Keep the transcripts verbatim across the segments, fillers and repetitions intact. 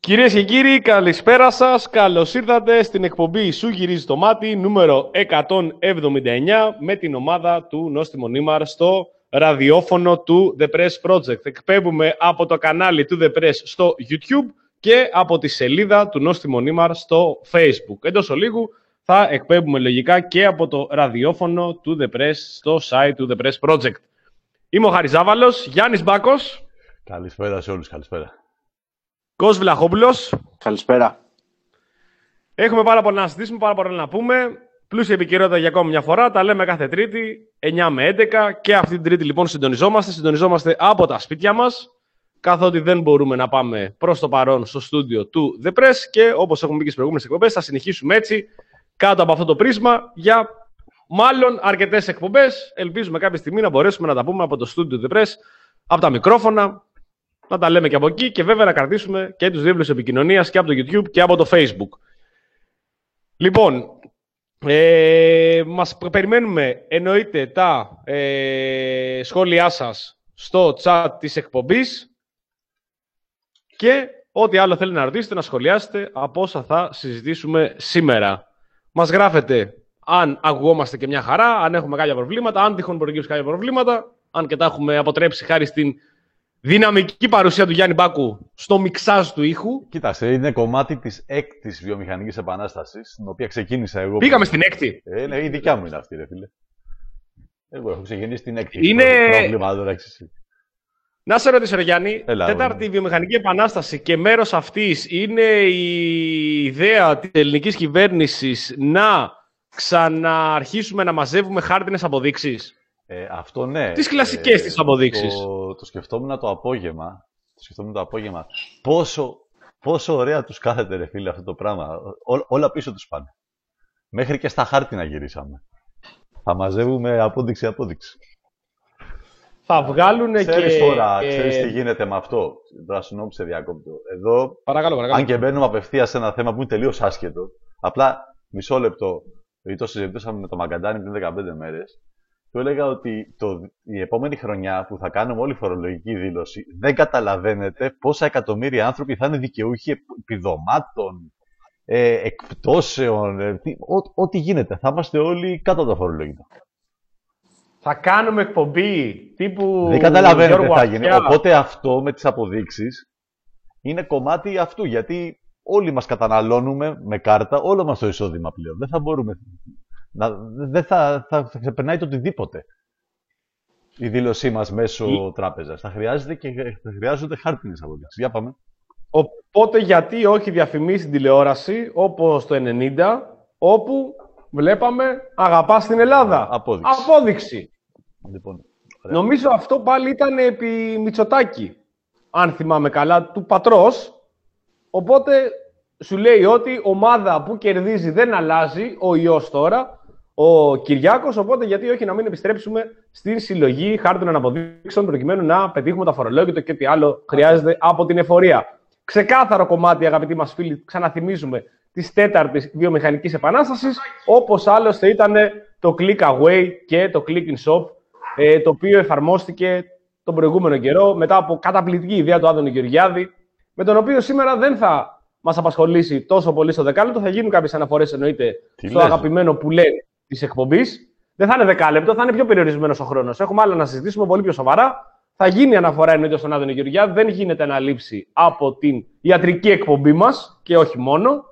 Κυρίες και κύριοι, καλησπέρα σας. Καλώς ήρθατε στην εκπομπή «Σου γυρίζει το μάτι» νούμερο εκατόν εβδομήντα εννιά με την ομάδα του Νόστιμο Νίμαρ στο ραδιόφωνο του The Press Project. Εκπέμπουμε από το κανάλι του The Press στο YouTube και από τη σελίδα του Νόστιμο Νίμαρ στο Facebook. Εντός ολίγου θα εκπέμπουμε λογικά και από το ραδιόφωνο του The Press στο site του The Press Project. Είμαι ο Χαριζάβαλος, Γιάννης Μπάκος. Καλησπέρα σε όλους, καλησπέρα. Κώστας Βλαχόπουλος. Καλησπέρα. Έχουμε πάρα πολλά να συζητήσουμε, πάρα πολλά να πούμε. Πλούσια επικαιρότητα για ακόμη μια φορά. Τα λέμε κάθε Τρίτη, εννιά με έντεκα. Και αυτή την Τρίτη λοιπόν συντονιζόμαστε. Συντονιζόμαστε από τα σπίτια μας, καθότι δεν μπορούμε να πάμε προς το παρόν στο στούντιο του The Press. Και όπως έχουμε πει και στις προηγούμενες εκπομπές, θα συνεχίσουμε έτσι κάτω από αυτό το πρίσμα για μάλλον αρκετές εκπομπές. Ελπίζουμε κάποια στιγμή να μπορέσουμε να τα πούμε από το στούντιο του The Press, από τα μικρόφωνα. Να τα λέμε και από εκεί και βέβαια να κρατήσουμε και τους διάβλους επικοινωνίας και από το YouTube και από το Facebook. Λοιπόν, ε, μας περιμένουμε εννοείται τα ε, σχόλιά σας στο chat της εκπομπής και ό,τι άλλο θέλετε να ρωτήσετε, να σχολιάσετε από όσα θα συζητήσουμε σήμερα. Μας γράφετε αν ακουγόμαστε και μια χαρά, αν έχουμε κάποια προβλήματα, αν τυχόν προκύψουν κάποια προβλήματα, αν και τα έχουμε αποτρέψει χάρη στην δυναμική παρουσία του Γιάννη Μπάκου στο μιξάζ του ήχου. Κοίταξε, είναι κομμάτι της έκτης βιομηχανικής επανάστασης, την οποία ξεκίνησα εγώ. Πήγαμε στην έκτη. Ε, ναι, η δικιά μου είναι αυτή, ρε φίλε. Εγώ έχω ξεκινήσει την έκτη. Είναι... πρόβλημα, τώρα, Να σε ρωτήσω, ρε Γιάννη, Έλα, τέταρτη ναι. βιομηχανική επανάσταση και μέρος αυτής είναι η ιδέα της ελληνικής κυβέρνησης να ξαναρχίσουμε να μαζεύουμε χάρτινες αποδείξεις. Ε, αυτό ναι. Τις κλασικές ε, τις αποδείξεις. Το, το σκεφτόμουν το απόγευμα. Το σκεφτόμουν το απόγευμα. Πόσο, πόσο ωραία τους κάθεται, ρε φίλε, αυτό το πράγμα. Ό, όλα πίσω τους πάνε. Μέχρι και στα χάρτινα γυρίσαμε. Θα μαζεύουμε απόδειξη-απόδειξη. Θα βγάλουν και... Ξέρεις τώρα, ε... ξέρεις τι γίνεται με αυτό. Τώρα συγγνώμη σε διακόπτω. Εδώ, παρακαλώ, παρακαλώ. Αν και μπαίνουμε απευθείας σε ένα θέμα που είναι τελείως άσχετο, απλά μισό λεπτό, γιατί το συζητούσαμε με το Μαγκαντάνη πριν δεκαπέντε μέρες, του έλεγα ότι το, η επόμενη χρονιά που θα κάνουμε όλη φορολογική δήλωση, δεν καταλαβαίνετε πόσα εκατομμύρια άνθρωποι θα είναι δικαιούχοι επιδομάτων, ε, εκπτώσεων, ε, ό, ό,τι γίνεται. Θα είμαστε όλοι κάτω από τα φορολογικά. Θα κάνουμε εκπομπή τύπου... Δεν καταλαβαίνετε τι θα Αυτιά. γίνει. Οπότε αυτό με τις αποδείξεις είναι κομμάτι αυτού. Γιατί όλοι μας καταναλώνουμε με κάρτα όλο μας το εισόδημα πλέον. Δεν θα μπορούμε... Να, δεν θα, θα, θα ξεπερνάει το οτιδήποτε η δήλωσή μας μέσω η... τράπεζας. Θα χρειάζεται και θα χρειάζονται χάρτινες αποδείξεις. Για πάμε. Οπότε γιατί όχι διαφημίσεις στην τηλεόραση όπως το ενενήντα, όπου βλέπαμε αγαπάς την Ελλάδα. Απόδειξη. Απόδειξη. Λοιπόν, νομίζω αυτό πάλι ήταν επί Μητσοτάκη, αν θυμάμαι καλά, του πατρός. Οπότε σου λέει ότι ομάδα που κερδίζει δεν αλλάζει, ο ιός τώρα, ο Κυριάκος, οπότε γιατί όχι να μην επιστρέψουμε στην συλλογή χάρτινων αποδείξεων προκειμένου να πετύχουμε τα φορολόγητο και ό,τι άλλο χρειάζεται από την εφορία. Ξεκάθαρο κομμάτι, αγαπητοί μας φίλοι, ξαναθυμίζουμε, της τέταρτης βιομηχανικής επανάστασης, όπως άλλωστε ήταν το Click Away και το Click in Shop, το οποίο εφαρμόστηκε τον προηγούμενο καιρό μετά από καταπληκτική ιδέα του Άδωνη Γεωργιάδη, με τον οποίο σήμερα δεν θα μας απασχολήσει τόσο πολύ στο δεκάλεπτο. Θα γίνουν κάποιες αναφορές, εννοείται, τι στο λες, αγαπημένο που λέει της εκπομπής. Δεν θα είναι δεκάλεπτο, θα είναι πιο περιορισμένος ο χρόνος. Έχουμε άλλα να συζητήσουμε πολύ πιο σοβαρά. Θα γίνει αναφορά, εννοείται, στον Άδωνη Γεωργιάδη. Δεν γίνεται να λείψει από την ιατρική εκπομπή μας και όχι μόνο.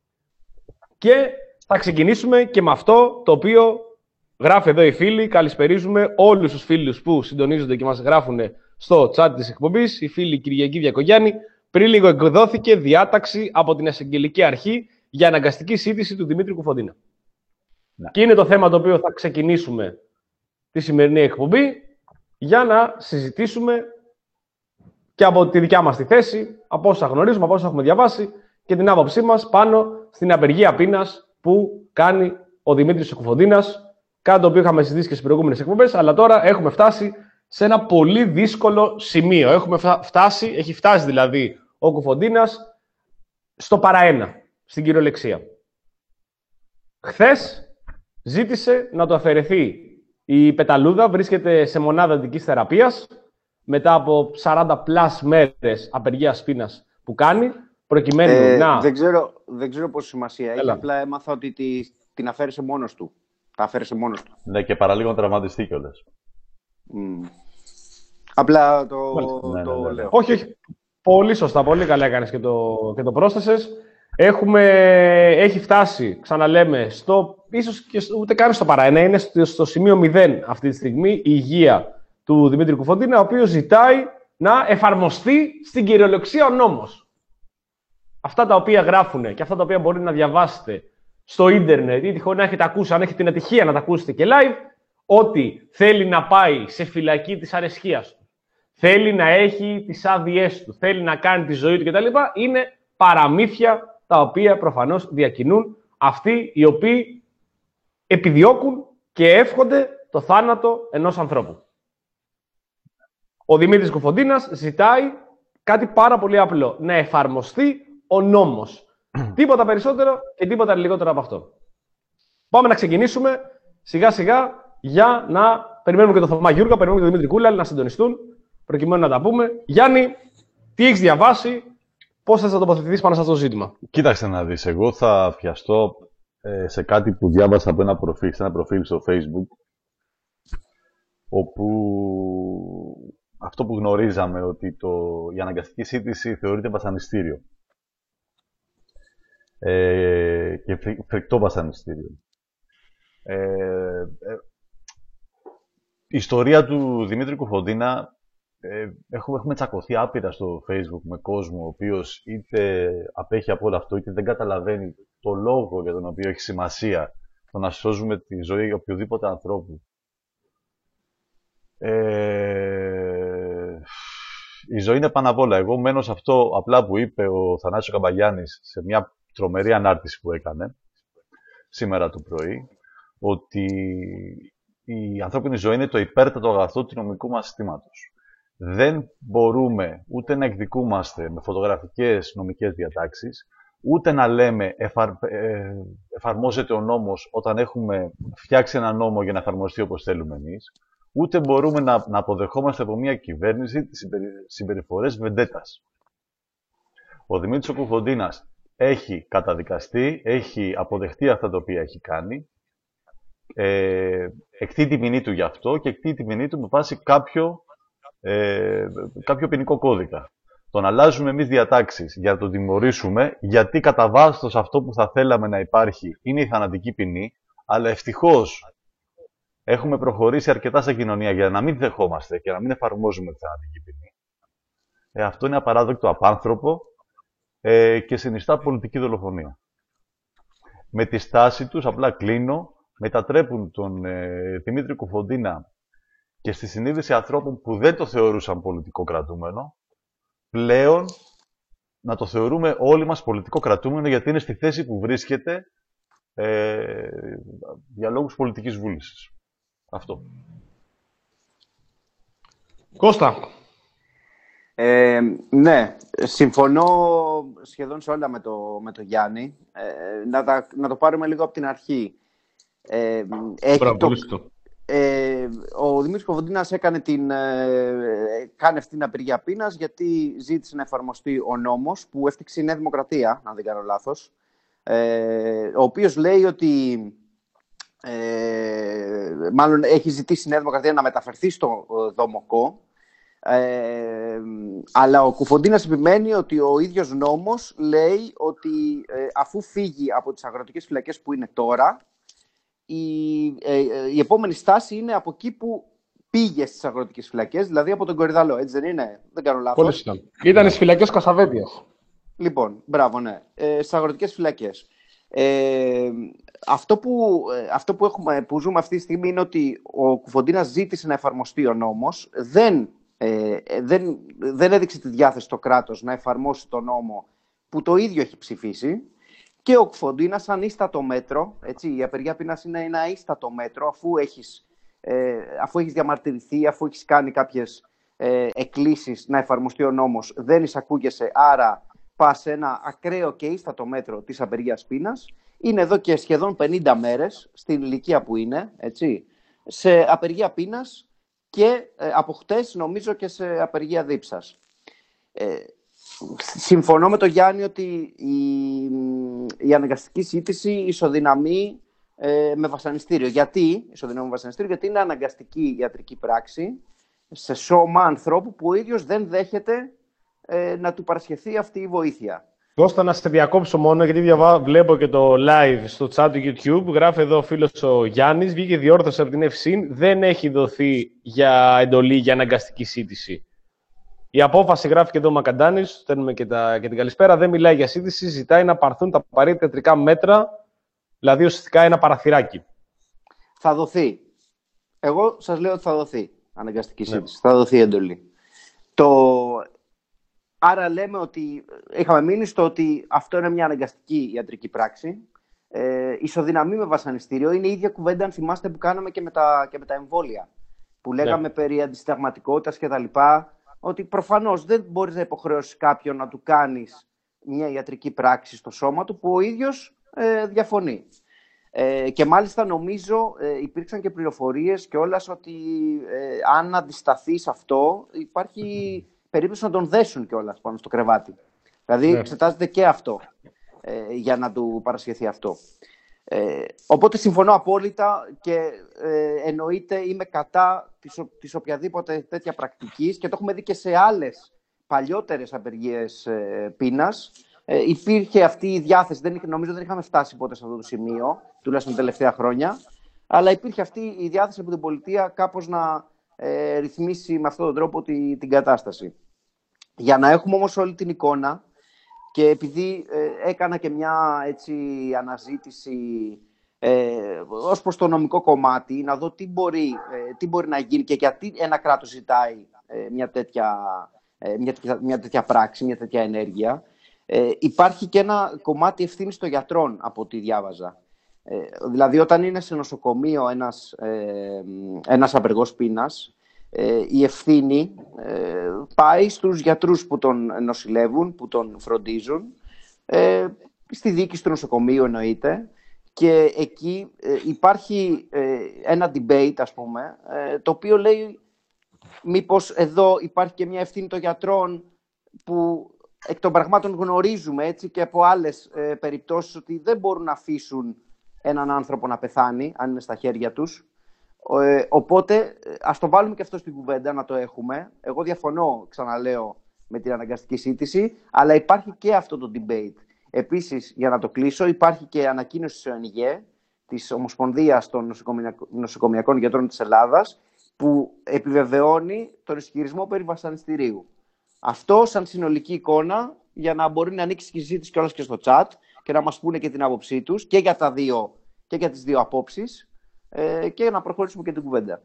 Και θα ξεκινήσουμε και με αυτό το οποίο γράφει εδώ οι φίλοι. Καλησπερίζουμε όλους τους φίλους που συντονίζονται και μας γράφουν στο chat της εκπομπής. Η φίλη Κυριακή Διακογιάννη. Πριν λίγο εκδόθηκε διάταξη από την Εισαγγελική Αρχή για αναγκαστική σύντηση του Δημήτρη Κουφοντίνα. Ναι. Και είναι το θέμα το οποίο θα ξεκινήσουμε τη σημερινή εκπομπή για να συζητήσουμε και από τη δικιά μας τη θέση, από όσα γνωρίζουμε, από όσα έχουμε διαβάσει και την άποψή μας πάνω στην απεργία πείνας που κάνει ο Δημήτρης Κουφοντίνας, κάτι το οποίο είχαμε συζητήσει και στις προηγούμενες εκπομπές, αλλά τώρα έχουμε φτάσει σε ένα πολύ δύσκολο σημείο. Έχουμε φτάσει, έχει φτάσει δηλαδή ο Κουφοντίνας στο παραένα, στην κυριολεξία. Χθες ζήτησε να του αφαιρεθεί η πεταλούδα, βρίσκεται σε μονάδα εντατικής θεραπείας μετά από σαράντα πλας μέρες απεργίας πείνας που κάνει. προκειμένου Ε, να... δεν, ξέρω, δεν ξέρω πόση σημασία έχει. Έλα. Απλά έμαθα ότι τη, την αφαίρεσε μόνος του. Τα αφαίρεσε μόνος του. Ναι, και παραλίγο να τραυματιστεί κιόλας. Mm. Απλά το, Ναι, το ναι, ναι, ναι. λέω. Όχι, όχι. Πολύ σωστά, πολύ καλά έκανες και το, και το πρόσθεσες. Έχουμε, έχει φτάσει, ξαναλέμε, στο, ίσως και ούτε καν στο παρά ένα, είναι στο, στο σημείο μηδέν αυτή τη στιγμή η υγεία του Δημήτρη Κουφοντίνα, ο οποίος ζητάει να εφαρμοστεί στην κυριολεξία ο νόμος. Αυτά τα οποία γράφουν και αυτά τα οποία μπορείτε να διαβάσετε στο ίντερνετ ή τυχόν να έχετε ακούσει, αν έχετε την ατυχία να τα ακούσετε και live, ότι θέλει να πάει σε φυλακή της αρεσκίας του, θέλει να έχει τις άδειές του, θέλει να κάνει τη ζωή του κτλ. Είναι παραμύθια τα οποία προφανώς διακινούν αυτοί οι οποίοι επιδιώκουν και εύχονται το θάνατο ενός ανθρώπου. Ο Δημήτρης Κουφοντίνας ζητάει κάτι πάρα πολύ απλό. Να εφαρμοστεί ο νόμος. Τίποτα περισσότερο και τίποτα λιγότερο από αυτό. Πάμε να ξεκινήσουμε σιγά σιγά για να περιμένουμε και τον Θωμά Γιούρκα, περιμένουμε και τον Δημήτρη Κούλαλη να συντονιστούν προκειμένου να τα πούμε. Γιάννη, τι έχεις διαβάσει, πώς θες να τοποθετηθείς πάνω σε αυτό το ζήτημα? Κοίταξε να δεις, εγώ θα πιαστώ ε, σε κάτι που διάβασα από ένα προφίλ, σε ένα προφίλ στο Facebook, όπου αυτό που γνωρίζαμε, ότι το, η αναγκαστική σύντηση θεωρείται βασανιστήριο. Ε, και φρικτό βασανιστήριο. Ε, ε, η ιστορία του Δημήτρη Κουφοντίνα, ε, έχουμε, έχουμε τσακωθεί άπειρα στο Facebook με κόσμο, ο οποίος είτε απέχει από όλο αυτό, είτε δεν καταλαβαίνει το λόγο για τον οποίο έχει σημασία το να σώζουμε τη ζωή οποιοδήποτε ανθρώπου. Ε, η ζωή είναι πάνω απ' όλα. Εγώ μένω σε αυτό απλά που είπε ο Θανάσης Καμπαγιάννης σε μια τρομερή ανάρτηση που έκανε σήμερα το πρωί, ότι η ανθρώπινη ζωή είναι το υπέρτατο αγαθό του νομικού μας συστήματος. Δεν μπορούμε ούτε να εκδικούμαστε με φωτογραφικές νομικές διατάξεις, ούτε να λέμε εφαρ... ε, εφαρμόζεται ο νόμος όταν έχουμε φτιάξει ένα νόμο για να εφαρμοστεί όπως θέλουμε εμείς, ούτε μπορούμε να, να αποδεχόμαστε από μια κυβέρνηση τις συμπερι... συμπεριφορές βεντέτας. Ο Δημήτρης Κουφοντίνας έχει καταδικαστεί, έχει αποδεχτεί αυτά τα οποία έχει κάνει, ε, εκτεί τη ποινή του γι' αυτό και εκτεί τη ποινή του με βάση κάποιο, ε, κάποιο ποινικό κώδικα. Τον αλλάζουμε εμείς διατάξεις για να τον τιμωρήσουμε, γιατί κατά βάθος αυτό που θα θέλαμε να υπάρχει είναι η θανατική ποινή, αλλά ευτυχώς έχουμε προχωρήσει αρκετά σαν κοινωνία για να μην δεχόμαστε και να μην εφαρμόζουμε τη θανατική ποινή. Ε, αυτό είναι απαράδεκτο, απάνθρωπο ε, και συνιστά πολιτική δολοφονία. Με τη στάση τους, απλά κλείνω, μετατρέπουν τον ε, Δημήτρη Κουφοντίνα και στη συνείδηση ανθρώπων που δεν το θεωρούσαν πολιτικό κρατούμενο, πλέον να το θεωρούμε όλοι μας πολιτικό κρατούμενο, γιατί είναι στη θέση που βρίσκεται ε, για λόγους πολιτικής βούλησης. Αυτό. Κώστα. Ε, ναι, συμφωνώ σχεδόν σε όλα με το, με το Γιάννη. Ε, να, τα, να το πάρουμε λίγο από την αρχή. Ε, έχει Μπράβο, το, πολύ ε, ο Δημήτρης Κουφοντίνας έκανε, την, ε, κάνει αυτή την απεργία πείνας γιατί ζήτησε να εφαρμοστεί ο νόμος που έφτιαξε η Νέα Δημοκρατία, αν δεν κάνω λάθος, ε, ο οποίος λέει ότι ε, μάλλον έχει ζητήσει η Νέα Δημοκρατία να μεταφερθεί στο Δομοκό, ε, αλλά ο Κουφοντίνας επιμένει ότι ο ίδιος νόμος λέει ότι ε, αφού φύγει από τις αγροτικές φυλακές που είναι τώρα, Η, ε, η επόμενη στάση είναι από εκεί που πήγε στις αγροτικές φυλακές, δηλαδή από τον Κορυδαλό, έτσι δεν είναι? Δεν κάνω λάθος. Πολύ σωστά. Ήταν στις φυλακές Κασαβέντιας. Λοιπόν, μπράβο, ναι. Ε, στις αγροτικές φυλακές. Ε, αυτό που, αυτό που, έχουμε, που ζούμε αυτή τη στιγμή είναι ότι ο Κουφοντίνας ζήτησε να εφαρμοστεί ο νόμος, δεν, ε, δεν, δεν έδειξε τη διάθεση στο κράτος να εφαρμόσει τον νόμο που το ίδιο έχει ψηφίσει. Και ο Κουφοντίνας, σαν ίστατο μέτρο, έτσι, η απεργία πείνας είναι ένα ίστατο μέτρο, αφού έχεις, ε, αφού έχεις διαμαρτυρηθεί, αφού έχεις κάνει κάποιες ε, εκκλήσεις να εφαρμοστεί ο νόμος, δεν εισακούγεσαι, άρα πας σε ένα ακραίο και ίστατο μέτρο της απεργίας πείνας. Είναι εδώ και σχεδόν πενήντα μέρες, στην ηλικία που είναι, έτσι, σε απεργία πείνας και ε, από χτες νομίζω και σε απεργία δίψας. Ε, συμφωνώ με τον Γιάννη ότι η, η αναγκαστική σύντηση ισοδυναμεί ε, με βασανιστήριο. Γιατί ισοδυναμεί με βασανιστήριο, γιατί είναι αναγκαστική ιατρική πράξη σε σώμα ανθρώπου που ο ίδιος δεν δέχεται ε, να του παρασχεθεί αυτή η βοήθεια. Κώστα, να σε διακόψω μόνο, γιατί διαβά... βλέπω και το live στο chat του YouTube. Γράφει εδώ ο φίλος ο Γιάννης, βγήκε διόρθωση από την ΕΦΣΥΝ, δεν έχει δοθεί για εντολή για αναγκαστική σύντηση. Η απόφαση, γράφει και εδώ ο Μακαντάνης, στέλνουμε και, τα... και την καλησπέρα, δεν μιλάει για σύντηση, ζητάει να πάρθουν τα απαραίτητα ιατρικά μέτρα, δηλαδή ουσιαστικά ένα παραθυράκι. Θα δοθεί. Εγώ σας λέω ότι θα δοθεί αναγκαστική σύντηση, ναι. Θα δοθεί εντολή. Το... Άρα λέμε ότι είχαμε μείνει στο ότι αυτό είναι μια αναγκαστική ιατρική πράξη. Ε, ισοδυναμεί με βασανιστήριο. Είναι η ίδια κουβέντα, αν θυμάστε, που κάναμε και με τα, και με τα εμβόλια. Που λέγαμε ναι. περί αντισυνταγματικότητας κτλ. Ότι προφανώς δεν μπορείς να υποχρεώσεις κάποιον να του κάνεις μια ιατρική πράξη στο σώμα του που ο ίδιος ε, διαφωνεί. Ε, και μάλιστα νομίζω ε, υπήρξαν και πληροφορίες κιόλας ότι ε, αν αντισταθεί σε αυτό υπάρχει περίπτωση να τον δέσουν κιόλας πάνω στο κρεβάτι. Δηλαδή ναι. εξετάζεται και αυτό ε, για να του παρασχεθεί αυτό. Ε, οπότε συμφωνώ απόλυτα και ε, εννοείται είμαι κατά της, της οποιαδήποτε τέτοια πρακτικής και το έχουμε δει και σε άλλες παλιότερες απεργίες ε, πείνας. Ε, υπήρχε αυτή η διάθεση, δεν, νομίζω δεν είχαμε φτάσει ποτέ σε αυτό το σημείο, τουλάχιστον τα τελευταία χρόνια, αλλά υπήρχε αυτή η διάθεση από την πολιτεία κάπως να ε, ρυθμίσει με αυτόν τον τρόπο τη, την κατάσταση. Για να έχουμε όμως όλη την εικόνα και επειδή ε, έκανα και μια έτσι, αναζήτηση ε, ως προς το νομικό κομμάτι, να δω τι μπορεί, ε, τι μπορεί να γίνει και γιατί ένα κράτος ζητάει ε, μια, τέτοια, ε, μια, μια τέτοια πράξη, μια τέτοια ενέργεια. Ε, υπάρχει και ένα κομμάτι ευθύνης των γιατρών, από ό,τι διάβαζα. Ε, δηλαδή, όταν είναι σε νοσοκομείο ένας, ε, ένας απεργός πείνας, ε, η ευθύνη ε, πάει στους γιατρούς που τον νοσηλεύουν, που τον φροντίζουν, ε, στη διοίκηση του νοσοκομείου εννοείται, και εκεί ε, υπάρχει ε, ένα debate, ας πούμε, ε, το οποίο λέει μήπως εδώ υπάρχει και μια ευθύνη των γιατρών που εκ των πραγμάτων γνωρίζουμε έτσι και από άλλες ε, περιπτώσεις ότι δεν μπορούν να αφήσουν έναν άνθρωπο να πεθάνει αν είναι στα χέρια τους. Ε, οπότε ας το βάλουμε και αυτό στην κουβέντα να το έχουμε. Εγώ διαφωνώ, ξαναλέω, με την αναγκαστική σύντηση, αλλά υπάρχει και αυτό το debate. Επίσης, για να το κλείσω, υπάρχει και ανακοίνωση της ΟΕΝΓΕ, της Ομοσπονδίας των Νοσοκομιακών Γιατρών της Ελλάδας, που επιβεβαιώνει τον ισχυρισμό περί βασανιστηρίου. Αυτό σαν συνολική εικόνα, για να μπορεί να ανοίξει και η συζήτηση κιόλας και στο chat και να μας πούνε και την άποψή τους και για, τα δύο, και για τις δύο απόψεις ε, και να προχωρήσουμε και την κουβέντα.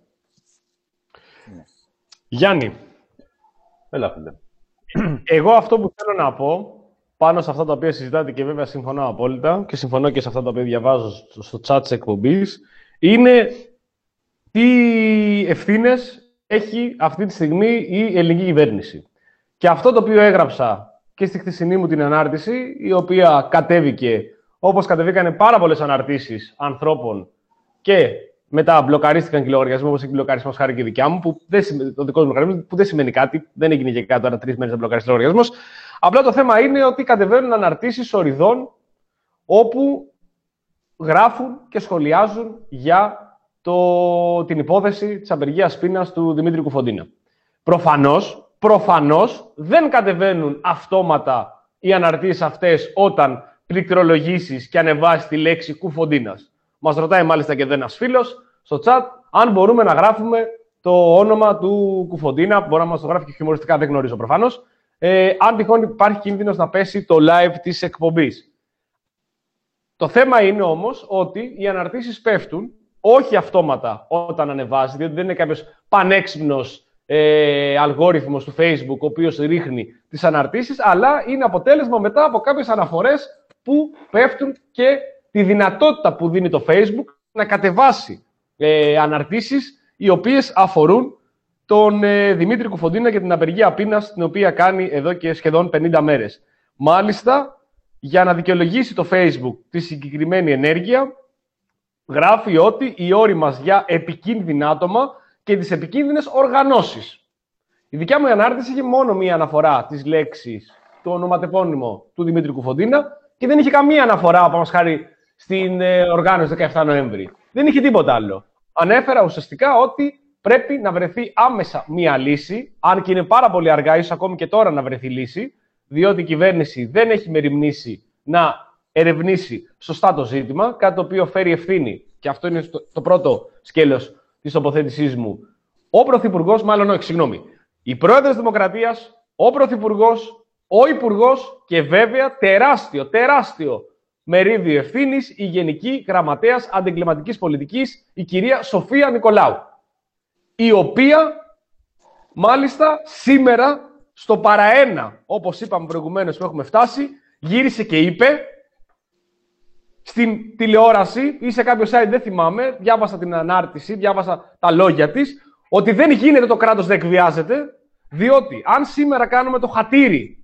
Γιάννη. Έλα, φίλε. Εγώ αυτό που θέλω να πω πάνω σε αυτά τα οποία συζητάτε και βέβαια συμφωνώ απόλυτα και συμφωνώ και σε αυτά τα οποία διαβάζω στο chat της εκπομπής, είναι τι ευθύνες έχει αυτή τη στιγμή η ελληνική κυβέρνηση. Και αυτό το οποίο έγραψα και στη χθεσινή μου την ανάρτηση, η οποία κατέβηκε όπως κατεβήκανε πάρα πολλές αναρτήσεις ανθρώπων και μετά μπλοκαρίστηκαν και οι λογαριασμοί, όπως έχει μπλοκαρισμός χάρη και δικιά μου, που δεν, ο δικός μου λογαριασμός, που δεν σημαίνει κάτι, δεν έγινε και κάτω τώρα τρεις μέρες να μπλοκαριστεί ο λογαριασμός. Απλά το θέμα είναι ότι κατεβαίνουν αναρτήσεις οριδών όπου γράφουν και σχολιάζουν για το, την υπόθεση της απεργίας πείνας του Δημήτρη Κουφοντίνα. Προφανώς, προφανώς δεν κατεβαίνουν αυτόματα οι αναρτήσεις αυτές όταν πληκτρολογήσεις και ανεβάσεις τη λέξη Κουφοντίνας. Μας ρωτάει μάλιστα και εδώ ένας φίλος στο chat αν μπορούμε να γράφουμε το όνομα του Κουφοντίνα. Μπορεί να μας το γράφει και χιουμοριστικά, δεν γνωρίζω προφανώς. Ε, αν τυχόν υπάρχει κίνδυνος να πέσει το live της εκπομπής. Το θέμα είναι όμως ότι οι αναρτήσεις πέφτουν όχι αυτόματα όταν ανεβάζει, διότι δεν είναι κάποιος πανέξυπνος ε, αλγόριθμος του Facebook ο οποίος ρίχνει τις αναρτήσεις, αλλά είναι αποτέλεσμα μετά από κάποιες αναφορές που πέφτουν και τη δυνατότητα που δίνει το Facebook να κατεβάσει ε, αναρτήσεις οι οποίες αφορούν τον ε, Δημήτρη Κουφοντίνα και την απεργία πείνας την οποία κάνει εδώ και σχεδόν πενήντα μέρες. Μάλιστα, για να δικαιολογήσει το Facebook τη συγκεκριμένη ενέργεια, γράφει ότι οι όροι μας για επικίνδυνα άτομα και τις επικίνδυνες οργανώσεις. Η δικιά μου ανάρτηση είχε μόνο μία αναφορά της λέξης το ονοματεπώνυμο του Δημήτρη Κουφοντίνα και δεν είχε καμία αναφορά, παραδείγματος χάρη, στην ε, οργάνωση δεκαεφτά Νοέμβρη. Δεν είχε τίποτα άλλο. Ανέφερα ουσιαστικά ότι πρέπει να βρεθεί άμεσα μία λύση, αν και είναι πάρα πολύ αργά, ίσως ακόμη και τώρα να βρεθεί λύση, διότι η κυβέρνηση δεν έχει μεριμνήσει να ερευνήσει σωστά το ζήτημα, κάτι το οποίο φέρει ευθύνη, και αυτό είναι το, το πρώτο σκέλος της τοποθέτησής μου, ο Πρωθυπουργός, μάλλον όχι, συγγνώμη, η Πρόεδρος της Δημοκρατίας, ο Πρωθυπουργός, ο Υπουργός και βέβαια τεράστιο, τεράστιο μερίδιο ευθύνης η Γενική Γραμματέας Αντιγκληματικής Πολιτικής, η κυρία Σοφία Νικολάου, η οποία μάλιστα σήμερα στο παραένα, όπως είπαμε προηγουμένως που έχουμε φτάσει, γύρισε και είπε στην τηλεόραση ή σε κάποιο site, δεν θυμάμαι, διάβασα την ανάρτηση, διάβασα τα λόγια της, ότι δεν γίνεται το κράτος να εκβιάζεται, διότι αν σήμερα κάνουμε το χατήρι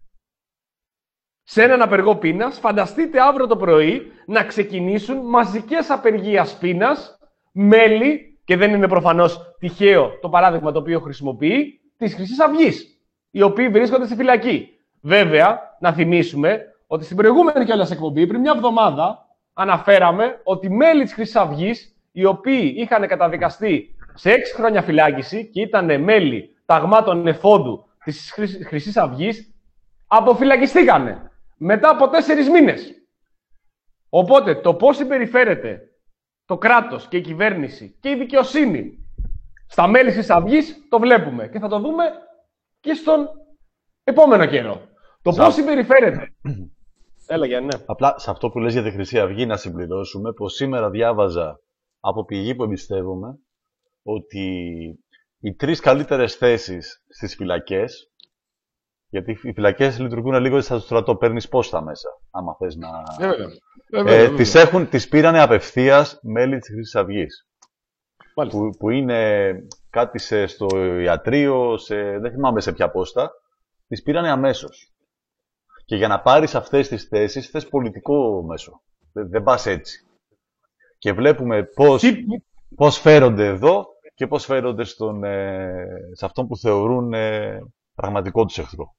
σε έναν απεργό πείνας, φανταστείτε αύριο το πρωί να ξεκινήσουν μαζικές απεργίες πείνας μέλη, και δεν είναι προφανώς τυχαίο το παράδειγμα το οποίο χρησιμοποιεί, της Χρυσής Αυγής, οι οποίοι βρίσκονται στη φυλακή. Βέβαια, να θυμίσουμε ότι στην προηγούμενη κιόλας εκπομπή, πριν μια εβδομάδα, αναφέραμε ότι μέλη της Χρυσής Αυγής, οι οποίοι είχαν καταδικαστεί σε έξι χρόνια φυλάκιση και ήταν μέλη ταγμάτων εφόδου της Χρυσής Αυγής, αποφυλακιστήκανε μετά από τέσσερις μήνες. Οπότε, το πώς συμπεριφέρεται το κράτος και η κυβέρνηση και η δικαιοσύνη στα μέλη της Αυγής, το βλέπουμε και θα το δούμε και στον επόμενο καιρό. Το Ζα... πώς συμπεριφέρεται. Έλεγε, ναι. Απλά σε αυτό που λες για τη Χρυσή Αυγή να συμπληρώσουμε πως σήμερα διάβαζα από πηγή που εμπιστεύομαι ότι οι τρεις καλύτερες θέσεις στις φυλακές, γιατί οι φυλακές λειτουργούν λίγο σαν στο στρατό, παίρνεις πόστα μέσα, άμα θες να... Βέβαια. Ε, βέβαια, τις, έχουν, τις πήρανε απευθείας μέλη της Χρυσής Αυγής. Που, που είναι κάτι σε, στο ιατρείο, σε, δεν θυμάμαι σε ποια πόστα, τις πήρανε αμέσως. Και για να πάρεις αυτές τις θέσεις, θες πολιτικό μέσο. Δεν, δεν πας έτσι. Και βλέπουμε πώς, πώς φέρονται εδώ και πώς φέρονται στον, ε, σε αυτόν που θεωρούν ε, πραγματικό τους εχθρό.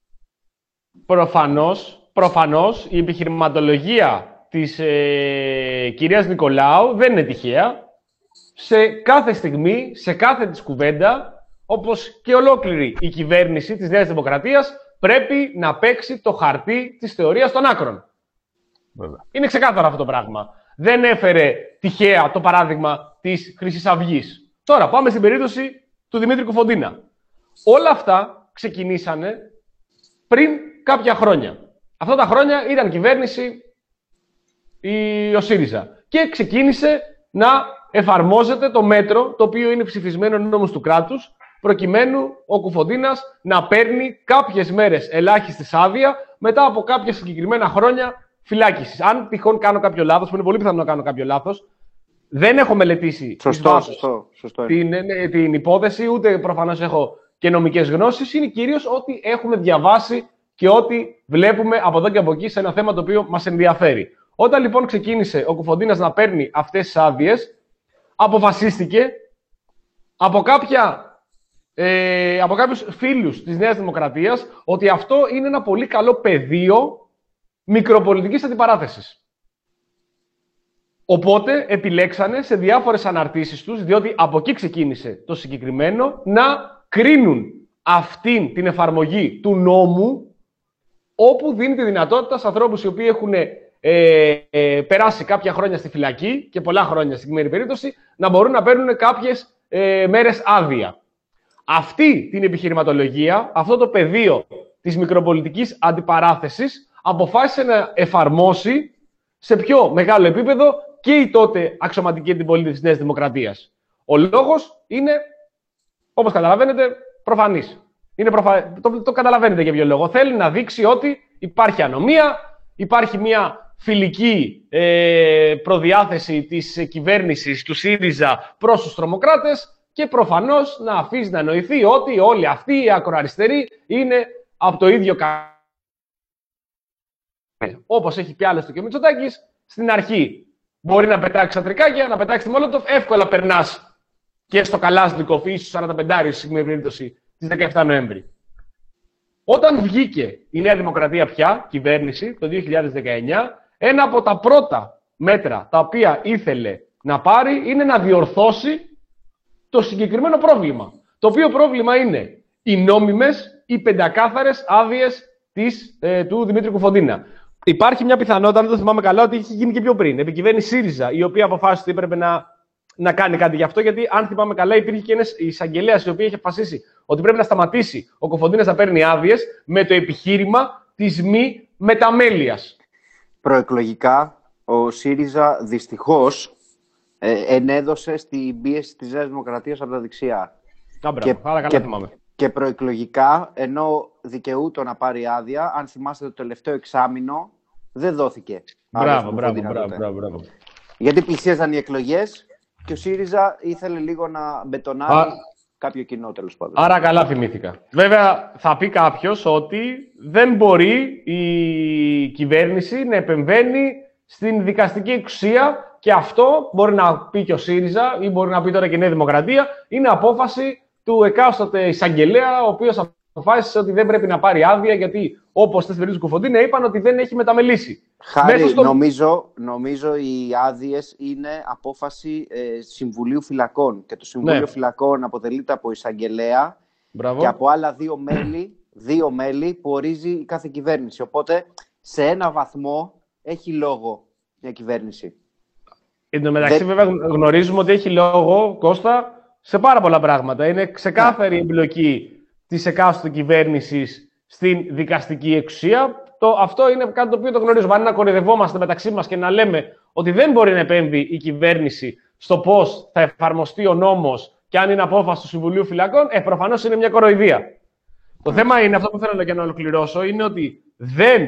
Προφανώς, προφανώς η επιχειρηματολογία της ε, κυρίας Νικολάου δεν είναι τυχαία. Σε κάθε στιγμή, σε κάθε της κουβέντα, όπως και ολόκληρη η κυβέρνηση της Νέας Δημοκρατίας, πρέπει να παίξει το χαρτί της θεωρίας των άκρων. Βέβαια. Είναι ξεκάθαρο αυτό το πράγμα. Δεν έφερε τυχαία το παράδειγμα της Χρυσής Αυγής. Τώρα πάμε στην περίπτωση του Δημήτρη Κουφοντίνα. Όλα αυτά ξεκινήσανε πριν κάποια χρόνια. Αυτά τα χρόνια ήταν κυβέρνηση η, ο ΣΥΡΙΖΑ. Και ξεκίνησε να εφαρμόζεται το μέτρο το οποίο είναι ψηφισμένο νόμος του κράτους, προκειμένου ο Κουφοντίνας να παίρνει κάποιες μέρες ελάχιστης άδεια μετά από κάποια συγκεκριμένα χρόνια φυλάκισης. Αν τυχόν κάνω κάποιο λάθος, που είναι πολύ πιθανό να κάνω κάποιο λάθος, δεν έχω μελετήσει σωστό, σωστό, σωστό. Την, την υπόθεση, ούτε προφανώς έχω και νομικές γνώσεις. Είναι κυρίως ό,τι έχουμε διαβάσει και ό,τι βλέπουμε από εδώ και από εκεί σε ένα θέμα το οποίο μας ενδιαφέρει. Όταν λοιπόν ξεκίνησε ο Κουφοντίνας να παίρνει αυτές τις άδειες, αποφασίστηκε από, κάποια, ε, από κάποιους φίλους της Νέας Δημοκρατίας ότι αυτό είναι ένα πολύ καλό πεδίο μικροπολιτικής αντιπαράθεσης. Οπότε επιλέξανε σε διάφορες αναρτήσεις τους, διότι από εκεί ξεκίνησε το συγκεκριμένο, να κρίνουν αυτήν την εφαρμογή του νόμου, όπου δίνει τη δυνατότητα σε ανθρώπους οι οποίοι έχουν ε, ε, περάσει κάποια χρόνια στη φυλακή και πολλά χρόνια στην συγκεκριμένη περίπτωση, να μπορούν να παίρνουν κάποιες ε, μέρες άδεια. Αυτή την επιχειρηματολογία, αυτό το πεδίο της μικροπολιτικής αντιπαράθεσης, αποφάσισε να εφαρμόσει σε πιο μεγάλο επίπεδο και η τότε αξιωματική αντιπολίτευση της Νέας Δημοκρατίας. Ο λόγος είναι, όπως καταλαβαίνετε, προφανής. Είναι προφα... το, το καταλαβαίνετε για ποιο λόγο. Θέλει να δείξει ότι υπάρχει ανομία, υπάρχει μια φιλική ε, προδιάθεση της κυβέρνησης του ΣΥΡΙΖΑ προς τους τρομοκράτες και προφανώς να αφήσει να νοηθεί ότι όλοι αυτοί οι ακροαριστεροί είναι από το ίδιο κα... Όπως έχει πει άλλωστε και ο Μητσοτάκης, στην αρχή μπορεί να πετάξει τα τρικάκια, να πετάξει τη Μόλοτοφ, εύκολα περνάς και στο Καλάσνικοφ ή στους σαράντα πέντε στην περίπτωση της δεκαεφτά Νοέμβρη. Όταν βγήκε η Νέα Δημοκρατία πια, κυβέρνηση, το δύο χιλιάδες δεκαεννιά, ένα από τα πρώτα μέτρα τα οποία ήθελε να πάρει είναι να διορθώσει το συγκεκριμένο πρόβλημα. Το οποίο πρόβλημα είναι οι νόμιμες, οι πεντακάθαρες άδειες της, ε, του Δημήτρη Κουφοντίνα. Υπάρχει μια πιθανότητα, αν δεν το θυμάμαι καλά, ότι είχε γίνει και πιο πριν. Επικυβέρνηση ΣΥΡΙΖΑ, η οποία αποφάσισε ότι έπρεπε να, να κάνει κάτι γι' αυτό, γιατί αν θυμάμαι καλά, υπήρχε και ένας εισαγγελέας, η οποία είχε αποφασίσει ότι πρέπει να σταματήσει ο Κουφοντίνας να παίρνει άδειες με το επιχείρημα της μη μεταμέλειας. Προεκλογικά, ο ΣΥΡΙΖΑ δυστυχώς ε, ενέδωσε στην πίεση της Νέας Δημοκρατίας από τα δεξιά. Άμπρα, και, άρα καλά και, θυμάμαι. Και προεκλογικά, ενώ δικαιούτο να πάρει άδεια, αν θυμάστε το τελευταίο εξάμηνο, δεν δόθηκε. Μπράβο, μπράβο, μπράβο, μπράβο, μπράβο. Γιατί πλησίαζαν οι εκλογές και ο ΣΥΡΙΖΑ ήθελε λίγο να μπετονάρει Α... κάποιο κοινό, τέλος πάντων. Άρα καλά θυμήθηκα. Βέβαια, θα πει κάποιος ότι δεν μπορεί η κυβέρνηση να επεμβαίνει στην δικαστική εξουσία και αυτό μπορεί να πει και ο ΣΥΡΙΖΑ ή μπορεί να πει τώρα και η Νέα Δημοκρατία. Είναι απόφαση του εκάστοτε εισαγγελέα, ο οποίος αποφάσισε ότι δεν πρέπει να πάρει άδεια, γιατί όπως στις περίπτωση του Κουφοντίνα είπαν ότι δεν έχει μεταμελήσει. Χάρη, στο... νομίζω, νομίζω οι άδειες είναι απόφαση ε, Συμβουλίου Φυλακών. Και το Συμβούλιο ναι. Φυλακών αποτελείται από εισαγγελέα Μπράβο. Και από άλλα δύο μέλη, δύο μέλη που ορίζει η κάθε κυβέρνηση. Οπότε σε ένα βαθμό έχει λόγο μια κυβέρνηση. Εν τω μεταξύ, δεν... βέβαια, γνωρίζουμε ότι έχει λόγο, Κώστα, σε πάρα πολλά πράγματα. Είναι ξεκάθαρη η εμπλοκή της εκάστοτε κυβέρνησης στην δικαστική εξουσία. Το, αυτό είναι κάτι το οποίο το γνωρίζουμε. Αν να κοροϊδευόμαστε μεταξύ μας και να λέμε ότι δεν μπορεί να επέμβει η κυβέρνηση στο πώς θα εφαρμοστεί ο νόμος και αν είναι απόφαση του Συμβουλίου Φυλακών, ε, προφανώς είναι μια κοροϊδία. Mm. Το θέμα είναι, αυτό που θέλω και να ολοκληρώσω, είναι ότι δεν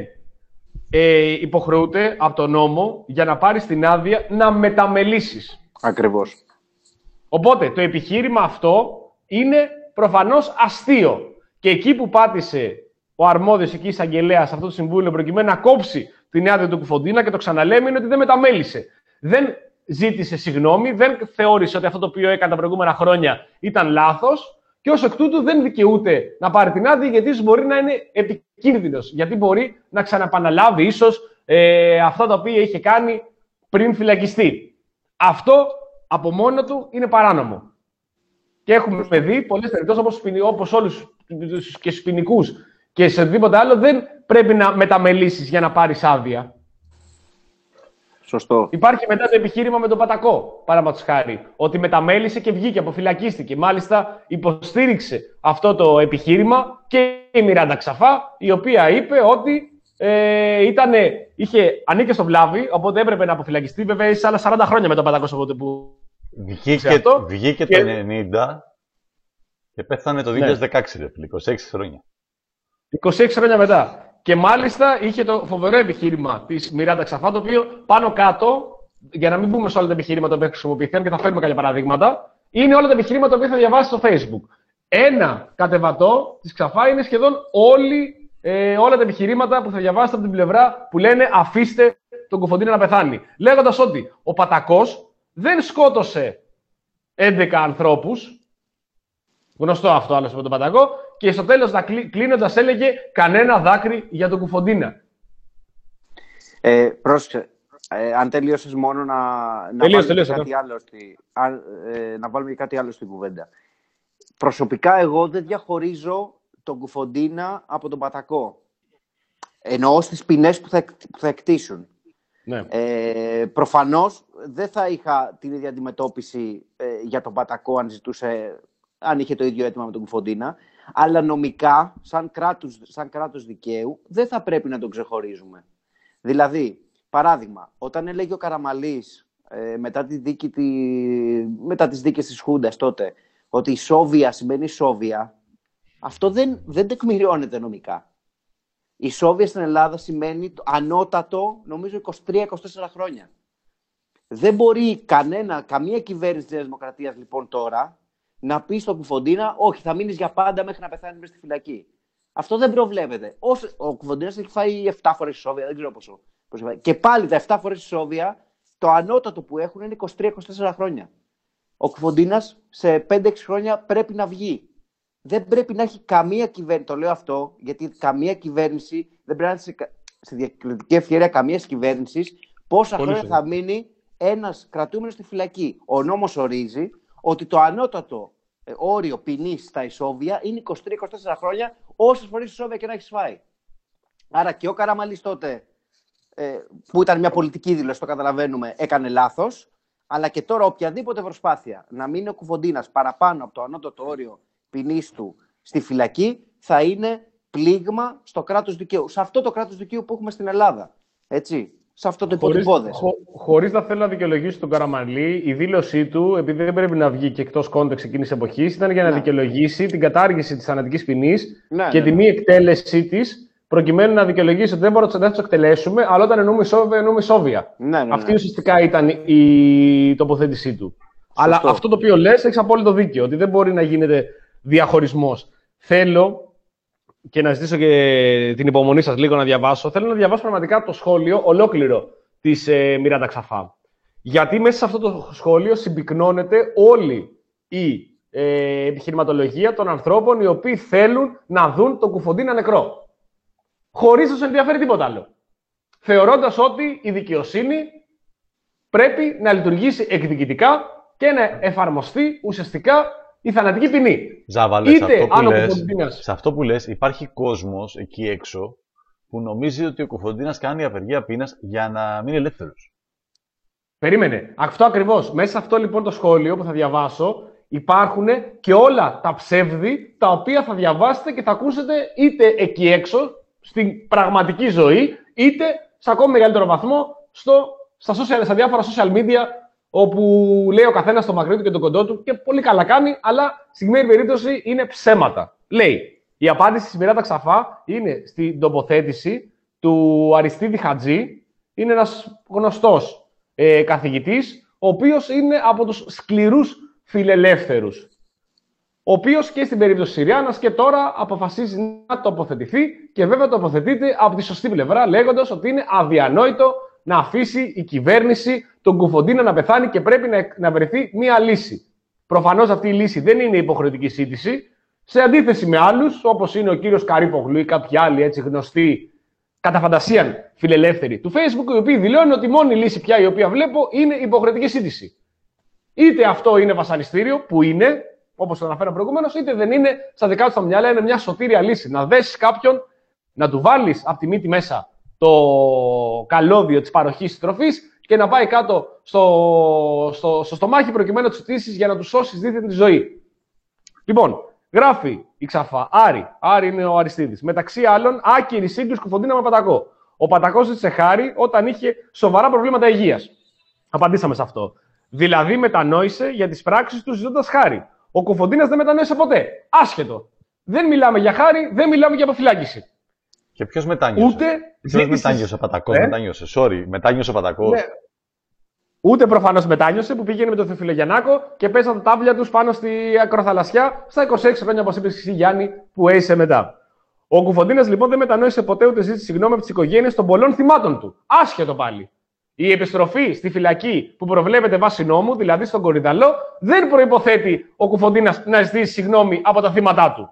ε, υποχρεούται από τον νόμο για να πάρεις την άδεια να μεταμελήσεις. Ακριβώς. Οπότε το επιχείρημα αυτό είναι προφανώς αστείο. Και εκεί που πάτησε ο αρμόδιος εκεί εισαγγελέας σε αυτό το συμβούλιο προκειμένου να κόψει την άδεια του Κουφοντίνα και το ξαναλέμε είναι ότι δεν μεταμέλησε. Δεν ζήτησε συγγνώμη, δεν θεώρησε ότι αυτό το οποίο έκανε τα προηγούμενα χρόνια ήταν λάθος και ως εκ τούτου δεν δικαιούται να πάρει την άδεια γιατί ίσως μπορεί να είναι επικίνδυνος. Γιατί μπορεί να ξαναπαναλάβει ίσως ε, αυτά τα οποία είχε κάνει πριν φυλακιστεί. Αυτό από μόνο του είναι παράνομο. Και έχουμε δει πολλές περιπτώσεις όπως, όπως όλους και στους ποινικούς και σε οτιδήποτε άλλο δεν πρέπει να μεταμελήσεις για να πάρεις άδεια. Σωστό. Υπάρχει μετά το επιχείρημα με τον Πατακό, παραδείγματος χάρη, ότι μεταμέλησε και βγήκε, αποφυλακίστηκε. Μάλιστα υποστήριξε αυτό το επιχείρημα και η Μιράντα Ξαφά, η οποία είπε ότι ε, ήτανε, είχε ανήκε στο βλάβη, οπότε έπρεπε να αποφυλακιστεί. Βέβαια, είσαι άλλα σαράντα χρόνια με τον Πατακό από που. Βγήκε, αυτό, βγήκε και... το ενενήντα και πέθανε το δύο χιλιάδες δεκαέξι, ναι. είκοσι έξι χρόνια. είκοσι έξι χρόνια μετά. Και μάλιστα είχε το φοβερό επιχείρημα της Μιράντα Ξαφά, το οποίο πάνω κάτω, για να μην πούμε σε όλα τα επιχειρήματα που χρησιμοποιηθούν και θα φέρουμε κάποια παραδείγματα, είναι όλα τα επιχειρήματα που θα διαβάσει στο Facebook. Ένα κατεβατό της Ξαφά είναι σχεδόν όλοι, ε, όλα τα επιχειρήματα που θα διαβάσετε από την πλευρά που λένε αφήστε τον Κουφοντίνα να πεθάνει. Λέγοντας ότι ο Πατακός δεν σκότωσε έντεκα ανθρώπους, γνωστό αυτό άλλωστε με τον Πατακό, και στο τέλος κλείνοντας έλεγε κανένα δάκρυ για τον Κουφοντίνα. Ε, πρόσεξε, ε, αν τελείωσες μόνο να, να, τελείως, βάλουμε τελείως, κάτι άλλο στη, α, ε, να βάλουμε κάτι άλλο στην κουβέντα. Προσωπικά εγώ δεν διαχωρίζω τον Κουφοντίνα από τον Πατακό. Εννοώ στις ποινές που θα, που θα εκτίσουν. Ναι. Ε, προφανώς δεν θα είχα την ίδια αντιμετώπιση ε, για τον Πατακό αν ζητούσε, αν είχε το ίδιο αίτημα με τον Κουφοντίνα, αλλά νομικά, σαν κράτος, σαν κράτος δικαίου, δεν θα πρέπει να τον ξεχωρίζουμε. Δηλαδή, παράδειγμα, όταν έλεγε ο Καραμαλής ε, μετά, τη δίκη, τη, μετά τις δίκες της Χούντας τότε, ότι η Σόβια σημαίνει Σόβια, αυτό δεν, δεν τεκμηριώνεται νομικά. Η Σόβια στην Ελλάδα σημαίνει ανώτατο, νομίζω, είκοσι τρία είκοσι τέσσερα χρόνια. Δεν μπορεί κανένα, καμία κυβέρνηση της Δημοκρατίας λοιπόν τώρα να πει στον Κουφοντίνα, όχι, θα μείνεις για πάντα μέχρι να πεθάνεις μέσα στη φυλακή. Αυτό δεν προβλέπεται. Όσο, ο Κουφοντίνας έχει φάει επτά φορές η Σόβια, δεν ξέρω πόσο. Και πάλι τα επτά φορές η Σόβια, το ανώτατο που έχουν είναι είκοσι τρία είκοσι τέσσερα χρόνια. Ο Κουφοντίνας σε πέντε έξι χρόνια πρέπει να βγει. δεν πρέπει να έχει καμία κυβέρνηση. Το λέω αυτό, γιατί καμία κυβέρνηση δεν πρέπει να είναι στη διακριτική ευκαιρία καμία κυβέρνηση πόσα Πολύ χρόνια σωστά. θα μείνει ένας κρατούμενος στη φυλακή. Ο νόμος ορίζει ότι το ανώτατο ε, όριο ποινής στα ισόβια είναι είκοσι τρία είκοσι τέσσερα χρόνια, όσες φορές ισόβια και να έχεις φάει. Άρα και ο Καραμανλής τότε, ε, που ήταν μια πολιτική δήλωση, το καταλαβαίνουμε, έκανε λάθος. Αλλά και τώρα οποιαδήποτε προσπάθεια να μείνει ο Κουφοντίνας παραπάνω από το ανώτατο όριο ποινής του στη φυλακή θα είναι πλήγμα στο κράτος δικαίου. Σε αυτό το κράτος δικαίου που έχουμε στην Ελλάδα. Έτσι. Σε αυτό το υποτυπώδες. Χωρίς, χω, χωρίς να θέλω να δικαιολογήσει τον Καραμανλή, η δήλωσή του, επειδή δεν πρέπει να βγει και εκτός κόντεξ εκείνης εποχής, ήταν για να Ναι. δικαιολογήσει την κατάργηση της θανατικής ποινής Ναι, και ναι, τη ναι. μη εκτέλεσή της, προκειμένου να δικαιολογήσει ότι δεν μπορούμε να το εκτελέσουμε, αλλά όταν εννοούμε ισόβια, εννοούμε ισόβια. Ναι, ναι, ναι. Αυτή ουσιαστικά ήταν η τοποθέτησή του. Αλλά αυτό το οποίο λες, έχεις απόλυτο δίκιο, ότι δεν μπορεί να γίνεται διαχωρισμός. Θέλω και να ζητήσω και την υπομονή σας λίγο να διαβάσω. Θέλω να διαβάσω πραγματικά το σχόλιο ολόκληρο της ε, Μιράντα Ξαφά. Γιατί μέσα σε αυτό το σχόλιο συμπυκνώνεται όλη η ε, επιχειρηματολογία των ανθρώπων οι οποίοι θέλουν να δουν τον Κουφοντίνα νεκρό. Χωρίς να τους ενδιαφέρει τίποτα άλλο. Θεωρώντας ότι η δικαιοσύνη πρέπει να λειτουργήσει εκδικητικά και να εφαρμοστεί ουσιαστικά η θανατική ποινή. Ζάβαλε, Είτε σε αυτό, που αν ο λες, Κουφοντίνας- σε αυτό που λες υπάρχει κόσμος εκεί έξω που νομίζει ότι ο Κουφοντίνας κάνει απεργία πείνας για να μείνει ελεύθερος. Περίμενε. Αυτό ακριβώς. Μέσα σε αυτό λοιπόν το σχόλιο που θα διαβάσω υπάρχουν και όλα τα ψεύδη τα οποία θα διαβάσετε και θα ακούσετε είτε εκεί έξω, στην πραγματική ζωή, είτε σε ακόμη μεγαλύτερο βαθμό στο, στα, social, στα διάφορα social media όπου λέει ο καθένας το μακρύ του και το κοντό του και πολύ καλά κάνει, αλλά στην συγκεκριμένη περίπτωση είναι ψέματα. Λέει, η απάντηση της Μιράντα Ξαφά είναι στην τοποθέτηση του Αριστίδη Χατζή. Είναι ένας γνωστός ε, καθηγητής, ο οποίος είναι από τους σκληρούς φιλελεύθερους. Ο οποίος και στην περίπτωση Συριάννας και τώρα αποφασίζει να τοποθετηθεί και βέβαια τοποθετείται από τη σωστή πλευρά, λέγοντας ότι είναι αδιανόητο να αφήσει η κυβέρνηση τον Κουφοντίνα να πεθάνει και πρέπει να, να βρεθεί μία λύση. Προφανώς αυτή η λύση δεν είναι υποχρεωτική σύντηση, σε αντίθεση με άλλους, όπως είναι ο κύριος Καρύπογλου ή κάποιοι άλλοι έτσι γνωστοί κατά φαντασίαν φιλελεύθεροι του Facebook, οι οποίοι δηλώνουν ότι η μόνη λύση πια η οποία βλέπω είναι υποχρεωτική σύντηση. Είτε αυτό είναι βασανιστήριο, που είναι, όπως το αναφέραμε προηγουμένως, είτε δεν είναι, στα δικά του τα μυαλά είναι μια σωτήρια λύση. Να δέσεις κάποιον, να του βάλεις από τη μύτη μέσα το καλώδιο της παροχής της τροφής και να πάει κάτω στο, στο, στο στομάχι προκειμένου να του στήσεις για να του σώσεις δίθεν τη ζωή. Λοιπόν, γράφει η Ξαφά, Άρη, Άρη είναι ο Αριστίδης. Μεταξύ άλλων, άκυρη σύγκρουση Κουφοντίνα με Πατακό. Ο Πατακός ζήτησε χάρη όταν είχε σοβαρά προβλήματα υγείας. Απαντήσαμε σε αυτό. Δηλαδή, μετανόησε για τις πράξεις του ζητώντας χάρη. Ο Κουφοντίνας δεν μετανόησε ποτέ. Άσχετο. Δεν μιλάμε για χάρη, δεν μιλάμε για αποφυλάκηση. Και ποιος μετάνιωσε. Ούτε Ποιος ζήτησες- μετάνιωσε, ο Πατακός Ε? μετάνιωσε. Sorry, μετάνιωσε ο Πατακός. Ναι. Ούτε προφανώς μετάνιωσε που πήγαινε με τον Θεοφιλογιαννάκο και πέσαν τα τάβλια τους πάνω στη ακροθαλασσιά στα είκοσι έξι χρόνια, όπως είπες εσύ, Γιάννη, που έζησε μετά. Ο Κουφοντίνας λοιπόν δεν μετανόησε ποτέ ούτε ζήτησε συγγνώμη από τις οικογένειες των πολλών θυμάτων του. Άσχετο πάλι. Η επιστροφή στη φυλακή που προβλέπεται βάσει νόμου, δηλαδή στον Κορυδαλό, δεν προϋποθέτει ο Κουφοντίνας να ζητήσει συγγνώμη από τα θύματά του.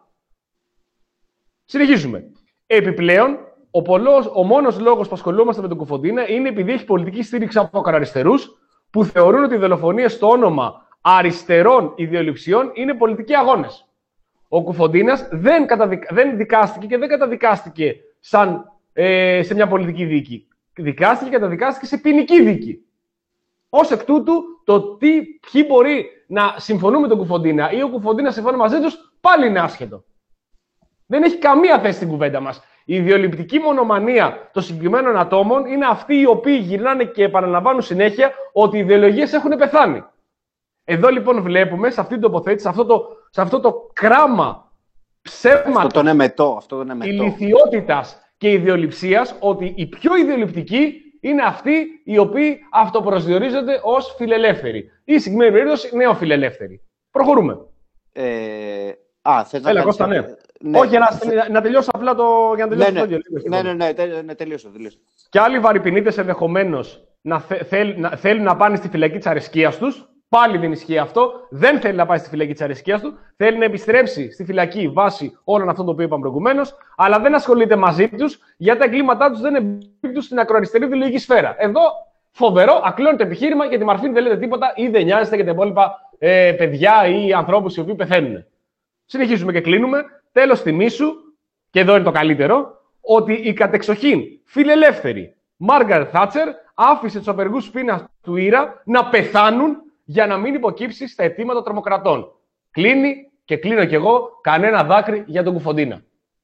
Συνεχίζουμε. Επιπλέον, ο, πολλός, ο μόνος λόγος που ασχολούμαστε με τον Κουφοντίνα είναι επειδή έχει πολιτική στήριξη από ακροαριστερούς που θεωρούν ότι οι δολοφονίες στο όνομα αριστερών ιδεολειψιών είναι πολιτικοί αγώνες. Ο Κουφοντίνας δεν, καταδικ... δεν δικάστηκε και δεν καταδικάστηκε σαν, ε, σε μια πολιτική δίκη. Δικάστηκε και καταδικάστηκε σε ποινική δίκη. Ως εκ τούτου, το τι, ποιοι μπορεί να συμφωνούν με τον Κουφοντίνα ή ο Κουφοντίνας συμφωνεί μαζί τους, πάλι είναι άσχετο. Δεν έχει καμία θέση στην κουβέντα μας. Η ιδεολειπτική μονομανία των συγκεκριμένων ατόμων είναι αυτοί οι οποίοι γυρνάνε και επαναλαμβάνουν συνέχεια ότι οι ιδεολογίες έχουν πεθάνει. Εδώ λοιπόν βλέπουμε σε αυτή την τοποθέτηση, σε αυτό το, σε αυτό το κράμα ψέματος, Αυτό τον εμετό. Αυτό τον εμετό. ηλιθιότητας και ιδεολειψίας, ότι οι πιο ιδεολειπτικοί είναι αυτοί οι οποίοι αυτοπροσδιορίζονται ως φιλελεύθεροι ή, συγκεκριμένη περίπτωση, νεοφιλελεύθεροι. Προχωρούμε. Ε, α, θες να Έλα, κάνεις Κώστα, ναι. κάτι? Ναι. Όχι, να, να τελειώσω απλά το, για να Ναι, τελειώσω ναι, το ίδιο. ναι, ναι, ναι, τε- ναι, τελείωσε, τελείωσε. Και άλλοι βαρυπινίτες ενδεχομένως να, θε, θέλ, να θέλουν να πάνε στη φυλακή της αρεσκίας τους. Πάλι δεν ισχύει αυτό. Δεν θέλει να πάει στη φυλακή της αρεσκίας του. Θέλει να επιστρέψει στη φυλακή βάσει όλων αυτών το οποίο είπαμε προηγουμένως. Αλλά δεν ασχολείται μαζί τους, γιατί τα εγκλήματά τους δεν εμπίπτουν στην ακροαριστερή ιδεολογική σφαίρα. Εδώ φοβερό, ακλώνει το επιχείρημα για τη Μαρφίν δεν λέτε τίποτα ή δεν νοιάζεστε για τα υπόλοιπα ε, παιδιά ή ανθρώπους οι οποίοι πεθαίνουν. Συνεχίζουμε και κλείνουμε. Τέλος θυμίσου, και εδώ είναι το καλύτερο, ότι η κατεξοχήν φιλελεύθερη Μάργαρετ Θάτσερ άφησε τους απεργούς πείνας του Ήρα να πεθάνουν για να μην υποκύψει στα αιτήματα των τρομοκρατών. Κλείνει και κλείνω κι εγώ κανένα δάκρυ για τον Κουφοντίνα.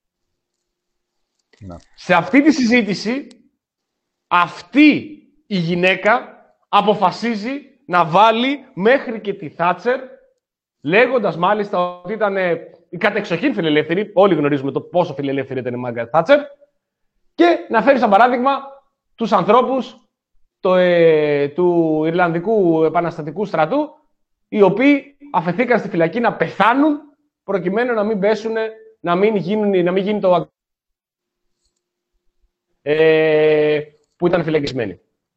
Να. Σε αυτή τη συζήτηση, αυτή η γυναίκα αποφασίζει να βάλει μέχρι και τη Θάτσερ, λέγοντας μάλιστα ότι ήταν η κατεξοχήν φιλελεύθερη, όλοι γνωρίζουμε το πόσο φιλελεύθερη ήταν η Μάργαρετ Θάτσερ, και να φέρει σαν παράδειγμα τους ανθρώπους το, ε, του Ιρλανδικού Επαναστατικού Στρατού, οι οποίοι αφεθήκαν στη φυλακή να πεθάνουν προκειμένου να μην πέσουν, να μην, γίνουν, να μην γίνει το ε, που ήταν φυλακισμένοι.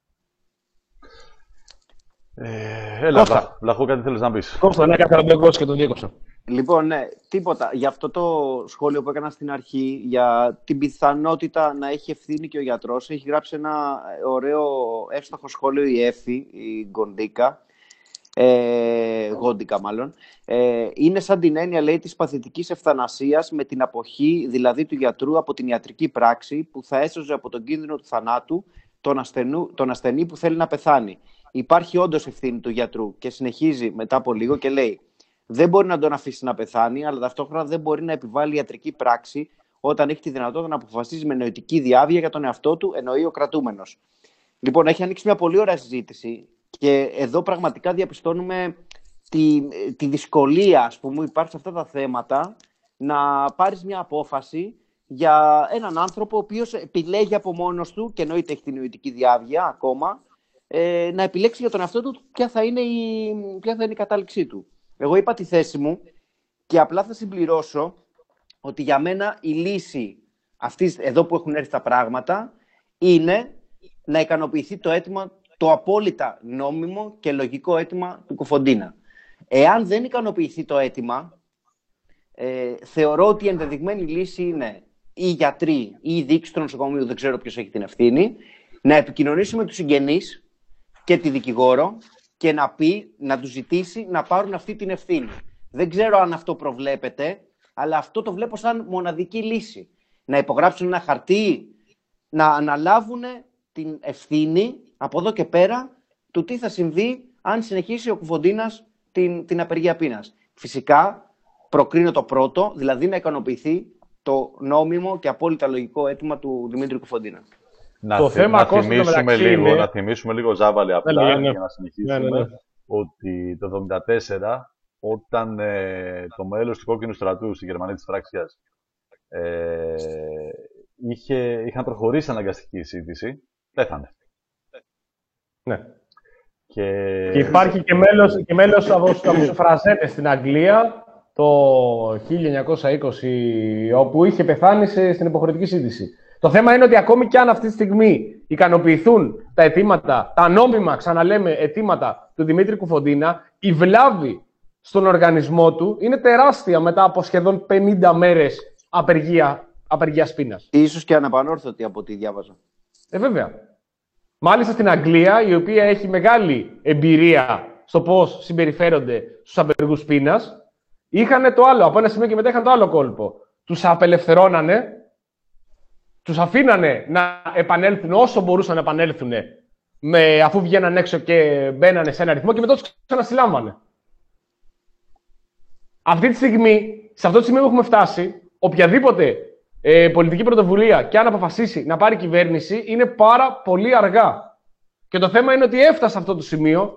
Ε, έλα, Βλα, Βλαχό, κάτι θέλεις να πεις. Κόψα, ναι, κάθε ραμπλό και τον διέκοψα. Λοιπόν, ναι, τίποτα. Για αυτό το σχόλιο που έκανα στην αρχή, για την πιθανότητα να έχει ευθύνη και ο γιατρός, έχει γράψει ένα ωραίο εύστοχο σχόλιο η Εύη, η Γκοντίκα, ε, Γόντικα μάλλον. Ε, είναι σαν την έννοια, λέει, της παθητικής ευθανασίας με την αποχή, δηλαδή του γιατρού από την ιατρική πράξη που θα έσωζε από τον κίνδυνο του θανάτου τον, ασθενού, τον ασθενή που θέλει να πεθάνει. Υπάρχει όντως ευθύνη του γιατρού και συνεχίζει μετά από λίγο και λέει: δεν μπορεί να τον αφήσει να πεθάνει, αλλά ταυτόχρονα δεν μπορεί να επιβάλλει ιατρική πράξη όταν έχει τη δυνατότητα να αποφασίζει με νοητική διάβια για τον εαυτό του, εννοεί ο κρατούμενος. Λοιπόν, έχει ανοίξει μια πολύ ωραία συζήτηση και εδώ πραγματικά διαπιστώνουμε τη, τη δυσκολία, ας πούμε, που υπάρχει σε αυτά τα θέματα να πάρεις μια απόφαση για έναν άνθρωπο ο οποίος επιλέγει από μόνος του, και εννοείται έχει τη νοητική διάβια ακόμα, ε, να επιλέξει για τον εαυτό του ποια θα είναι η, ποια θα είναι η κατάληξή του. Εγώ είπα τη θέση μου και απλά θα συμπληρώσω ότι για μένα η λύση αυτής, εδώ που έχουν έρθει τα πράγματα, είναι να ικανοποιηθεί το αίτημα, το απόλυτα νόμιμο και λογικό αίτημα του Κουφοντίνα. Εάν δεν ικανοποιηθεί το αίτημα, ε, θεωρώ ότι η ενδεδειγμένη λύση είναι οι γιατροί ή οι διοίκηση του νοσοκομείου, δεν ξέρω ποιος έχει την ευθύνη, να επικοινωνήσει με τους συγγενείς και τη δικηγόρο και να πει, να τους ζητήσει να πάρουν αυτή την ευθύνη. Δεν ξέρω αν αυτό προβλέπεται, αλλά αυτό το βλέπω σαν μοναδική λύση. Να υπογράψουν ένα χαρτί, να αναλάβουν την ευθύνη από εδώ και πέρα του τι θα συμβεί αν συνεχίσει ο Κουφοντίνας την, την απεργία πείνας. Φυσικά προκρίνω το πρώτο, δηλαδή να ικανοποιηθεί το νόμιμο και απόλυτα λογικό αίτημα του Δημήτρη Κουφοντίνα. Να, το θυ, θέμα να, θυμίσουμε λίγο, είναι... να θυμίσουμε λίγο, Ζάβαλη, απλά, ναι, ναι. για να συνεχίσουμε, ναι, ναι, ναι. ότι το εβδομήντα τέσσερα, όταν ε, το μέλος του Κόκκινου Στρατού στη Γερμανία της Φράξιας ε, είχε, είχαν προχωρήσει αναγκαστική εισήγηση, πέθανε. Ναι. Και... και υπάρχει και μέλος, και μέλος από τους Φραζέτες στην Αγγλία το χίλια εννιακόσια είκοσι, όπου είχε πεθάνει σε, στην υποχρεωτική σύντηση. Το θέμα είναι ότι ακόμη και αν αυτή τη στιγμή ικανοποιηθούν τα αιτήματα, τα νόμιμα, ξαναλέμε, αιτήματα του Δημήτρη Κουφοντίνα, η βλάβη στον οργανισμό του είναι τεράστια μετά από σχεδόν πενήντα μέρες απεργία, απεργίας πείνας. Ίσως και αναπανόρθωτη από ό,τι διάβαζα. Ε, βέβαια. Μάλιστα στην Αγγλία, η οποία έχει μεγάλη εμπειρία στο πώς συμπεριφέρονται στους απεργούς πείνας, είχαν το άλλο, από ένα σημείο και μετά είχαν το άλλο κόλπο. Τους απελευθερώνανε, τους αφήνανε να επανέλθουν όσο μπορούσαν να επανέλθουν, με, αφού βγαίναν έξω και μπαίνανε σε ένα ρυθμό, και μετά τους ξανασυλλάμβανε. Αυτή τη στιγμή, σε αυτό το σημείο που έχουμε φτάσει, οποιαδήποτε ε, πολιτική πρωτοβουλία και αν αποφασίσει να πάρει κυβέρνηση, είναι πάρα πολύ αργά. Και το θέμα είναι ότι έφτασε σε αυτό το σημείο.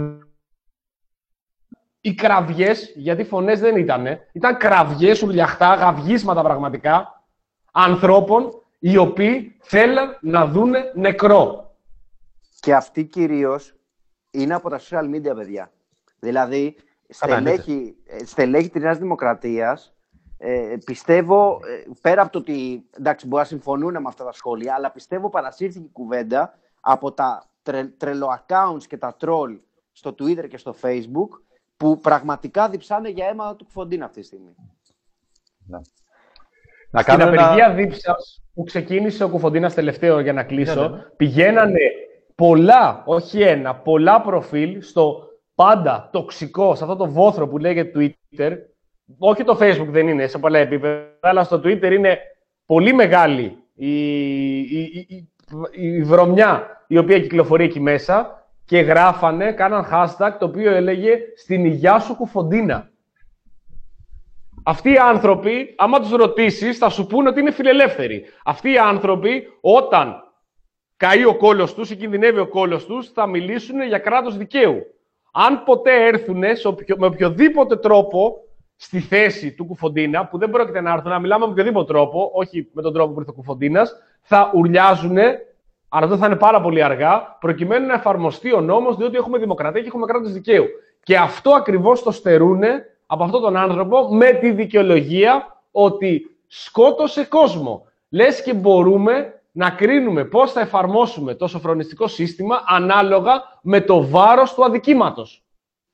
Οι κραυγές, γιατί φωνές δεν ήτανε, ήταν κραυγές, ουρλιαχτά, γαυγίσματα πραγματικά, ανθρώπων οι οποίοι θέλαν να δούνε νεκρό. Και αυτοί κυρίως είναι από τα social media, παιδιά. Δηλαδή, στελέχη, στελέχη της Νέας Δημοκρατίας, ε, πιστεύω, ε, πέρα από το ότι, εντάξει, μπορεί να συμφωνούν με αυτά τα σχόλια, αλλά πιστεύω παρασύρθηκε η κουβέντα από τα τρε, τρελο accounts και τα troll στο Twitter και στο Facebook που πραγματικά διψάνε για αίμα του Κουφοντίνα αυτή τη στιγμή. Ναι. Να Στην κάνω απεργία ένα... δίψας που ξεκίνησε ο Κουφοντίνας τελευταίο, για να κλείσω, Ναι, ναι. πηγαίνανε πολλά, όχι ένα, πολλά προφίλ στο πάντα τοξικό, σε αυτό το βόθρο που λέγεται Twitter. Όχι το Facebook δεν είναι σε πολλά επίπεδα, αλλά στο Twitter είναι πολύ μεγάλη η, η, η, η, η βρωμιά η οποία κυκλοφορεί εκεί μέσα και γράφανε, κάναν hashtag το οποίο έλεγε «Στην υγειά σου Κουφοντίνα». Αυτοί οι άνθρωποι, άμα τους ρωτήσεις, θα σου πούνε ότι είναι φιλελεύθεροι. Αυτοί οι άνθρωποι, όταν καεί ο κόλος τους ή κινδυνεύει ο κόλος τους, θα μιλήσουν για κράτος δικαίου. Αν ποτέ έρθουν με οποιοδήποτε τρόπο στη θέση του Κουφοντίνα, που δεν πρόκειται να έρθουν, να μιλάμε με οποιοδήποτε τρόπο, όχι με τον τρόπο που ήρθε ο Κουφοντίνας, θα ουρλιάζουν, αλλά αυτό θα είναι πάρα πολύ αργά, προκειμένου να εφαρμοστεί ο νόμος, διότι έχουμε δημοκρατία και έχουμε κράτος δικαίου. Και αυτό ακριβώς το στερούν από αυτόν τον άνθρωπο με τη δικαιολογία ότι σκότωσε κόσμο. Λες και μπορούμε να κρίνουμε πώς θα εφαρμόσουμε το σοφρονιστικό σύστημα ανάλογα με το βάρος του αδικήματος.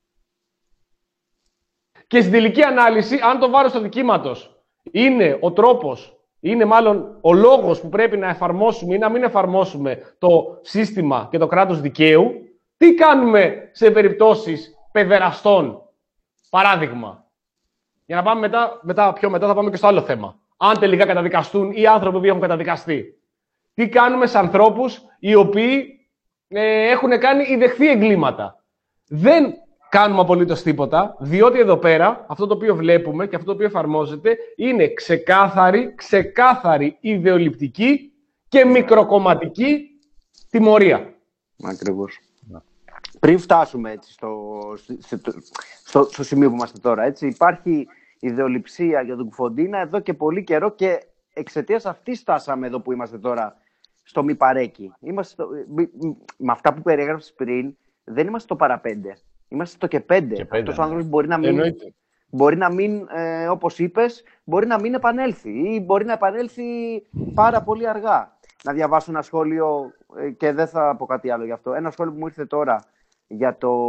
Και στην τελική ανάλυση, αν το βάρος του αδικήματος είναι ο τρόπος, είναι μάλλον ο λόγος που πρέπει να εφαρμόσουμε ή να μην εφαρμόσουμε το σύστημα και το κράτος δικαίου, τι κάνουμε σε περιπτώσεις παιδεραστών, παράδειγμα. Για να πάμε μετά, μετά, πιο μετά θα πάμε και στο άλλο θέμα. Αν τελικά καταδικαστούν οι άνθρωποι που έχουν καταδικαστεί. Τι κάνουμε σε ανθρώπους οι οποίοι ε, έχουν κάνει ή δεχθεί εγκλήματα. Δεν κάνουμε απολύτως τίποτα, διότι εδώ πέρα αυτό το οποίο βλέπουμε και αυτό το οποίο εφαρμόζεται είναι ξεκάθαρη, ξεκάθαρη ιδεολειπτική και μικροκομματική τιμωρία. Ακριβώς. Να. Πριν φτάσουμε έτσι, στο, στο, στο, στο σημείο που είμαστε τώρα, έτσι, υπάρχει ιδεολειψία για τον Κουφοντίνα εδώ και πολύ καιρό και εξαιτίας αυτής φτάσαμε εδώ που είμαστε τώρα, στο μη παρέκει. Είμαστε στο, με αυτά που περιέγραψες πριν, δεν είμαστε στο παραπέντε. Είμαστε στο και πέντε. Και πέντε. Αυτός ο άνθρωπος μπορεί να μην, μπορεί να μην ε, όπως είπες, μπορεί να μην επανέλθει ή μπορεί να επανέλθει πάρα πολύ αργά. Να διαβάσω ένα σχόλιο ε, και δεν θα πω κάτι άλλο γι' αυτό. Ένα σχόλιο που μου ήρθε τώρα για, το,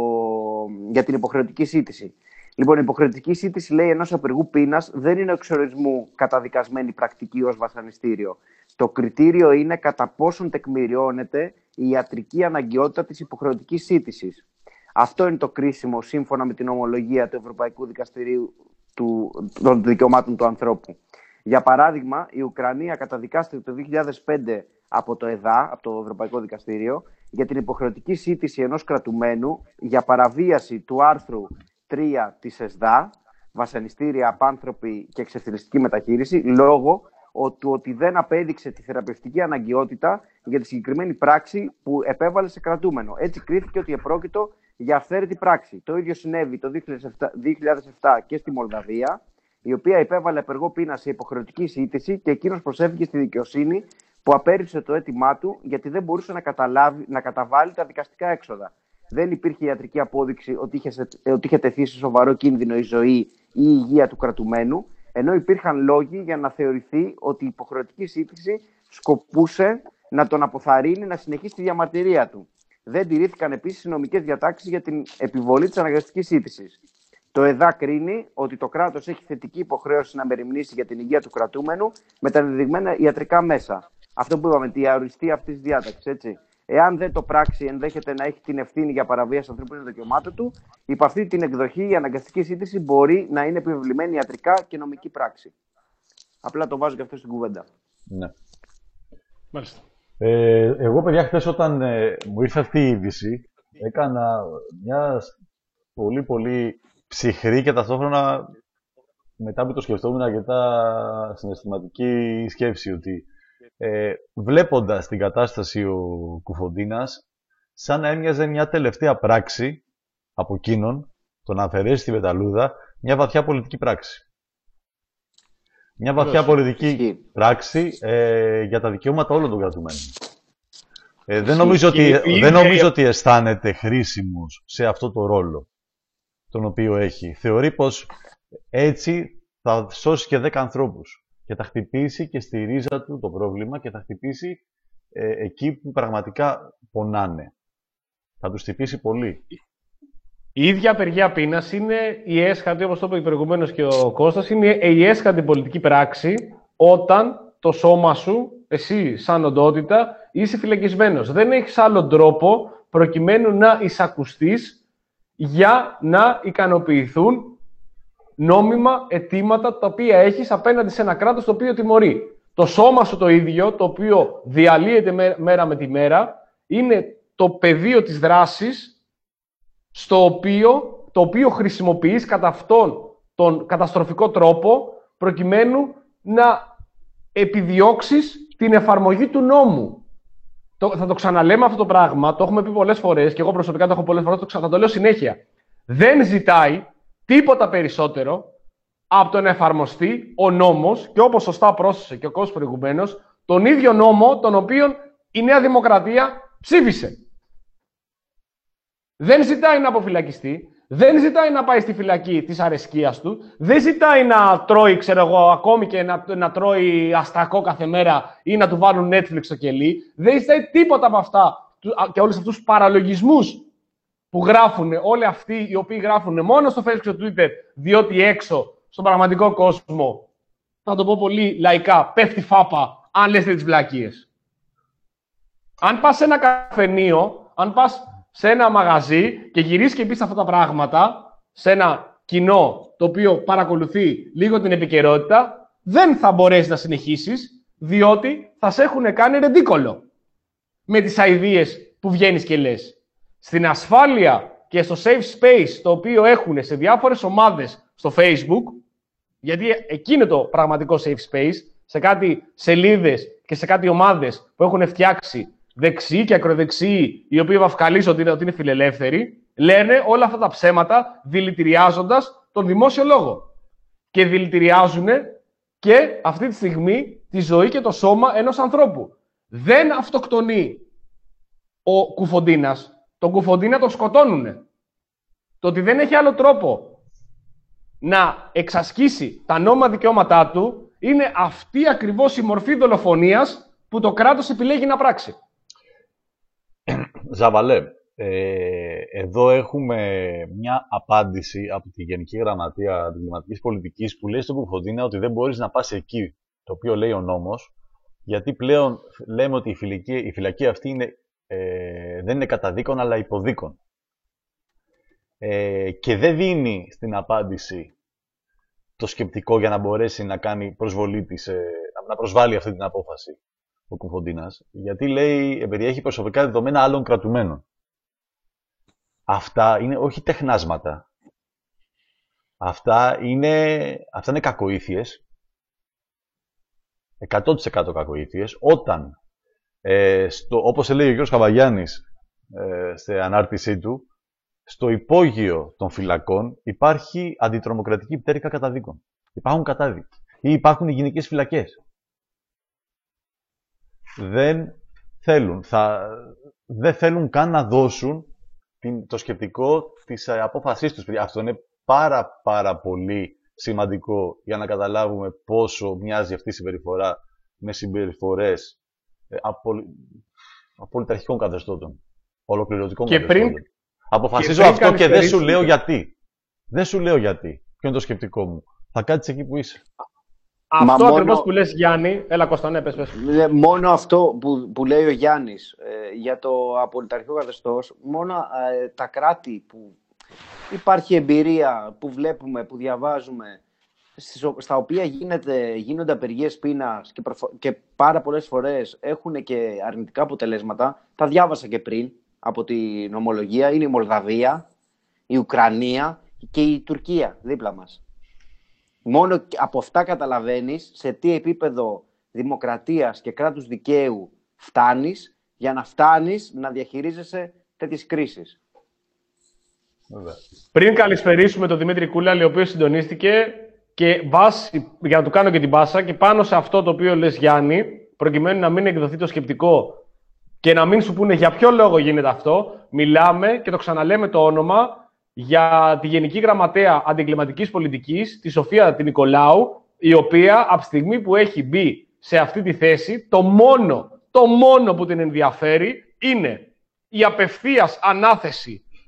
για την υποχρεωτική σύντηση. Λοιπόν, η υποχρεωτική σύντηση, λέει, ενός απεργού πείνας δεν είναι εξορισμού καταδικασμένη πρακτική ως βασανιστήριο. Το κριτήριο είναι κατά πόσον τεκμηριώνεται η ιατρική αναγκαιότητα της υποχρεωτικής σύντησης. Αυτό είναι το κρίσιμο σύμφωνα με την ομολογία του Ευρωπαϊκού Δικαστηρίου του, των Δικαιωμάτων του Ανθρώπου. Για παράδειγμα, η Ουκρανία καταδικάστηκε το δύο χιλιάδες πέντε από το ΕΔΑ, από το Ευρωπαϊκό Δικαστήριο, για την υποχρεωτική σύντηση ενός κρατουμένου για παραβίαση του άρθρου τρία της ΕΣΔΑ, βασανιστήρια, απάνθρωπη και εξευθυλιστική μεταχείριση, λόγω του ότι δεν απέδειξε τη θεραπευτική αναγκαιότητα για τη συγκεκριμένη πράξη που επέβαλε σε κρατούμενο. Έτσι κρίθηκε ότι επρόκειτο για αυθαίρετη πράξη. Το ίδιο συνέβη το δύο χιλιάδες επτά και στη Μολδαβία, η οποία επέβαλε απεργό πείνα σε υποχρεωτική σύντηση και εκείνος προσέφηκε στη δικαιοσύνη που απέρριψε το αίτημά του γιατί δεν μπορούσε να, καταλάβει, να καταβάλει τα δικαστικά έξοδα. Δεν υπήρχε ιατρική απόδειξη ότι είχε, ότι είχε τεθεί σε σοβαρό κίνδυνο η ζωή ή η υγεία του κρατουμένου, ενώ υπήρχαν λόγοι για να θεωρηθεί ότι η υποχρεωτική σύντηση σκοπούσε να τον αποθαρρύνει να συνεχίσει τη διαμαρτυρία του. Δεν τηρήθηκαν επίσης οι νομικές διατάξεις για την επιβολή της αναγκαστικής σύντησης. Το ΕΔΑ κρίνει ότι το κράτος έχει θετική υποχρέωση να μεριμνήσει για την υγεία του κρατούμενου με τα ενδεδειγμένα ιατρικά μέσα. Αυτό που είπαμε, τη αοριστία αυτής της διάταξης, έτσι. Εάν δεν το πράξει, ενδέχεται να έχει την ευθύνη για παραβίαση ανθρωπίνων δικαιωμάτων του. Υπό αυτή την εκδοχή, η αναγκαστική σύντηση μπορεί να είναι επιβεβλημένη ιατρικά και νομική πράξη. Απλά το βάζω και αυτό στην κουβέντα. Ναι. Μάλιστα. Ε, εγώ, παιδιά, χθες όταν ε, μου ήρθε αυτή η είδηση, έκανα μια πολύ πολύ ψυχρή και ταυτόχρονα μετά που το σκεφτόμουν αρκετά συναισθηματική σκέψη ότι ε, βλέποντας την κατάσταση ο Κουφοντίνας σαν να έμοιαζε μια τελευταία πράξη από εκείνον, το να αφαιρέσει τη πεταλούδα, μια βαθιά πολιτική πράξη. Μια βαθιά πολιτική πράξη ε, για τα δικαιώματα όλων των κρατουμένων. Ε, δεν, νομίζω ότι, δεν νομίζω ότι αισθάνεται χρήσιμος σε αυτό το ρόλο τον οποίο έχει. Θεωρεί πως έτσι θα σώσει και δέκα ανθρώπους και θα χτυπήσει και στη ρίζα του το πρόβλημα και θα χτυπήσει ε, εκεί που πραγματικά πονάνε. Θα τους χτυπήσει πολύ. Η ίδια απεργία πείνας είναι η έσχατη, όπως το είπε προηγουμένως και ο Κώστας, είναι η έσχατη πολιτική πράξη όταν το σώμα σου, εσύ σαν οντότητα, είσαι φυλακισμένος. Δεν έχεις άλλον τρόπο προκειμένου να εισακουστείς για να ικανοποιηθούν νόμιμα αιτήματα τα οποία έχεις απέναντι σε ένα κράτος το οποίο τιμωρεί. Το σώμα σου το ίδιο, το οποίο διαλύεται μέρα με τη μέρα, είναι το πεδίο της δράσης στο οποίο, το οποίο χρησιμοποιείς κατά αυτόν τον καταστροφικό τρόπο προκειμένου να επιδιώξεις την εφαρμογή του νόμου. Το, θα το ξαναλέμε αυτό το πράγμα, το έχουμε πει πολλές φορές και εγώ προσωπικά το έχω πολλές φορές, το, θα το λέω συνέχεια. Δεν ζητάει τίποτα περισσότερο από το να εφαρμοστεί ο νόμος και όπως σωστά πρόσθεσε και ο Κώστας προηγουμένως, τον ίδιο νόμο τον οποίο η Νέα Δημοκρατία ψήφισε. Δεν ζητάει να αποφυλακιστεί, δεν ζητάει να πάει στη φυλακή της αρεσκίας του, δεν ζητάει να τρώει, ξέρω εγώ, ακόμη και να, να τρώει αστακό κάθε μέρα ή να του βάλουν Netflix στο κελί. Δεν ζητάει τίποτα από αυτά και όλους αυτούς τους παραλογισμούς που γράφουν όλοι αυτοί οι οποίοι γράφουν μόνο στο Facebook και στο Twitter, διότι έξω στον πραγματικό κόσμο, θα το πω πολύ λαϊκά, πέφτει φάπα αν λες τις βλακίες. Αν πας σε ένα καφενείο, αν πας σε ένα μαγαζί και γυρίσεις και πεις αυτά τα πράγματα, σε ένα κοινό το οποίο παρακολουθεί λίγο την επικαιρότητα, δεν θα μπορέσεις να συνεχίσεις, διότι θα σε έχουν κάνει ρεντίκολο με τις αηδίες που βγαίνεις και λες. Στην ασφάλεια και στο safe space το οποίο έχουν σε διάφορες ομάδες στο Facebook, γιατί εκεί είναι το πραγματικό safe space, σε κάτι σελίδες και σε κάτι ομάδες που έχουν φτιάξει δεξιοί και ακροδεξιοί, οι οποίοι βαφκαλίζουν ότι είναι, ότι είναι φιλελεύθεροι, λένε όλα αυτά τα ψέματα δηλητηριάζοντας τον δημόσιο λόγο. Και δηλητηριάζουν και αυτή τη στιγμή τη ζωή και το σώμα ενός ανθρώπου. Δεν αυτοκτονεί ο Κουφοντίνας. Τον Κουφοντίνα τον σκοτώνουνε. Το ότι δεν έχει άλλο τρόπο να εξασκήσει τα νόμιμα δικαιώματά του είναι αυτή ακριβώς η μορφή δολοφονίας που το κράτος επιλέγει να πράξει. Ζαβαλέ, ε, εδώ έχουμε μια απάντηση από τη Γενική Γραμματεία Κλιματικής Πολιτικής που λέει στον Κουφοντίνα ότι δεν μπορείς να πας εκεί, το οποίο λέει ο νόμος, γιατί πλέον λέμε ότι η φυλακή, η φυλακή αυτή είναι, ε, δεν είναι καταδίκον αλλά υποδίκον. Ε, και δεν δίνει στην απάντηση το σκεπτικό για να μπορέσει να κάνει προσβολή της, ε, να προσβάλλει αυτή την απόφαση ο Κουφοντίνας, γιατί λέει περιέχει προσωπικά δεδομένα άλλων κρατουμένων. Αυτά είναι όχι τεχνάσματα. Αυτά είναι, αυτά είναι κακοήθειες. εκατό τοις εκατό κακοήθειες. Όταν, ε, στο, όπως έλεγε ο κ. Καβαγιάννης ε, στην ανάρτησή του, στο υπόγειο των φυλακών υπάρχει αντιτρομοκρατική πτέρυγα καταδίκων. Υπάρχουν κατάδικοι. Ή υπάρχουν γυναικές φυλακές. Δεν θέλουν, θα, δεν θέλουν καν να δώσουν την, το σκεπτικό της ε, απόφασής τους. Αυτό είναι πάρα πάρα πολύ σημαντικό για να καταλάβουμε πόσο μοιάζει αυτή η συμπεριφορά με συμπεριφορές ε, απολυ... απολυταρχικών καθεστώτων, ολοκληρωτικών και καθεστώτων. Πριν... Αποφασίζω και αυτό και δεν σου λέω γιατί. Δεν σου λέω γιατί. Ποιο είναι το σκεπτικό μου. Θα κάτσεις εκεί που είσαι. Αυτό μόνο... ακριβώς που λες, Γιάννη. Έλα, Κώστα, ναι, πες, πες. Μόνο αυτό που, που λέει ο Γιάννης ε, για το απολυταρχικό καθεστώς, μόνο ε, τα κράτη που υπάρχει εμπειρία, που βλέπουμε, που διαβάζουμε, στις, στα οποία γίνεται, γίνονται απεργίες πείνας και, προφο... και πάρα πολλές φορές έχουν και αρνητικά αποτελέσματα, τα διάβασα και πριν από την ομολογία, είναι η Μολδαβία, η Ουκρανία και η Τουρκία δίπλα μας. Μόνο από αυτά καταλαβαίνεις σε τι επίπεδο δημοκρατίας και κράτους δικαίου φτάνεις για να φτάνεις να διαχειρίζεσαι τέτοιες κρίσεις. Βέβαια. Πριν καλησπερίσουμε τον Δημήτρη Κούλαλη, ο οποίος συντονίστηκε και βάσει, για να του κάνω και την πάσα, και πάνω σε αυτό το οποίο λες, Γιάννη, προκειμένου να μην εκδοθεί το σκεπτικό και να μην σου πούνε για ποιο λόγο γίνεται αυτό, μιλάμε και το ξαναλέμε το όνομα για τη Γενική Γραμματέα Αντιγκληματικής Πολιτικής, τη Σοφία την Νικολάου, η οποία από τη στιγμή που έχει μπει σε αυτή τη θέση, το μόνο, το μόνο που την ενδιαφέρει είναι η απευθείας ανάθεση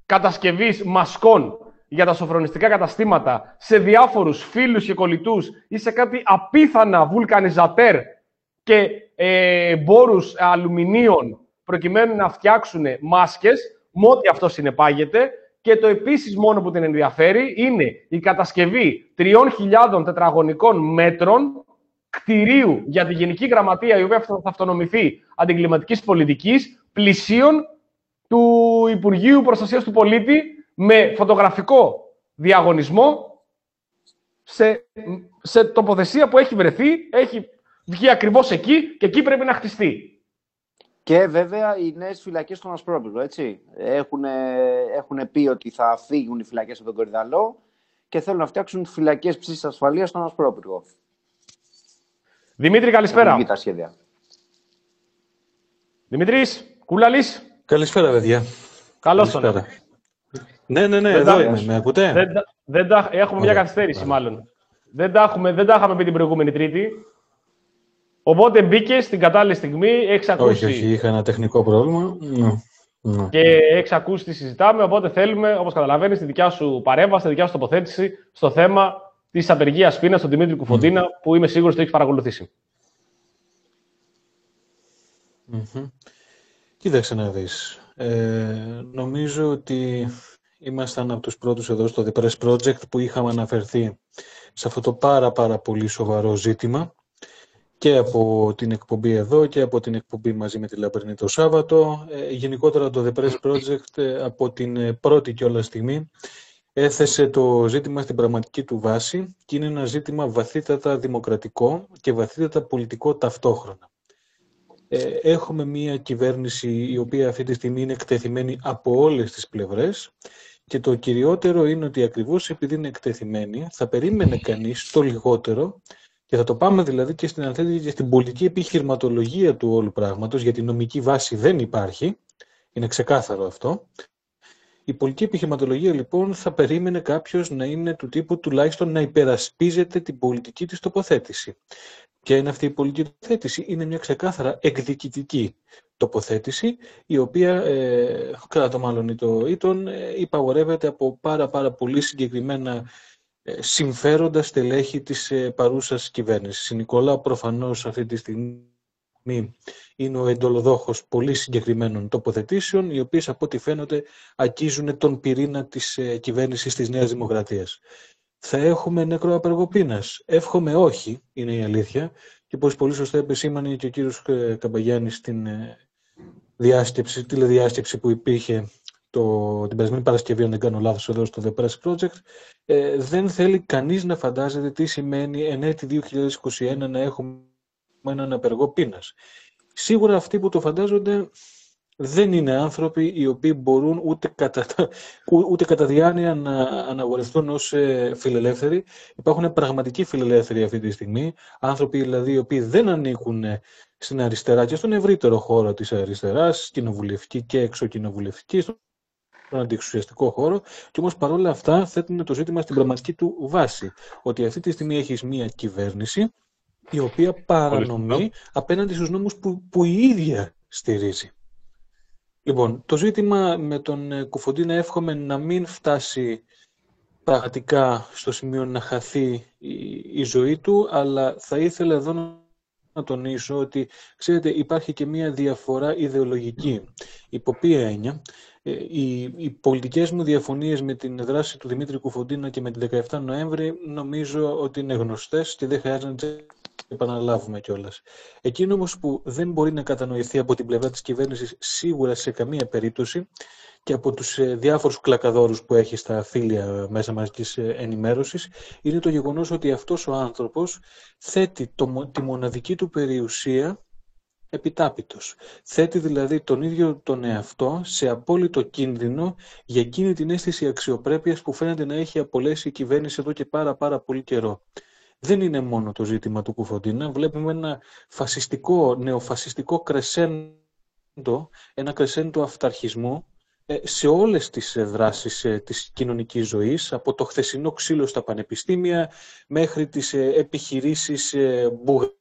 κατασκευής μασκών για τα σοφρονιστικά καταστήματα σε διάφορους φίλους και κολλητούς ή σε κάτι απίθανα βουλκανιζατέρ και ε, μπόρους αλουμινίων προκειμένου να φτιάξουν μάσκες, με ό,τι αυτό συνεπάγεται. Και το επίσης μόνο που την ενδιαφέρει είναι η κατασκευή τριών χιλιάδων τετραγωνικών μέτρων κτηρίου για τη Γενική Γραμματεία, η οποία θα αυτονομηθεί αντιγκλιματικής πολιτικής, πλησίων του Υπουργείου Προστασίας του Πολίτη, με φωτογραφικό διαγωνισμό σε, σε τοποθεσία που έχει βρεθεί, έχει βγει ακριβώς εκεί και εκεί πρέπει να χτιστεί. Και βέβαια οι νέες φυλακές στον Ασπρόπυργο, έτσι. Έχουν, έχουν πει ότι θα φύγουν οι φυλακές από τον Κορυδαλό και θέλουν να φτιάξουν φυλακές ψήσης ασφαλείας στον Ασπρόπυργο. Δημήτρη, καλησπέρα. Έχουν τα σχέδια. Δημήτρης, Κούλαλης. Καλησπέρα, παιδιά. Καλώς τον. Ναι, ναι, ναι, δεν εδώ τα... είμαι. Με ακούτε? Δεν, δεν τα... Έχουμε Ωραία. μια καθυστέρηση, Ωραία. μάλλον. Δεν τα, έχουμε, δεν τα είχαμε πει την προηγούμενη Τρίτη. Οπότε μπήκε στην κατάλληλη στιγμή, έχεις ακούσει. Όχι, όχι, είχα ένα τεχνικό πρόβλημα. No. No. Και έχεις ακούσει τι συζητάμε. Οπότε θέλουμε, όπως καταλαβαίνεις, τη δικιά σου παρέμβαση, τη δικιά σου τοποθέτηση στο θέμα της απεργίας πείνας στον Δημήτρη Κουφοντίνα, mm. που είμαι σίγουρος ότι έχεις παρακολουθήσει. Mm-hmm. Κοίταξε να δεις. Ε, νομίζω ότι ήμασταν από τους πρώτους εδώ στο The Press Project που είχαμε αναφερθεί σε αυτό το πάρα πάρα πολύ σοβαρό ζήτημα και από την εκπομπή εδώ και από την εκπομπή μαζί με τη Λαμπρινή το Σάββατο. Ε, γενικότερα το The Press Project ε, από την πρώτη κιόλας στιγμή έθεσε το ζήτημα στην πραγματική του βάση και είναι ένα ζήτημα βαθύτατα δημοκρατικό και βαθύτατα πολιτικό ταυτόχρονα. Έχουμε μια κυβέρνηση η οποία αυτή τη στιγμή είναι εκτεθειμένη από όλες τις πλευρές και το κυριότερο είναι ότι ακριβώς επειδή είναι εκτεθειμένη θα περίμενε κανείς το λιγότερο και θα το πάμε δηλαδή και στην, και στην πολιτική επιχειρηματολογία του όλου πράγματος, γιατί νομική βάση δεν υπάρχει, είναι ξεκάθαρο αυτό. Η πολιτική επιχειρηματολογία λοιπόν θα περίμενε κάποιος να είναι του τύπου τουλάχιστον να υπερασπίζεται την πολιτική της τοποθέτηση. Ποια είναι αυτή η πολιτική τοποθέτηση? Είναι μια ξεκάθαρα εκδικητική τοποθέτηση, η οποία, ε, κατά το μάλλον ή το ήτον, ε, υπαγορεύεται από πάρα πάρα πολύ συγκεκριμένα ε, συμφέροντα στελέχη της ε, παρούσας κυβέρνησης. Η Νικολάου προφανώς αυτή τη στιγμή είναι ο εντολοδόχος πολύ συγκεκριμένων τοποθετήσεων, οι οποίες από ό,τι φαίνονται αγγίζουν τον πυρήνα της ε, κυβέρνησης της Νέας Δημοκρατίας. Θα έχουμε νεκρό απεργό πείνας? Εύχομαι όχι, είναι η αλήθεια. Και όπως πολύ σωστά επεσήμανε και ο κύριος Καμπαγιάννης στην διάσκεψη, τηλεδιάσκεψη που υπήρχε το, την περασμένη Παρασκευή, αν δεν κάνω λάθος, εδώ στο The Press Project, ε, δεν θέλει κανείς να φαντάζεται τι σημαίνει εν έτη δύο χιλιάδες είκοσι ένα να έχουμε έναν απεργό πείνας. Σίγουρα αυτοί που το φαντάζονται δεν είναι άνθρωποι οι οποίοι μπορούν ούτε κατά, ούτε κατά διάνοια να αναγορευτούν ως φιλελεύθεροι. Υπάρχουν πραγματικοί φιλελεύθεροι αυτή τη στιγμή, άνθρωποι δηλαδή οι οποίοι δεν ανήκουν στην αριστερά και στον ευρύτερο χώρο της αριστεράς, κοινοβουλευτική και εξωκοινοβουλευτική, στον αντιεξουσιαστικό χώρο, και όμως παρόλα αυτά θέτουν το ζήτημα στην πραγματική του βάση, ότι αυτή τη στιγμή έχεις μια κυβέρνηση η οποία παρανομεί απέναντι στους νόμους που, που η ίδια στηρίζει. Λοιπόν, το ζήτημα με τον Κουφοντίνα εύχομαι να μην φτάσει πραγματικά στο σημείο να χαθεί η, η ζωή του, αλλά θα ήθελα εδώ να τονίσω ότι, ξέρετε, υπάρχει και μια διαφορά ιδεολογική. Υπό ποια έννοια, οι, οι πολιτικές μου διαφωνίες με την δράση του Δημήτρη Κουφοντίνα και με την δεκαεφτά Νοέμβρη νομίζω ότι είναι γνωστές και δεν χρειάζεται να επαναλάβουμε κιόλας. Εκείνο όμως που δεν μπορεί να κατανοηθεί από την πλευρά της κυβέρνησης σίγουρα σε καμία περίπτωση και από τους διάφορους κλακαδόρους που έχει στα φύλλα μέσα μαζικής ενημέρωσης είναι το γεγονός ότι αυτός ο άνθρωπος θέτει το, τη μοναδική του περιουσία επιτάπητος. Θέτει δηλαδή τον ίδιο τον εαυτό σε απόλυτο κίνδυνο για εκείνη την αίσθηση αξιοπρέπειας που φαίνεται να έχει απολέσει η κυβέρνηση εδώ και πάρα πάρα πολύ καιρό. Δεν είναι μόνο το ζήτημα του Κουφοντίνα. Βλέπουμε ένα φασιστικό, νεοφασιστικό κρεσέντο, ένα κρεσέντο αυταρχισμού σε όλες τις δράσεις της κοινωνικής ζωής, από το χθεσινό ξύλο στα πανεπιστήμια μέχρι τις επιχειρήσεις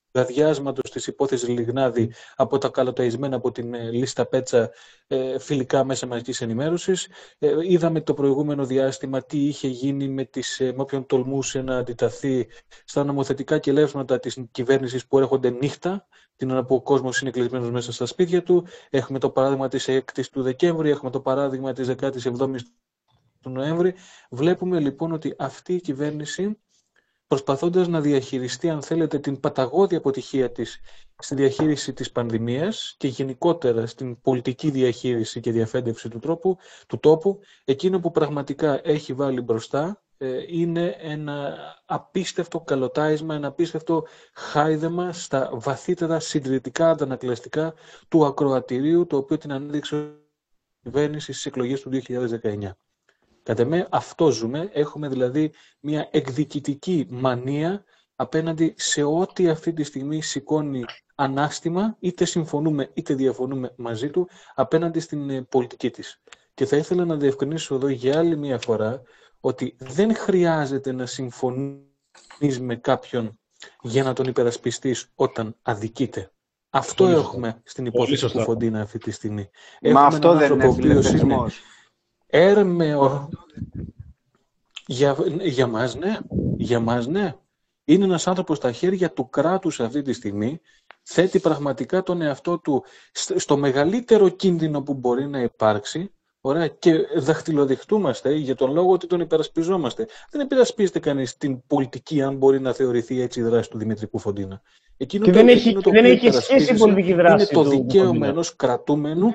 λαδιάσματος της υπόθεσης Λιγνάδη από τα καλοταϊσμένα από την ε, λίστα Πέτσα ε, φιλικά μέσα μαζικής ενημέρωσης. Ε, είδαμε το προηγούμενο διάστημα τι είχε γίνει με, τις, ε, με όποιον τολμούσε να αντιταθεί στα νομοθετικά κελεύσματα της κυβέρνησης που έρχονται νύχτα, την ώρα που ο κόσμος είναι κλεισμένος μέσα στα σπίτια του. Έχουμε το παράδειγμα της έκτης του Δεκέμβρη, έχουμε το παράδειγμα της δεκάτης εβδόμης του Νοέμβρη. Βλέπουμε λοιπόν ότι αυτή η κυβέρνηση, προσπαθώντας να διαχειριστεί, αν θέλετε, την παταγώδη αποτυχία της στη διαχείριση της πανδημίας και γενικότερα στην πολιτική διαχείριση και διαφέντευση του, τρόπου, του τόπου, εκείνο που πραγματικά έχει βάλει μπροστά ε, είναι ένα απίστευτο καλοτάισμα, ένα απίστευτο χάιδεμα στα βαθύτερα συντηρητικά αντανακλαστικά του ακροατηρίου, το οποίο την ανέδειξε η κυβέρνηση στις εκλογές του δύο χιλιάδες δεκαεννιά. Κατ' εμέ αυτό ζούμε, έχουμε δηλαδή μια εκδικητική μανία απέναντι σε ό,τι αυτή τη στιγμή σηκώνει ανάστημα, είτε συμφωνούμε είτε διαφωνούμε μαζί του, απέναντι στην πολιτική της. Και θα ήθελα να διευκρινίσω εδώ για άλλη μια φορά ότι δεν χρειάζεται να συμφωνείς με κάποιον για να τον υπερασπιστείς όταν αδικείται. Αυτό Πολύ έχουμε σωστά. Στην υπόθεση του Κουφοντίνα αυτή τη στιγμή. Μα έχουμε αυτό δεν είναι φιλελευθερισμός. Έρμεο. Για, για μας ναι, για μας ναι. Είναι ένας άνθρωπος στα χέρια του κράτους αυτή τη στιγμή, θέτει πραγματικά τον εαυτό του στο μεγαλύτερο κίνδυνο που μπορεί να υπάρξει, ωραία, και δαχτυλοδειχτούμαστε για τον λόγο ότι τον υπερασπιζόμαστε. Δεν υπερασπίζεται κανείς την πολιτική, αν μπορεί να θεωρηθεί έτσι η δράση του Δημήτρη Κουφοντίνα. Εκείνο και το, δεν έχει, το δεν έχει σχέση η πολιτική δράση. Είναι το του δικαίωμα ενός κρατούμενου.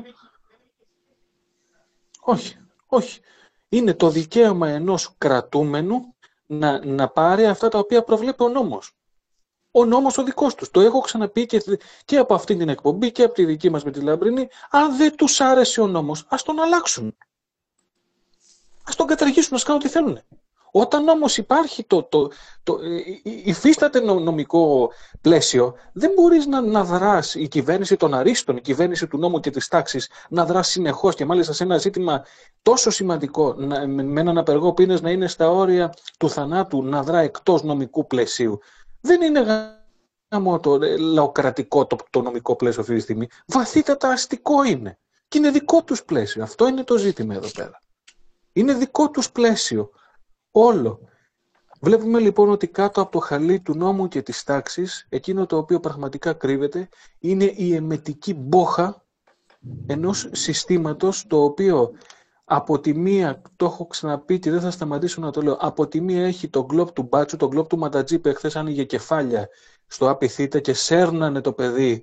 Όχι. Όχι. Είναι το δικαίωμα ενός κρατούμενου να, να πάρει αυτά τα οποία προβλέπει ο νόμος. Ο νόμος ο δικός τους. Το έχω ξαναπεί και, και από αυτή την εκπομπή και από τη δική μας με τη Λαμπρινή. Αν δεν τους άρεσε ο νόμος, ας τον αλλάξουν. Ας τον καταργήσουν, ας κάνουν ό,τι θέλουν. Όταν όμως υπάρχει το, το, το, υφίσταται νομικό πλαίσιο, δεν μπορείς να, να δράς η κυβέρνηση των αρίστων, η κυβέρνηση του νόμου και της τάξης, να δράς συνεχώς και μάλιστα σε ένα ζήτημα τόσο σημαντικό, να, με έναν απεργό πείνας να είναι στα όρια του θανάτου, να δρά εκτός νομικού πλαισίου. Δεν είναι γάμο το λαοκρατικό το, το νομικό πλαίσιο αυτή τη στιγμή. Βαθύτατα αστικό είναι. Και είναι δικό τους πλαίσιο. Αυτό είναι το ζήτημα εδώ πέρα. Είναι δικό τους πλαίσιο. Όλο. Βλέπουμε λοιπόν ότι κάτω από το χαλί του νόμου και της τάξης, εκείνο το οποίο πραγματικά κρύβεται είναι η εμετική μπόχα ενός συστήματος το οποίο από τη μία, το έχω ξαναπεί και δεν θα σταματήσω να το λέω, από τη μία έχει τον γκλόπ του Μπάτσου, τον γκλόπ του Ματατζή που εχθές άνοιγε κεφάλια στο Απιθύτα και σέρνανε το παιδί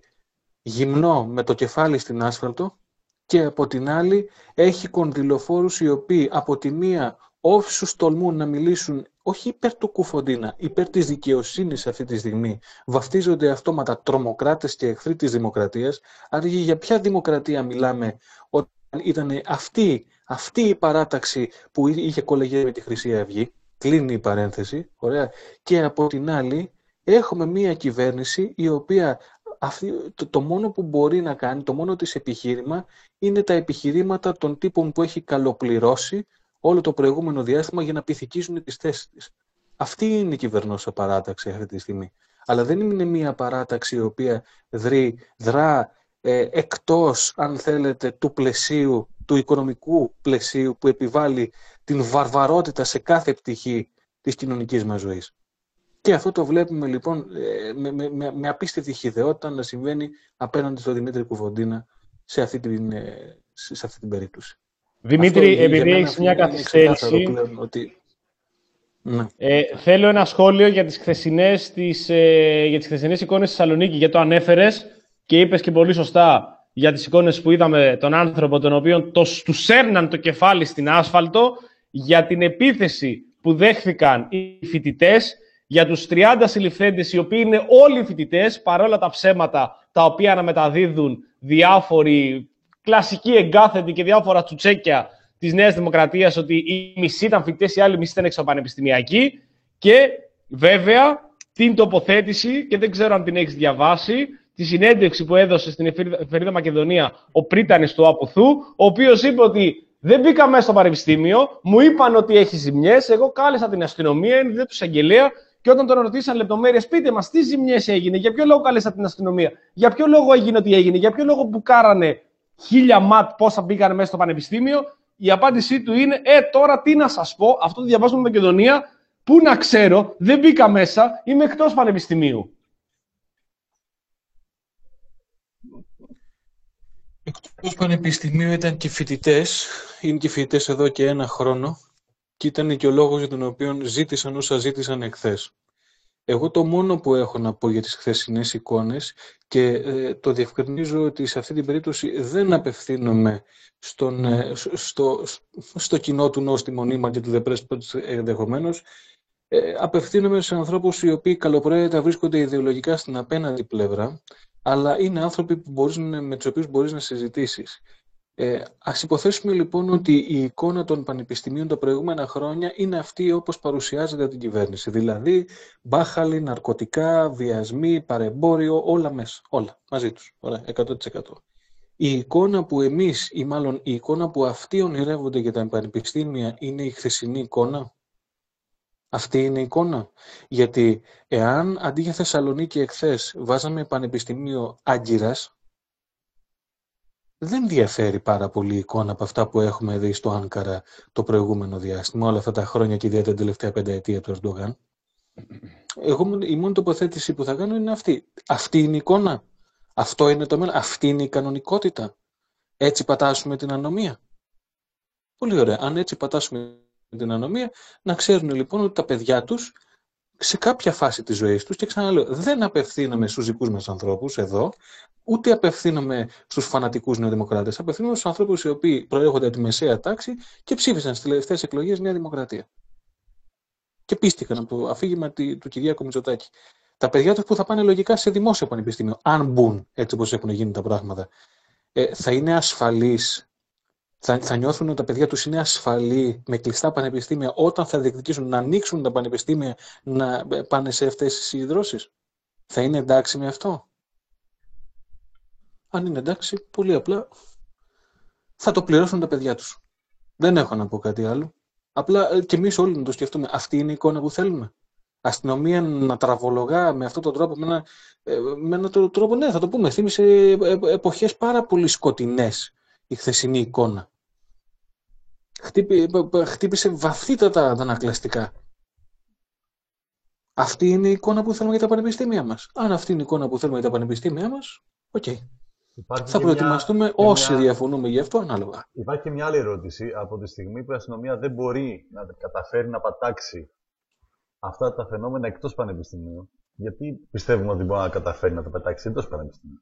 γυμνό με το κεφάλι στην άσφαλτο, και από την άλλη έχει κονδυλοφόρους οι οποίοι από τη μία όσους τολμούν να μιλήσουν όχι υπέρ του Κουφοντίνα, υπέρ της δικαιοσύνης αυτή τη στιγμή, βαφτίζονται αυτόματα τρομοκράτες και εχθροί της δημοκρατίας. Άρα για ποια δημοκρατία μιλάμε όταν ήταν αυτή, αυτή η παράταξη που είχε κολεγεί με τη Χρυσή Αυγή, κλείνει η παρένθεση, ωραία, και από την άλλη έχουμε μία κυβέρνηση η οποία αυτή, το, το μόνο που μπορεί να κάνει, το μόνο της επιχείρημα είναι τα επιχειρήματα των τύπων που έχει καλοπληρώσει όλο το προηγούμενο διάστημα για να πειθικίζουν τις θέσεις της. Αυτή είναι η κυβερνόσα παράταξη αυτή τη στιγμή. Αλλά δεν είναι μια παράταξη η οποία δρεί, δρά ε, εκτός, αν θέλετε, του πλαισίου, του οικονομικού πλαισίου που επιβάλλει την βαρβαρότητα σε κάθε πτυχή της κοινωνικής μας ζωής. Και αυτό το βλέπουμε λοιπόν ε, με, με, με, με απίστευτη χυδαιότητα να συμβαίνει απέναντι στον Δημήτρη Κουφοντίνα σε αυτή την, ε, σε αυτή την περίπτωση. Δημήτρη, αυτό, επειδή έχεις μια καθυστέρηση, ότι... ναι. ε, θέλω ένα σχόλιο για τις χθεσινές, τις, ε, για τις χθεσινές εικόνες στη Θεσσαλονίκη, γιατί το ανέφερες και είπες και πολύ σωστά για τις εικόνες που είδαμε τον άνθρωπο τον οποίο το, του σέρναν το κεφάλι στην άσφαλτο, για την επίθεση που δέχθηκαν οι φοιτητές, για τους τριάντα συλληφθέντες οι οποίοι είναι όλοι φοιτητές, παρόλα τα ψέματα τα οποία αναμεταδίδουν διάφοροι κλασικοί εγκάθετοι και διάφορα τσουτσέκια της Νέας Δημοκρατίας, ότι οι μισοί ήταν φοιτητές, οι άλλοι μισοί ήταν εξωπανεπιστημιακοί. Και βέβαια την τοποθέτηση, και δεν ξέρω αν την έχεις διαβάσει, τη συνέντευξη που έδωσε στην εφημερίδα Μακεδονία ο πρίτανης του Αποθού, ο οποίος είπε ότι δεν μπήκα μέσα στο πανεπιστήμιο, μου είπαν ότι έχει ζημιές, εγώ κάλεσα την αστυνομία, είδε του εισαγγελέα Και όταν τον ρωτήσαν λεπτομέρειες, πείτε μας τι ζημιές έγινε, για ποιο λόγο καλέσατε την αστυνομία, για ποιο λόγο έγινε ό,τι έγινε, για ποιο λόγο μπουκάρανε χίλια ματ πόσα μπήκαν μέσα στο πανεπιστήμιο, η απάντησή του είναι: Ε, τώρα τι να σας πω, αυτό το διαβάζω με Μακεδονία, πού να ξέρω, δεν μπήκα μέσα, είμαι εκτός πανεπιστημίου. Εκτός πανεπιστημίου ήταν και φοιτητές, είναι και φοιτητές εδώ και ένα χρόνο και ήταν και ο λόγος για τον οποίο ζήτησαν όσα ζήτησαν εχθές. Εγώ το μόνο που έχω να πω για τις χθεσινές εικόνες και ε, το διευκρινίζω ότι σε αυτή την περίπτωση δεν απευθύνομαι στον, ε, στο, στο κοινό του Νόστιμο Νήμα και του The Press Project ενδεχομένως, ε, απευθύνομαι σε ανθρώπους οι οποίοι καλοπροαίρετα βρίσκονται ιδεολογικά στην απέναντι πλευρά, αλλά είναι άνθρωποι που μπορείς, με τους οποίους μπορείς να συζητήσεις. Ε, ας υποθέσουμε λοιπόν ότι η εικόνα των πανεπιστημίων τα προηγούμενα χρόνια είναι αυτή όπως παρουσιάζεται από την κυβέρνηση. Δηλαδή, μπάχαλοι, ναρκωτικά, βιασμοί, παρεμπόριο, όλα μέσα. Όλα μαζί τους. Ωραία, εκατό τοις εκατό. Η εικόνα που εμείς, ή μάλλον η εικόνα που αυτοί ονειρεύονται για τα πανεπιστήμια είναι η χθεσινή εικόνα. Αυτή είναι η εικόνα. Γιατί εάν αντί για Θεσσαλονίκη εχθές βάζαμε πανεπιστήμιο Άγκυρας, δεν διαφέρει πάρα πολύ η εικόνα από αυτά που έχουμε δει στο Άνκαρα το προηγούμενο διάστημα, όλα αυτά τα χρόνια και ιδιαίτερα την τελευταία πενταετία του Ερντογάν. Εγώ η μόνη τοποθέτηση που θα κάνω είναι αυτή. Αυτή είναι η εικόνα. Αυτό είναι το μέλλον. Αυτή είναι η κανονικότητα. Έτσι πατάσουμε την ανομία. Πολύ ωραία. Αν έτσι πατάσουμε την ανομία, να ξέρουν λοιπόν ότι τα παιδιά τους σε κάποια φάση της ζωής τους, και ξαναλέω, δεν απευθύνομαι στους δικούς μας ανθρώπους εδώ, ούτε απευθύνομαι στους φανατικούς νεοδημοκράτες. Απευθύνομαι στους ανθρώπους οι οποίοι προέρχονται από τη μεσαία τάξη και ψήφισαν στις τελευταίες εκλογές Νέα Δημοκρατία. Και πίστηκαν από το αφήγημα του Κυριάκου Μητσοτάκη. Τα παιδιά τους που θα πάνε λογικά σε δημόσιο πανεπιστήμιο, αν μπουν έτσι όπως έχουν γίνει τα πράγματα, ε, θα είναι ασφαλείς. Θα, θα νιώθουν ότι τα παιδιά τους είναι ασφαλή με κλειστά πανεπιστήμια όταν θα διεκδικήσουν να ανοίξουν τα πανεπιστήμια να πάνε σε αυτές τις συγκεντρώσεις. Θα είναι εντάξει με αυτό? Αν είναι εντάξει, πολύ απλά θα το πληρώσουν τα παιδιά τους. Δεν έχω να πω κάτι άλλο. Απλά και εμείς όλοι να το σκεφτούμε. Αυτή είναι η εικόνα που θέλουμε. Αστυνομία να τραβολογά με αυτόν τον τρόπο, με ένα, με έναν τρόπο, ναι, θα το πούμε, θύμισε εποχές πάρα πολύ σκοτεινές η χθεσινή εικόνα. Χτύπησε βαθύτατα αντανακλαστικά. Αυτή είναι η εικόνα που θέλουμε για τα πανεπιστήμια μας. Αν αυτή είναι η εικόνα που θέλουμε για τα πανεπιστήμια μας, οκ. Okay. Θα προετοιμαστούμε μια, όσοι μια... διαφωνούμε γι' αυτό ανάλογα. Υπάρχει και μια άλλη ερώτηση. Από τη στιγμή που η αστυνομία δεν μπορεί να καταφέρει να πατάξει αυτά τα φαινόμενα εκτός πανεπιστημίου, γιατί πιστεύουμε ότι μπορεί να καταφέρει να τα πετάξει εντός πανεπιστημίου?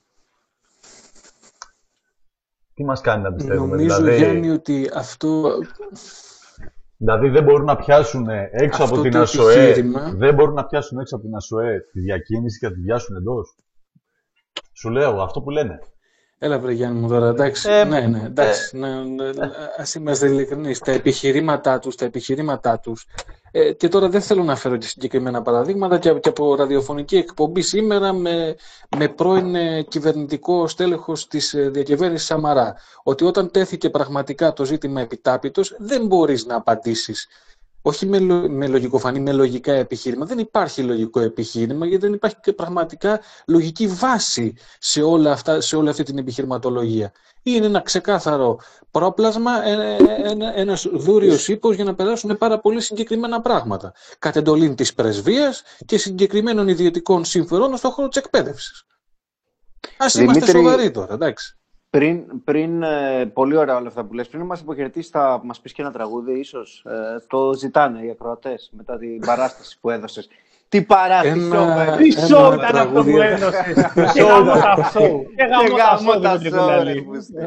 Τι μας κάνει να πιστεύουμε? Νομίζω, δηλαδή... Γιάννη, ότι αυτό... Δηλαδή δεν μπορούν να πιάσουν έξω αυτό από την ΑΣΟΕ, επιχείρημα... δεν μπορούν να πιάσουν έξω από την ΑΣΟΕ τη διακίνηση και να τη πιάσουν εντός. Σου λέω αυτό που λένε. Έλα βρε Γιάννη μου τώρα, εντάξει, ε, ναι, ναι, εντάξει, ε, ναι, ναι, ας είμαστε ειλικρινείς, τα επιχειρήματά τους, τα επιχειρήματά τους, ε, και τώρα δεν θέλω να φέρω και συγκεκριμένα παραδείγματα και, και από ραδιοφωνική εκπομπή σήμερα με, με πρώην κυβερνητικό στέλεχος της διακυβέρνησης Σαμαρά, ότι όταν τέθηκε πραγματικά το ζήτημα επιτάπητος δεν μπορείς να απαντήσεις. Όχι με, με λογικοφανή, με λογικά επιχείρημα. Δεν υπάρχει λογικό επιχείρημα, γιατί δεν υπάρχει και πραγματικά λογική βάση σε, όλα αυτά, σε όλη αυτή την επιχειρηματολογία. Είναι ένα ξεκάθαρο πρόπλασμα, ένα, ένας δούριος ύπος για να περάσουν πάρα πολύ συγκεκριμένα πράγματα. Κατ' εντολή της πρεσβείας και συγκεκριμένων ιδιωτικών συμφερόντων στον χώρο της εκπαίδευσης. Ας Δημήτρη... είμαστε σοβαροί τώρα, εντάξει. Πριν, πριν ε, πολύ ωραία όλα αυτά που λες, πριν μας αποχαιρετήσεις θα μας πεις και ένα τραγούδι, ίσως ε, το ζητάνε οι ακροατές μετά την παράσταση που έδωσες. Τι παράσταση, τι σοου ήταν αυτό που έδωσες. Και γάμω τα σοου. Και γάμω τα σοου.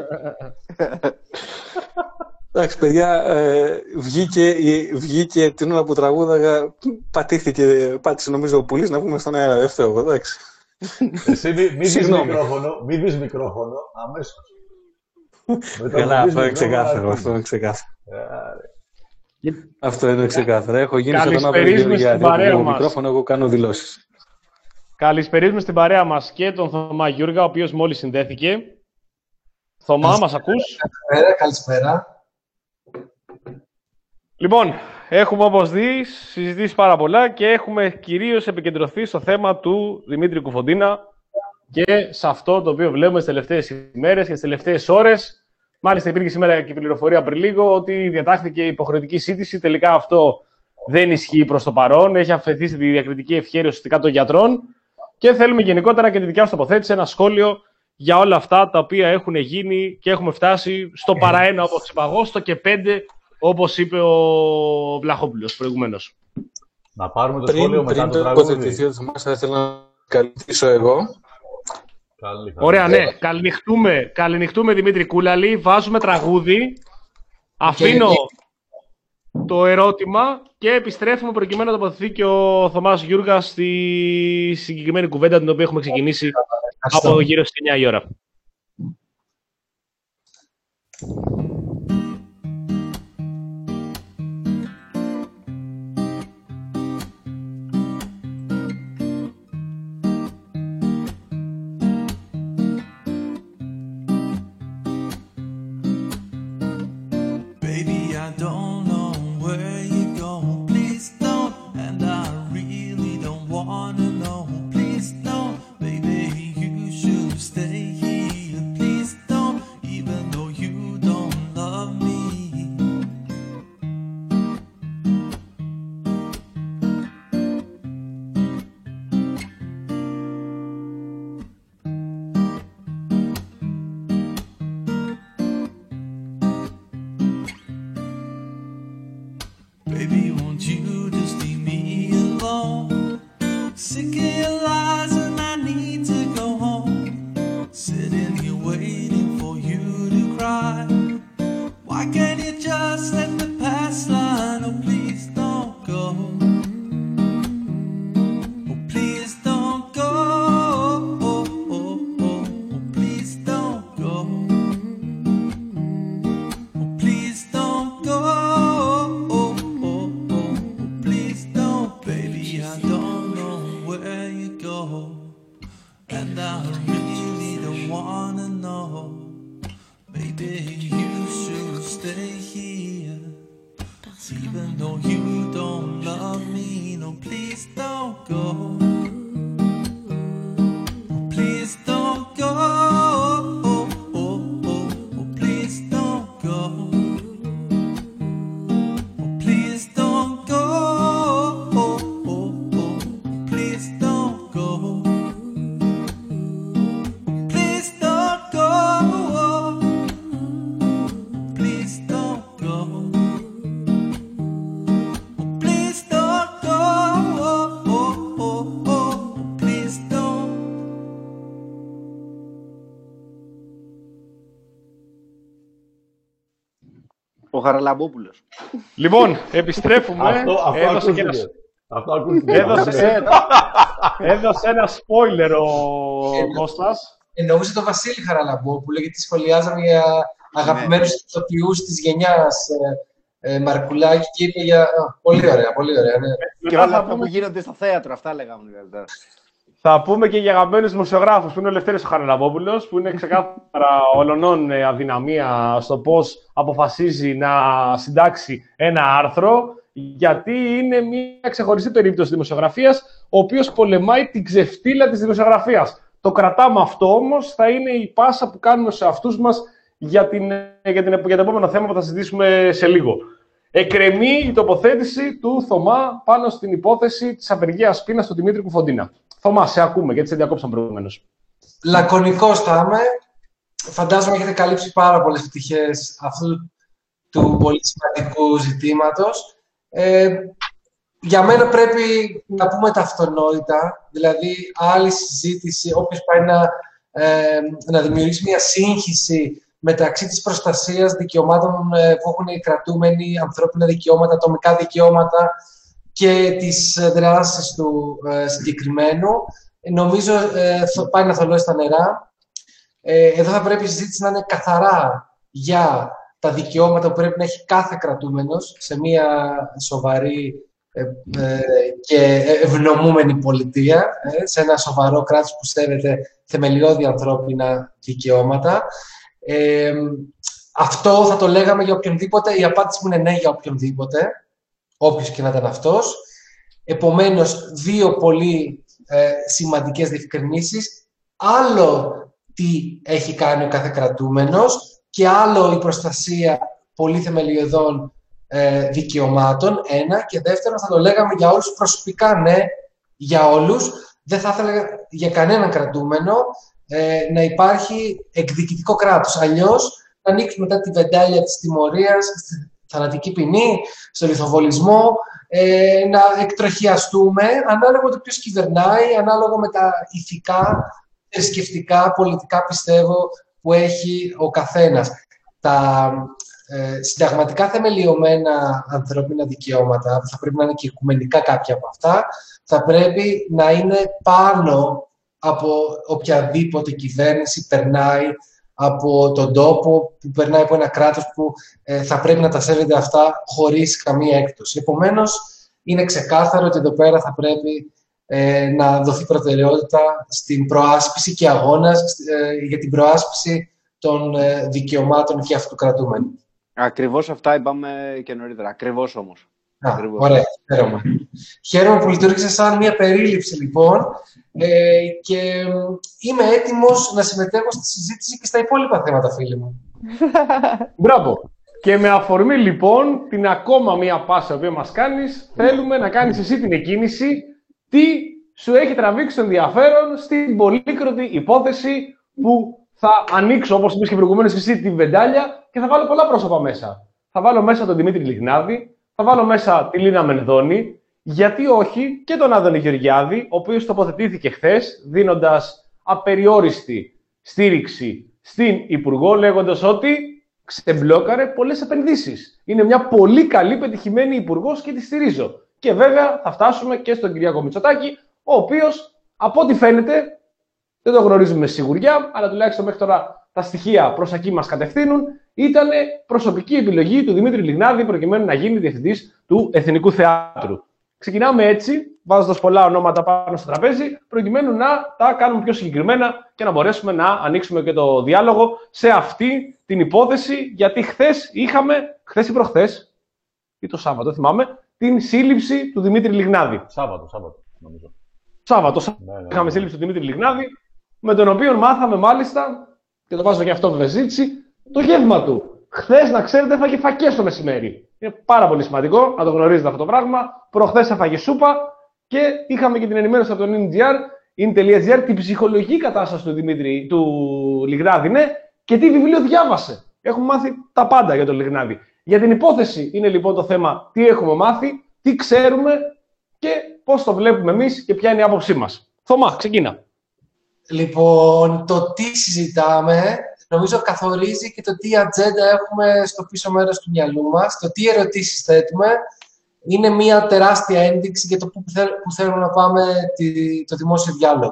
Εντάξει παιδιά, ε, βγήκε, βγήκε την ώρα που τραγούδαγα, πατήθηκε, πάτησε νομίζω ο Πουλής να πούμε στον αέρα, δεν φταίω εγώ, εντάξει. Εσύ μη, μη δεις μικρόφωνο, μη δεις μικρόφωνο, αμέσως. Καλά, αυτό είναι ξεκάθαρο, αυτό είναι ξεκάθαρο. Αυτό είναι ξεκάθαρο. Έχω γίνει σε τον Άβρο Γεωργιάδη, έχω μικρόφωνο, εγώ κάνω δηλώσεις. Καλησπερίζουμε στην παρέα μας και τον Θωμά Γιούργα, ο οποίος μόλις συνδέθηκε. Θωμά, μας ακούς? Καλησπέρα, καλησπέρα. Λοιπόν, έχουμε όπως δει συζητήσει πάρα πολλά και έχουμε κυρίως επικεντρωθεί στο θέμα του Δημήτρη Κουφοντίνα και σε αυτό το οποίο βλέπουμε στις τελευταίες ημέρες και στις τελευταίες ώρες. Μάλιστα, υπήρχε σήμερα και πληροφορία πριν λίγο ότι διατάχθηκε υποχρεωτική σύντηση. Τελικά αυτό δεν ισχύει προς το παρόν. Έχει αφαιθεί στη διακριτική ευχέρεια ουσιαστικά των γιατρών. Και θέλουμε γενικότερα και τη δικιά σου τοποθέτηση, ένα σχόλιο για όλα αυτά τα οποία έχουν γίνει και έχουμε φτάσει στο παραένα, όπως είπα εγώ, στο και πέντε, όπως είπε ο Βλαχόπουλος προηγουμένως. Να πάρουμε το πριν, σχόλιο μετά πριν το το τραγούδι. τοποθετηθεί ο Θωμάς, θα ήθελα να καλυφθήσω εγώ. Καλή, Ωραία, ναι. Καληνυχτούμε, καληνυχτούμε Δημήτρη Κούλαλη. Βάζουμε τραγούδι. Αφήνω Και... το ερώτημα και επιστρέφουμε προκειμένου να τοποθετηθεί και ο Θωμάς Γιούργας στη συγκεκριμένη κουβέντα την οποία έχουμε ξεκινήσει από γύρω στις εννιά η ώρα. Ο Χαραλαμπόπουλος. Λοιπόν, επιστρέφουμε. Αυτό, αυτό έδωσε, και ένα... αυτό ακούστηκε. έδωσε, έδωσε ένα spoiler ο Ε, Κώστας. Εννοούσε τον Βασίλη Χαραλαμπόπουλο, γιατί σχολιάζαμε για αγαπημένους ηθοποιούς της γενιάς ε, ε, Μαρκουλάκη και είπε για... Α, πολύ ωραία, πολύ ωραία. Ναι. Και όλα αυτά που γίνονται στο θέατρο, αυτά λέγαμε. Δηλαδή. Θα πούμε και για αγαπημένους δημοσιογράφους, που είναι ο Λευτέρης ο Χαραλαμπόπουλος, που είναι ξεκάθαρα ολονών αδυναμία στο πώς αποφασίζει να συντάξει ένα άρθρο, γιατί είναι μια ξεχωριστή περίπτωση δημοσιογραφίας, ο οποίος πολεμάει την ξεφτύλα της δημοσιογραφίας. Το κρατάμε αυτό όμως, θα είναι η πάσα που κάνουμε σε αυτούς μας για, την, για, την, για το επόμενο θέμα που θα συζητήσουμε σε λίγο. Εκκρεμεί η τοποθέτηση του Θωμά πάνω στην υπόθεση της απεργίας πείνας του Δημήτρη Κουφοντίνα. Θωμά, σε ακούμε, γιατί σε διακόψαν προηγουμένως. Λακωνικός θα είμαι. Φαντάζομαι έχετε καλύψει πάρα πολλές πτυχές αυτού του πολύ σημαντικού ζητήματος. Ε, για μένα πρέπει να πούμε τα αυτονόητα, δηλαδή άλλη συζήτηση, όποιος πάει να, ε, να δημιουργήσει μια σύγχυση μεταξύ της προστασίας δικαιωμάτων ε, που έχουν οι κρατούμενοι, ανθρώπινα δικαιώματα, ατομικά δικαιώματα και τις δράσεις του ε, συγκεκριμένου, νομίζω ε, θα πάει να θολώσει τα νερά. Ε, εδώ θα πρέπει η συζήτηση να είναι καθαρά για τα δικαιώματα που πρέπει να έχει κάθε κρατούμενος σε μια σοβαρή ε, ε, και ευνομούμενη πολιτεία, ε, σε ένα σοβαρό κράτος που σέβεται θεμελιώδη ανθρώπινα δικαιώματα. Ε, αυτό θα το λέγαμε για οποιονδήποτε. Η απάντηση μου είναι ναι για οποιονδήποτε, όποιος και να ήταν αυτός. Επομένως, δύο πολύ ε, σημαντικές διευκρινήσεις. Άλλο τι έχει κάνει ο κάθε κρατούμενος και άλλο η προστασία πολύ θεμελιωδών ε, δικαιωμάτων, ένα. Και δεύτερον, θα το λέγαμε για όλους προσωπικά, ναι, για όλους. Δεν θα ήθελα για κανέναν κρατούμενο ε, να υπάρχει εκδικητικό κράτος. Αλλιώς να ανοίξει μετά τη βεντάλια της τιμωρίας, στη θανατική ποινή, στο λιθοβολισμό, ε, να εκτροχιαστούμε ανάλογα με το ποιος κυβερνάει, ανάλογα με τα ηθικά, θρησκευτικά, πολιτικά, πιστεύω, που έχει ο καθένας. Τα ε, συνταγματικά θεμελιωμένα ανθρώπινα δικαιώματα, που θα πρέπει να είναι και οικουμενικά κάποια από αυτά, θα πρέπει να είναι πάνω από οποιαδήποτε κυβέρνηση περνάει από τον τόπο, που περνάει από ένα κράτος που ε, θα πρέπει να τα σέβεται αυτά χωρίς καμία έκπτωση. Επομένως, είναι ξεκάθαρο ότι εδώ πέρα θα πρέπει ε, να δοθεί προτεραιότητα στην προάσπιση και αγώνας ε, για την προάσπιση των ε, δικαιωμάτων και αυτού του κρατούμενου. Ακριβώς αυτά είπαμε και νωρίτερα. Ακριβώς όμως. Α, ωραία, χαίρομαι. Χαίρομαι που λειτουργήσε σαν μια περίληψη, λοιπόν, ε, και είμαι έτοιμος να συμμετέχω στη συζήτηση και στα υπόλοιπα θέματα, φίλοι μου. Μπράβο. Και με αφορμή, λοιπόν, την ακόμα μία πάσα που μας κάνεις, θέλουμε να κάνεις εσύ την εκκίνηση. Τι σου έχει τραβήξει το ενδιαφέρον στην πολύκροτη υπόθεση που θα ανοίξω, όπως είπες και προηγουμένως, εσύ τη βεντάλια και θα βάλω πολλά πρόσωπα μέσα. Θα βάλω μέσα τον Δημήτρη Λιγνάδη, θα βάλω μέσα τη Λίνα Μενδώνη, γιατί όχι και τον Άδωνη Γεωργιάδη, ο οποίος τοποθετήθηκε χθες, δίνοντας απεριόριστη στήριξη στην Υπουργό, λέγοντας ότι ξεμπλόκαρε πολλές επενδύσεις. Είναι μια πολύ καλή πετυχημένη Υπουργός και τη στηρίζω. Και βέβαια θα φτάσουμε και στον Κυριάκο Μητσοτάκη, ο οποίος, από ό,τι φαίνεται, δεν το γνωρίζουμε με σιγουριά, αλλά τουλάχιστον μέχρι τώρα τα στοιχεία προς εκεί μας κατευθύνουν, ήταν προσωπική επιλογή του Δημήτρη Λιγνάδη προκειμένου να γίνει διευθυντής του Εθνικού Θεάτρου. Ξεκινάμε έτσι, βάζοντας πολλά ονόματα πάνω στο τραπέζι, προκειμένου να τα κάνουμε πιο συγκεκριμένα και να μπορέσουμε να ανοίξουμε και το διάλογο σε αυτή την υπόθεση, γιατί χθες είχαμε, χθες ή προχθές, ή το Σάββατο, θυμάμαι, την σύλληψη του Δημήτρη Λιγνάδη. Σάββατο, Σάββατο, νομίζω. Σάββατο, ναι, ναι, ναι. Είχαμε σύλληψη του Δημήτρη Λιγνάδη, με τον οποίο μάθαμε μάλιστα, και το βάζω και αυτό με συζήτηση, το γεύμα του. Χθες, να ξέρετε, έφαγε φακές το μεσημέρι. Είναι πάρα πολύ σημαντικό να το γνωρίζετε αυτό το πράγμα. Προχθές έφαγε σούπα και είχαμε και την ενημέρωση από τον in.gr, την ψυχολογική κατάσταση του Δημήτρη, του Λιγνάδη, ναι, και τι βιβλίο διάβασε. Έχουμε μάθει τα πάντα για τον Λιγνάδη. Για την υπόθεση είναι λοιπόν το θέμα τι έχουμε μάθει, τι ξέρουμε και πώς το βλέπουμε εμείς και ποια είναι η άποψή μας. Θωμά, ξεκίνα. Λοιπόν, το τι συζητάμε, νομίζω καθορίζει και το τι ατζέντα έχουμε στο πίσω μέρος του μυαλού μας, το τι ερωτήσεις θέτουμε, είναι μια τεράστια ένδειξη για το που, θέλ, που θέλουμε να πάμε τη, το δημόσιο διάλογο.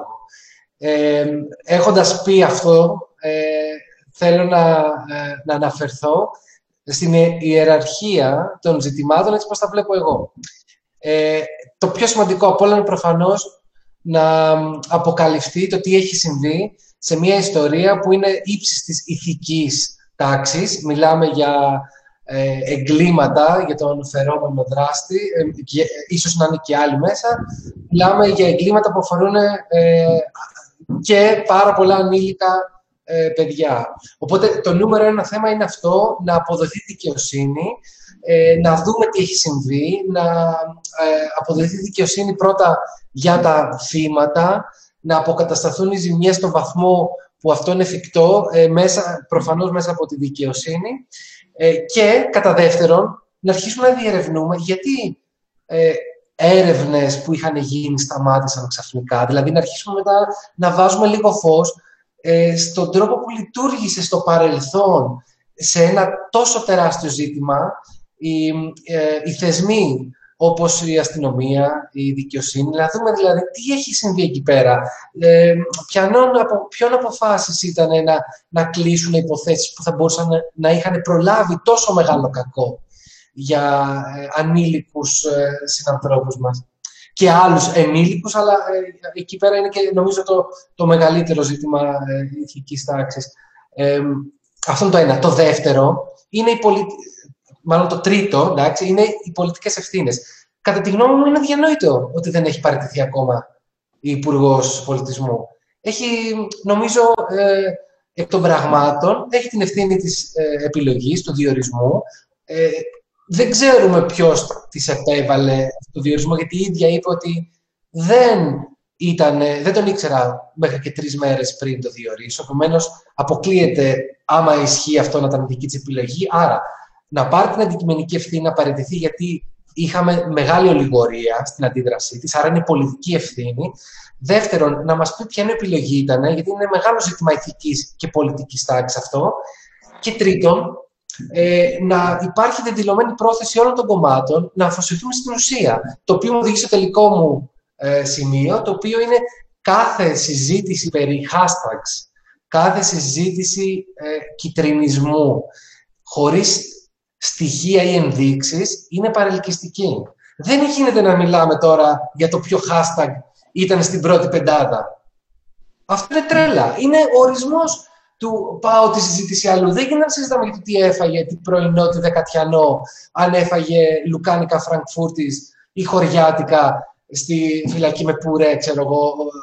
Ε, έχοντας πει αυτό, ε, θέλω να, ε, να αναφερθώ στην ιεραρχία των ζητημάτων, έτσι πώς τα βλέπω εγώ. Ε, το πιο σημαντικό από όλα είναι προφανώς να αποκαλυφθεί το τι έχει συμβεί σε μια ιστορία που είναι ύψης της ηθικής τάξης. Μιλάμε για ε, εγκλήματα, για τον φερόμενο δράστη, ε, και, ίσως να είναι και άλλοι μέσα. Μιλάμε για εγκλήματα που αφορούν ε, και πάρα πολλά ανήλικα ε, παιδιά. Οπότε το νούμερο ένα θέμα είναι αυτό, να αποδοθεί δικαιοσύνη, ε, να δούμε τι έχει συμβεί, να ε, αποδοθεί δικαιοσύνη πρώτα για τα θύματα, να αποκατασταθούν οι ζημιές στον βαθμό που αυτό είναι εφικτό, ε, μέσα, προφανώς μέσα από τη δικαιοσύνη, ε, και κατά δεύτερον, να αρχίσουμε να διερευνούμε γιατί ε, έρευνες που είχαν γίνει σταμάτησαν ξαφνικά. Δηλαδή, να αρχίσουμε μετά να βάζουμε λίγο φως ε, στον τρόπο που λειτουργήσε στο παρελθόν σε ένα τόσο τεράστιο ζήτημα οι, ε, οι θεσμοί, όπως η αστυνομία, η δικαιοσύνη, να δούμε δηλαδή τι έχει συμβεί εκεί πέρα. Ε, ποιανόν, απο, ποιον αποφάσεις ήταν να, να κλείσουν υποθέσεις που θα μπορούσαν να, να είχαν προλάβει τόσο μεγάλο κακό για ε, ανήλικους ε, συνανθρώπους μας. Και άλλους ενήλικους, αλλά ε, εκεί πέρα είναι και νομίζω το, το μεγαλύτερο ζήτημα ε, ηθικής τάξης. Ε, Αυτό είναι το ένα. Το δεύτερο είναι η πολι... μάλλον το τρίτο, εντάξει, είναι οι πολιτικές ευθύνες. Κατά τη γνώμη μου είναι αδιανόητο ότι δεν έχει παραιτηθεί ακόμα η Υπουργός Πολιτισμού. Έχει, νομίζω, ε, εκ των πραγμάτων, έχει την ευθύνη της ε, επιλογής, του διορισμού. Ε, δεν ξέρουμε ποιος της επέβαλε αυτό το διορισμό, γιατί η ίδια είπε ότι δεν, ήταν, δεν τον ήξερα μέχρι και τρεις μέρες πριν το διορίσω. Επομένως, αποκλείεται άμα ισχύει αυτό να ήταν δική της επιλογή. Άρα, να πάρει την αντικειμενική ευθύνη να παραιτηθεί, γιατί είχαμε μεγάλη ολιγορία στην αντίδρασή της, άρα είναι πολιτική ευθύνη. Δεύτερον, να μας πει ποια είναι η επιλογή ήταν, γιατί είναι μεγάλο ζήτημα ηθικής και πολιτικής τάξης αυτό. Και τρίτον, ε, να υπάρχει δεδηλωμένη πρόθεση όλων των κομμάτων να αφοσιωθούμε στην ουσία. Το οποίο μου οδηγεί στο τελικό μου ε, σημείο, το οποίο είναι κάθε συζήτηση περί hashtags, κάθε συζήτηση ε, κιτρινισμού, χωρίς στοιχεία ή ενδείξεις, είναι παρελκυστική. Δεν γίνεται να μιλάμε τώρα για το ποιο hashtag ήταν στην πρώτη πεντάδα. Αυτό είναι τρέλα. Είναι ο ορισμός του πάω τη συζήτηση αλλού. Δεν γίνεται να συζητάμε για το τι έφαγε, τι πρωινό, τι δεκατιανό, αν έφαγε λουκάνικα Φραγκφούρτης ή χωριάτικα στη φυλακή με πουρέ, ξέρω εγώ,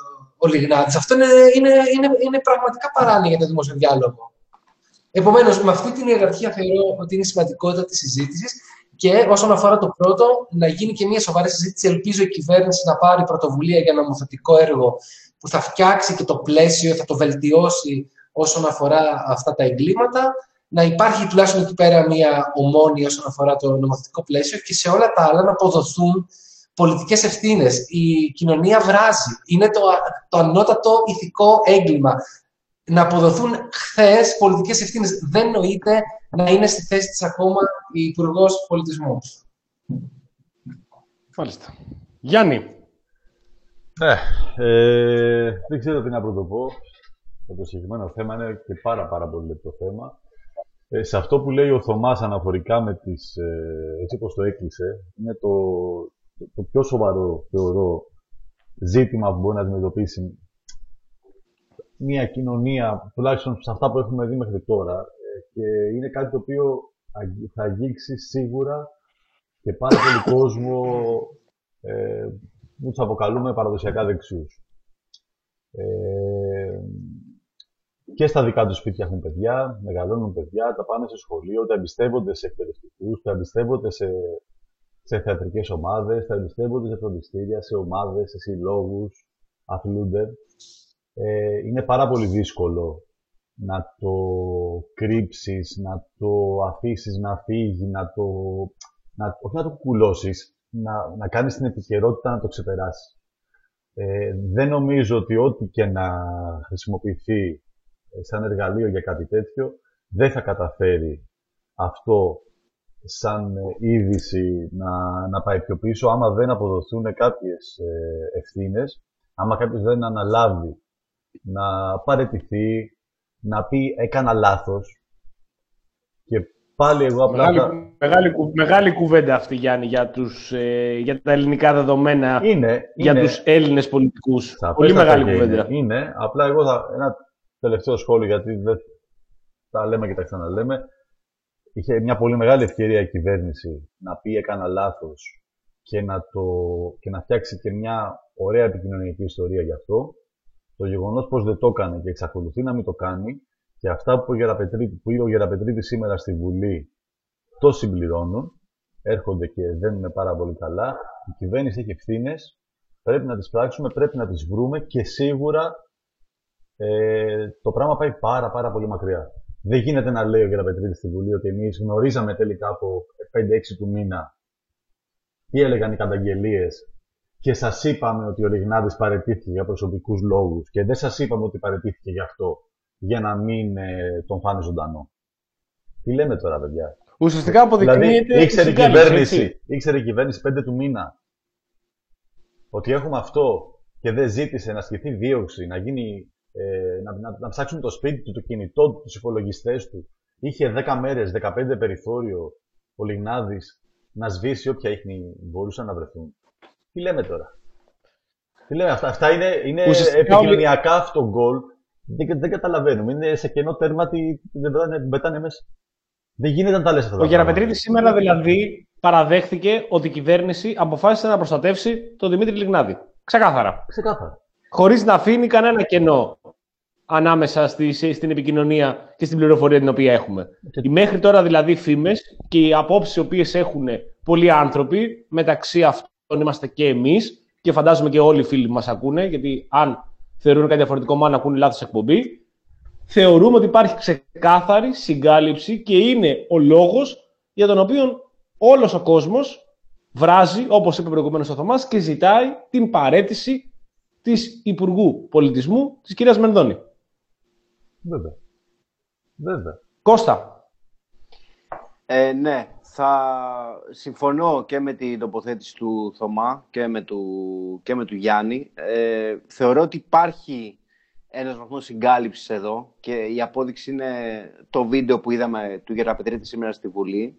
ο Λιγνάδης. Αυτό είναι, είναι, είναι, είναι πραγματικά παράνοια για το δημόσιο διάλογο. Επομένως, με αυτή την ιεραρχία θεωρώ ότι είναι η σημαντικότητα της συζήτησης και όσον αφορά το πρώτο, να γίνει και μια σοβαρή συζήτηση. Ελπίζω η κυβέρνηση να πάρει πρωτοβουλία για νομοθετικό έργο που θα φτιάξει και το πλαίσιο, θα το βελτιώσει όσον αφορά αυτά τα εγκλήματα. Να υπάρχει τουλάχιστον εκεί πέρα μια ομόνοια όσον αφορά το νομοθετικό πλαίσιο και σε όλα τα άλλα να αποδοθούν πολιτικές ευθύνες. Η κοινωνία βράζει. Είναι το, το ανώτατο ηθικό έγκλημα. Να αποδοθούν χθες πολιτικές ευθύνες. Δεν νοείται να είναι στη θέση της ακόμα η Υπουργός Πολιτισμού. Μάλιστα. Γιάννη. Ε, ε, δεν ξέρω τι να πρωτοπώ. Το συγκεκριμένο θέμα είναι και πάρα πάρα πολύ λεπτό θέμα. Ε, σε αυτό που λέει ο Θωμάς αναφορικά με τις, ε, έτσι όπως το έκλεισε, είναι το, το, το πιο σοβαρό, θεωρώ, ζήτημα που μπορεί να αντιμετωπίσει μια κοινωνία, τουλάχιστον σε αυτά που έχουμε δει μέχρι τώρα, ε, και είναι κάτι το οποίο θα αγγίξει σίγουρα και πάρα πολύ κόσμο ε, που τους αποκαλούμε παραδοσιακά δεξιούς. Ε, και στα δικά τους σπίτια έχουν παιδιά, μεγαλώνουν παιδιά, τα πάνε σε σχολείο, τα εμπιστεύονται σε εκπαιδευτικούς, τα εμπιστεύονται σε, σε θεατρικές ομάδες, τα εμπιστεύονται σε φροντιστήρια, σε ομάδες, σε συλλόγους, αθλούνται. Ε, είναι πάρα πολύ δύσκολο να το κρύψεις, να το αφήσεις να φύγει, να το, να, όχι να το κουκουλώσεις, να, να κάνεις την επικαιρότητα να το ξεπεράσεις. Ε, δεν νομίζω ότι ό,τι και να χρησιμοποιηθεί σαν εργαλείο για κάτι τέτοιο, δεν θα καταφέρει αυτό σαν είδηση να, να πάει πιο πίσω, άμα δεν αποδοθούν κάποιες ε, ευθύνες, άμα κάποιος δεν αναλάβει να παραιτηθεί, να πει έκανα λάθος. Και πάλι εγώ απλά... Μεγάλη, θα... μεγάλη, μεγάλη κουβέντα αυτή, Γιάννη, για, τους, ε, για τα ελληνικά δεδομένα, είναι, για είναι, τους Έλληνες πολιτικούς. Πολύ μεγάλη κουβέντα. Είναι, είναι, απλά εγώ θα... Ένα τελευταίο σχόλιο, γιατί δεν τα λέμε και τα ξαναλέμε. Είχε μια πολύ μεγάλη ευκαιρία η κυβέρνηση να πει έκανα λάθος και να, το, και να φτιάξει και μια ωραία επικοινωνιακή ιστορία γι' αυτό. Το γεγονός πως δεν το έκανε και εξακολουθεί να μην το κάνει και αυτά που, που είπε ο Γεραπετρίτης σήμερα στη Βουλή το συμπληρώνουν, έρχονται και δεν είναι πάρα πολύ καλά. Η κυβέρνηση έχει ευθύνες, πρέπει να τις πράξουμε, πρέπει να τις βρούμε και σίγουρα ε, το πράγμα πάει πάρα πάρα πολύ μακριά. Δεν γίνεται να λέει ο Γεραπετρίτης στη Βουλή ότι εμείς γνωρίζαμε τελικά από πέντε έξι του μήνα τι έλεγαν οι καταγγελίες και σας είπαμε ότι ο Λιγνάδης παραιτήθηκε για προσωπικούς λόγους και δεν σας είπαμε ότι παραιτήθηκε γι' αυτό, για να μην ε, τον φάνε ζωντανό. Τι λέμε τώρα, παιδιά? Ουσιαστικά αποδεικνύεται... Δηλαδή, ήξερε η κυβέρνηση, ήξερε η κυβέρνηση πέντε του μήνα ότι έχουμε αυτό και δεν ζήτησε να ασκηθεί δίωξη, να, γίνει, ε, να, να, να ψάξουν το σπίτι του, το κινητό του, τους υπολογιστές του. Είχε δέκα μέρες, δεκαπέντε περιθώριο ο Λιγνάδης να σβήσει όποια ίχνη μπορούσαν να βρεθούν. Τι λέμε τώρα? Τι λέμε, αυτά, αυτά είναι, είναι επικοινωνιακά όλοι... αυτό γκολ Δεν, δεν καταλαβαίνουμε. Είναι σε κενό τέρμα, τι δεν πετάνε, πετάνε μέσα. Δεν γίνεται να τα λες αυτά. Ο Γεραπετρίτης σήμερα δηλαδή παραδέχθηκε ότι η κυβέρνηση αποφάσισε να προστατεύσει τον Δημήτρη Λιγνάδη. Ξεκάθαρα. Ξεκάθαρα. Χωρίς να αφήνει κανένα κενό ανάμεσα στη, στην επικοινωνία και στην πληροφορία την οποία έχουμε. Και... Οι μέχρι τώρα δηλαδή φήμες και οι απόψεις οι οποίες έχουν πολλοί άνθρωποι, μεταξύ αυτών είμαστε και εμείς και φαντάζομαι και όλοι οι φίλοι που μας ακούνε, γιατί αν θεωρούν κάτι διαφορετικό μάλλον ακούνε λάθος εκπομπή, θεωρούμε ότι υπάρχει ξεκάθαρη συγκάλυψη και είναι ο λόγος για τον οποίο όλος ο κόσμος βράζει, όπως είπε προηγουμένως ο Θωμάς, και ζητάει την παραίτηση της Υπουργού Πολιτισμού, της κυρίας Μενδώνη. Βέβαια. Βέβαια. Κώστα. Ε, ναι, θα συμφωνώ και με την τοποθέτηση του Θωμά και με του, και με του Γιάννη. Ε, θεωρώ ότι υπάρχει ένας βαθμός συγκάλυψης εδώ και η απόδειξη είναι το βίντεο που είδαμε του Γεραπετρίτη σήμερα στη Βουλή.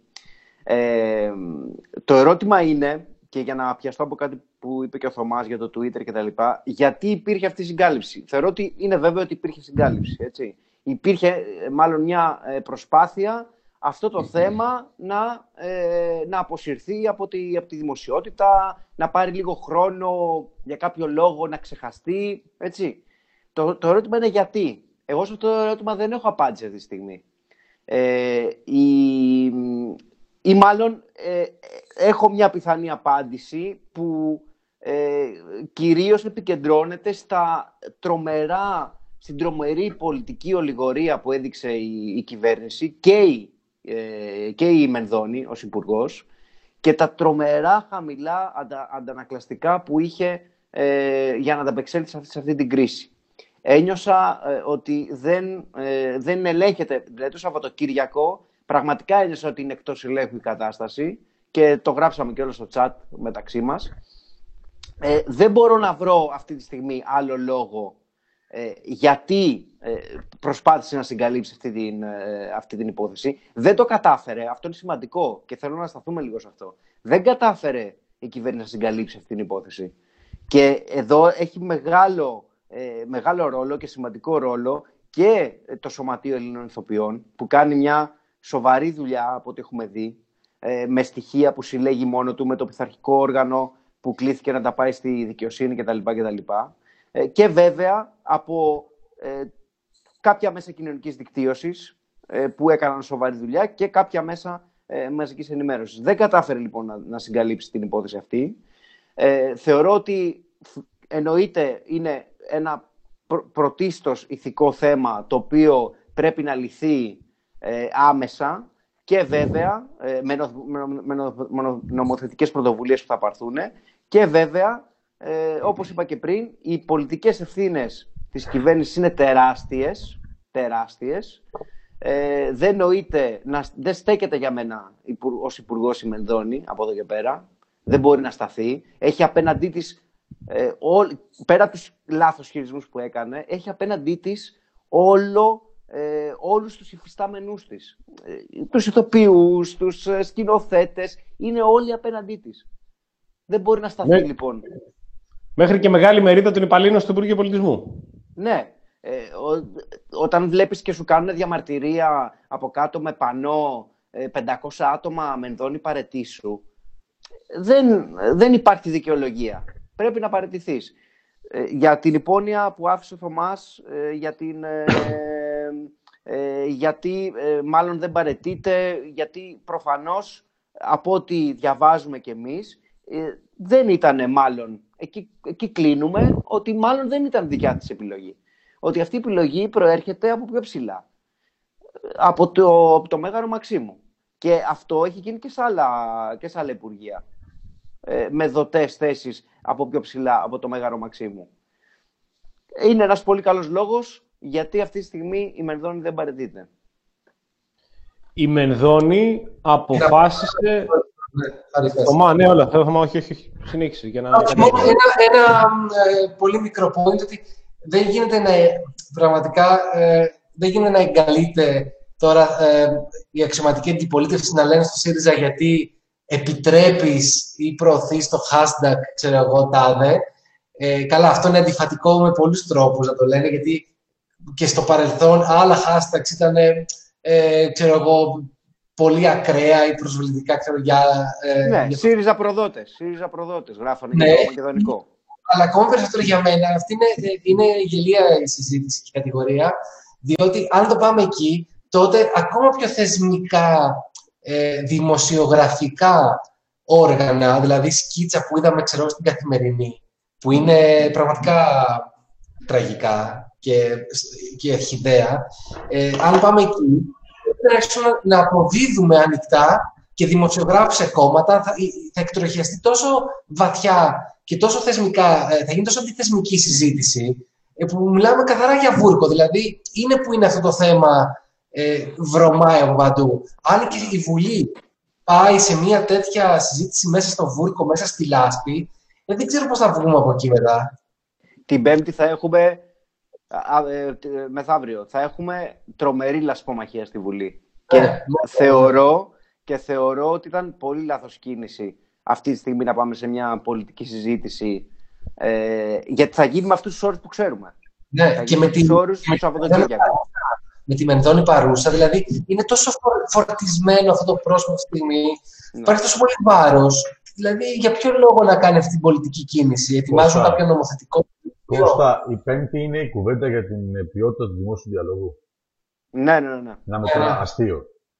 Ε, το ερώτημα είναι, και για να πιαστώ από κάτι που είπε και ο Θωμάς για το Twitter και τα λοιπά, γιατί υπήρχε αυτή η συγκάλυψη. Θεωρώ ότι είναι βέβαιο ότι υπήρχε συγκάλυψη, έτσι. Υπήρχε μάλλον μια προσπάθεια αυτό το θέμα να, ε, να αποσυρθεί από τη, από τη δημοσιότητα, να πάρει λίγο χρόνο για κάποιο λόγο, να ξεχαστεί, έτσι. Το, το ερώτημα είναι γιατί. Εγώ σε αυτό το ερώτημα δεν έχω απάντηση αυτή τη στιγμή. Ε, η, ή μάλλον ε, έχω μια πιθανή απάντηση που ε, κυρίως επικεντρώνεται στα τρομερά, στην τρομερή πολιτική ολιγορία που έδειξε η, η κυβέρνηση και η, ε, και η Μενδώνη ως υπουργός και τα τρομερά χαμηλά αντα, αντανακλαστικά που είχε ε, για να ανταπεξέλθει σε αυτή, σε αυτή την κρίση. Ένιωσα ε, ότι δεν, ε, δεν ελέγχεται, δηλαδή το Σαββατοκύριακο, πραγματικά ένιωσα ότι είναι εκτός ελέγχου η κατάσταση και το γράψαμε και όλο στο chat μεταξύ μας. Ε, δεν μπορώ να βρω αυτή τη στιγμή άλλο λόγο ε, γιατί ε, προσπάθησε να συγκαλύψει αυτή την, ε, αυτή την υπόθεση. Δεν το κατάφερε, αυτό είναι σημαντικό και θέλω να σταθούμε λίγο σε αυτό. Δεν κατάφερε η κυβέρνηση να συγκαλύψει αυτή την υπόθεση. Και εδώ έχει μεγάλο, ε, μεγάλο ρόλο και σημαντικό ρόλο και το Σωματείο Ελλήνων Ηθοποιών που κάνει μια σοβαρή δουλειά από ό,τι έχουμε δει, ε, με στοιχεία που συλλέγει μόνο του, με το πειθαρχικό όργανο που κλήθηκε να τα πάει στη δικαιοσύνη κτλ. κτλ. Ε, και βέβαια από ε, κάποια μέσα κοινωνικής δικτύωσης ε, που έκαναν σοβαρή δουλειά και κάποια μέσα ε, μαζικής ενημέρωσης. Δεν κατάφερε λοιπόν να, να συγκαλύψει την υπόθεση αυτή. Ε, θεωρώ ότι εννοείται είναι ένα προ, πρωτίστως ηθικό θέμα το οποίο πρέπει να λυθεί ε, άμεσα και βέβαια ε, με, νο, με, νο, με νομοθετικές πρωτοβουλίες που θα πάρθουν και βέβαια, ε, όπως είπα και πριν, οι πολιτικές ευθύνες της κυβέρνησης είναι τεράστιες, τεράστιες. Ε, δεν νοείται, να, δεν στέκεται για μένα ως υπουργός η Μενδώνη από εδώ και πέρα. Δεν μπορεί να σταθεί. Έχει απέναντί της, ε, ό, πέρα από τους λάθος χειρισμούς που έκανε, έχει απέναντί της όλο, ε, όλους τους υφιστάμενούς της. Ε, τους ηθοποιούς, τους ε, σκηνοθέτες, είναι όλοι απέναντί της. Δεν μπορεί να σταθεί, ναι, λοιπόν. Μέχρι και μεγάλη μερίδα των υπαλλήλων στο Υπουργείο Πολιτισμού. Ναι. Ε, ό, όταν βλέπεις και σου κάνουν διαμαρτυρία από κάτω με πανό ε, πεντακόσια άτομα Μενδώνη παραιτήσου, δεν, δεν υπάρχει δικαιολογία. Πρέπει να παραιτηθείς. Ε, για την υπόνοια που άφησε ο Θωμάς, ε, για την, ε, ε, γιατί ε, μάλλον δεν παραιτείται, γιατί προφανώς από ό,τι διαβάζουμε κι εμείς, ε, δεν ήταν μάλλον, εκεί, εκεί κλείνουμε, ότι μάλλον δεν ήταν δικιά της επιλογή. Ότι αυτή η επιλογή προέρχεται από πιο ψηλά. Από το, από το Μέγαρο Μαξίμου. Και αυτό έχει γίνει και σε άλλα, και σε άλλα υπουργεία. Ε, με δοτές θέσεις από πιο ψηλά από το Μέγαρο Μαξίμου. Είναι ένας πολύ καλός λόγος γιατί αυτή τη στιγμή η Μενδώνη δεν παραιτείται. Η Μενδώνη αποφάσισε... Θωμά, ναι, όλα. Θωμά, όχι, όχι, συνέχισε. Για να... ένα ένα ε, πολύ μικρό point, ότι δεν γίνεται να, πραγματικά, ε, δεν γίνεται να εγκαλείται τώρα ε, η αξιωματική αντιπολίτευση να λένε στο ΣΥΡΙΖΑ γιατί επιτρέπεις ή προωθείς το hashtag, ξέρω εγώ, τάδε. Ε, καλά, αυτό είναι αντιφατικό με πολλούς τρόπους να το λένε, γιατί και στο παρελθόν άλλα hashtags ήταν, ε, ξέρω εγώ, πολύ ακραία ή προσβλητικά, ξέρω, για... Ε, ναι, για... ΣΥΡΙΖΑ προδότες, ΣΥΡΙΖΑ προδότες, γράφανε ναι, για το μακεδονικό. Αλλά ακόμα περισσότερο για μένα, αυτή είναι, είναι γελία η συζήτηση και η κατηγορία, διότι αν το πάμε εκεί, τότε ακόμα πιο θεσμικά, ε, δημοσιογραφικά όργανα, δηλαδή σκίτσα που είδαμε, ξέρω, στην Καθημερινή, που είναι πραγματικά τραγικά και, και χυδαία, ε, αν πάμε εκεί, πρέπει να αποδίδουμε ανοιχτά και δημοσιογράφοι σε κόμματα, θα, θα εκτροχιαστεί τόσο βαθιά και τόσο θεσμικά, θα γίνει τόσο αντιθεσμική συζήτηση, που μιλάμε καθαρά για βούρκο. Δηλαδή, είναι που είναι αυτό το θέμα, ε, βρωμάει από παντού. Αν και η Βουλή πάει σε μια τέτοια συζήτηση μέσα στο βούρκο, μέσα στη λάσπη, ε, δεν ξέρω πώς θα βγούμε από εκεί μετά. Την Πέμπτη θα έχουμε, α, ε, μεθαύριο, θα έχουμε τρομερή λασπομαχία στη Βουλή. Και, Ε, θεωρώ, και θεωρώ ότι ήταν πολύ λάθος κίνηση αυτή τη στιγμή να πάμε σε μια πολιτική συζήτηση, ε, γιατί θα γίνει με αυτούς τους όρους που ξέρουμε. Ναι, θα και με, τους τη, όρους του Σαββατοκύριακου. με τη Μενδώνη παρούσα, δηλαδή είναι τόσο φορτισμένο αυτό το πρόσωπο αυτή τη στιγμή, Ναι. υπάρχει τόσο πολύ βάρος. Δηλαδή, για ποιο λόγο να κάνει αυτή την πολιτική κίνηση, ετοιμάζουν Κώστα. κάποιο νομοθετικό. Κώστα, η Πέμπτη είναι η κουβέντα για την ποιότητα του δημόσιου διαλόγου. Ναι, ναι, ναι. Να με τώρα Ναι. αστείο.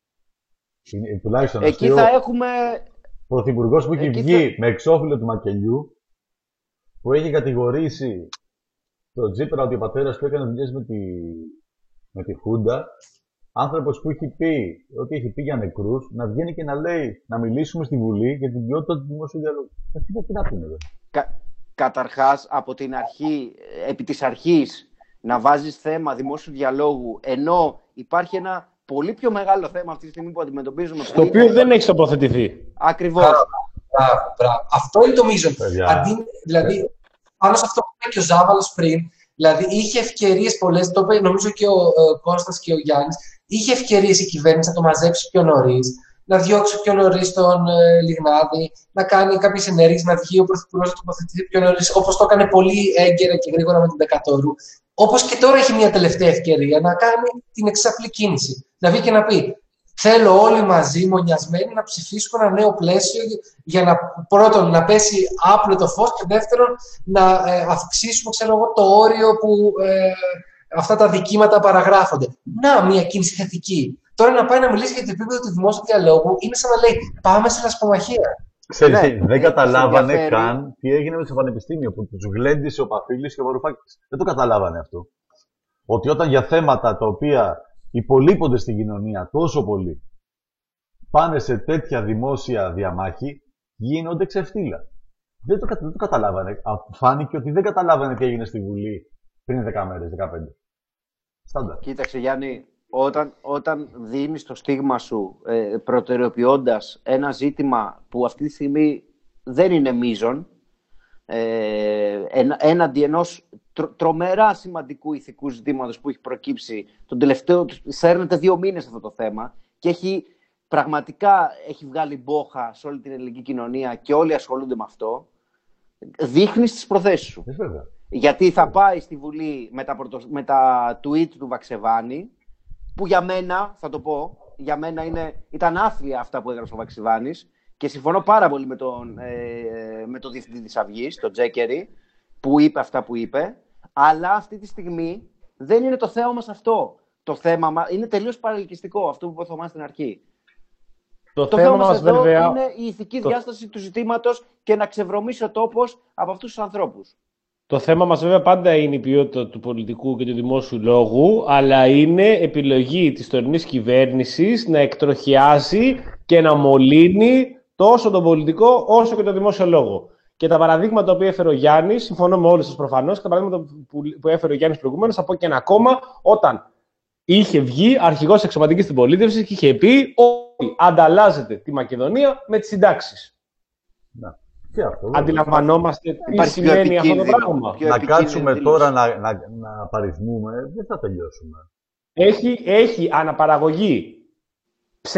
Είναι, τουλάχιστον Εκεί αστείο. θα έχουμε... Πρωθυπουργός που έχει Εκεί βγει με εξώφυλλο του μακελιού, που έχει κατηγορήσει τον Τσίπρα ότι ο πατέρας του έκανε δουλειές με τη, με τη Χούντα, άνθρωπος που έχει πει ότι έχει πει για νεκρούς, να βγαίνει και να λέει να μιλήσουμε στη Βουλή για την ποιότητα του δημόσιου διαλόγου. Ε, Τι, τι να πούμε εδώ. Κα, καταρχάς, από την αρχή, επί της αρχής, να βάζεις θέμα δημόσιου διαλόγου, ενώ υπάρχει ένα πολύ πιο μεγάλο θέμα αυτή τη στιγμή που αντιμετωπίζουμε. Στο οποίο δεν έχει τοποθετηθεί. Ακριβώς. Μπράβο, μπράβο. Αυτό είναι το μείζον. Παιδιά. Αντί, δηλαδή, πάνω σε αυτό που είπε και ο Ζάβαλος πριν, δηλαδή είχε ευκαιρίες πολλές, το είπε νομίζω και ο, ο Κώστας και ο Γιάννης, είχε ευκαιρίες η κυβέρνηση να το μαζέψει πιο νωρίς, να διώξει πιο νωρίς τον ε, Λιγνάδη, να κάνει κάποιες ενέργειες, να βγει ο Πρωθυπουργός να τοποθετηθεί πιο νωρίς, όπως το έκανε πολύ έγκαιρα και γρήγορα με την Δεκατόρου. Όπως και τώρα έχει μια τελευταία ευκαιρία να κάνει την εξαπλή κίνηση. Να βγει και να πει: θέλω όλοι μαζί, μονιασμένοι, να ψηφίσουμε ένα νέο πλαίσιο για να, πρώτον, να πέσει άπλο φως και δεύτερον, να ε, αυξήσουμε, ξέρω εγώ, το όριο που ε, αυτά τα δικήματα παραγράφονται. Να, μια κίνηση θετική. Τώρα να πάει να μιλήσει για το επίπεδο του δημόσιου διαλόγου είναι σαν να λέει: πάμε σε λασπομαχία. Ξέρεις, Ναι, τι, δεν καταλάβανε ενδιαφέρει. καν τι έγινε με το πανεπιστήμιο που τους γλέντισε ο Παφίλης και ο Βαρουφάκης. Δεν το καταλάβανε αυτό. Ότι όταν για θέματα τα οποία υπολείπονται στην κοινωνία τόσο πολύ πάνε σε τέτοια δημόσια διαμάχη, γίνονται ξεφτύλα. Δεν το, δεν το καταλάβανε. Α, Φάνηκε ότι δεν καταλάβανε τι έγινε στη Βουλή πριν δέκα μέρες, δεκαπέντε. Στάντα. Κοίταξε, Γιάννη, όταν, όταν δίνεις το στίγμα σου ε, προτεραιοποιώντας ένα ζήτημα που αυτή τη στιγμή δεν είναι μείζον, ε, εν, έναντι ενός τρο, τρομερά σημαντικού ηθικού ζητήματος που έχει προκύψει τον τελευταίο, σέρνεται δύο μήνες αυτό το θέμα και έχει πραγματικά έχει βγάλει μπόχα σε όλη την ελληνική κοινωνία και όλοι ασχολούνται με αυτό, δείχνεις τις προθέσεις σου. Ε, βέβαια. Γιατί θα πάει στη Βουλή με τα, πρωτο... με τα tweet του Βαξεβάνη, που για μένα, θα το πω, για μένα είναι... ήταν άθλια αυτά που έγραψε ο Βαξεβάνης και συμφωνώ πάρα πολύ με τον, ε, με τον διευθυντή της Αυγής, τον Τζέκερη, που είπε αυτά που είπε, αλλά αυτή τη στιγμή δεν είναι το θέμα μας αυτό. Το θέμα μας είναι τελείως παρελκυστικό, αυτό που είπε ο Θωμάς στην αρχή. Το, Το θέμα θέμα μας μας εδώ βέβαια... είναι η ηθική το... διάσταση του ζητήματος και να ξεβρωμίσει ο τόπος από αυτούς τους ανθρώπους. Το θέμα μας βέβαια πάντα είναι η ποιότητα του πολιτικού και του δημόσιου λόγου, αλλά είναι επιλογή της τωρινής κυβέρνησης να εκτροχιάσει και να μολύνει τόσο τον πολιτικό όσο και τον δημόσιο λόγο. Και τα παραδείγματα που έφερε ο Γιάννης, συμφωνώ με όλους σας προφανώς, και τα παραδείγματα που, που έφερε ο Γιάννης προηγουμένως, θα πω και ένα ακόμα, όταν είχε βγει αρχηγός εξωματικής στην πολίτευση και είχε πει ότι ανταλλάζεται τη Μακεδονία με τις συντάξεις. Να. Τι αυτό, βέβαια. Αντιλαμβανόμαστε τι Υπάρχει πιο σημαίνει αυτό το επικίνδυνο. πράγμα. Πιο Να επικίνδυνη κάτσουμε δήλωση. τώρα να, να, να παριθμούμε, δεν θα τελειώσουμε. Έχει, έχει αναπαραγωγή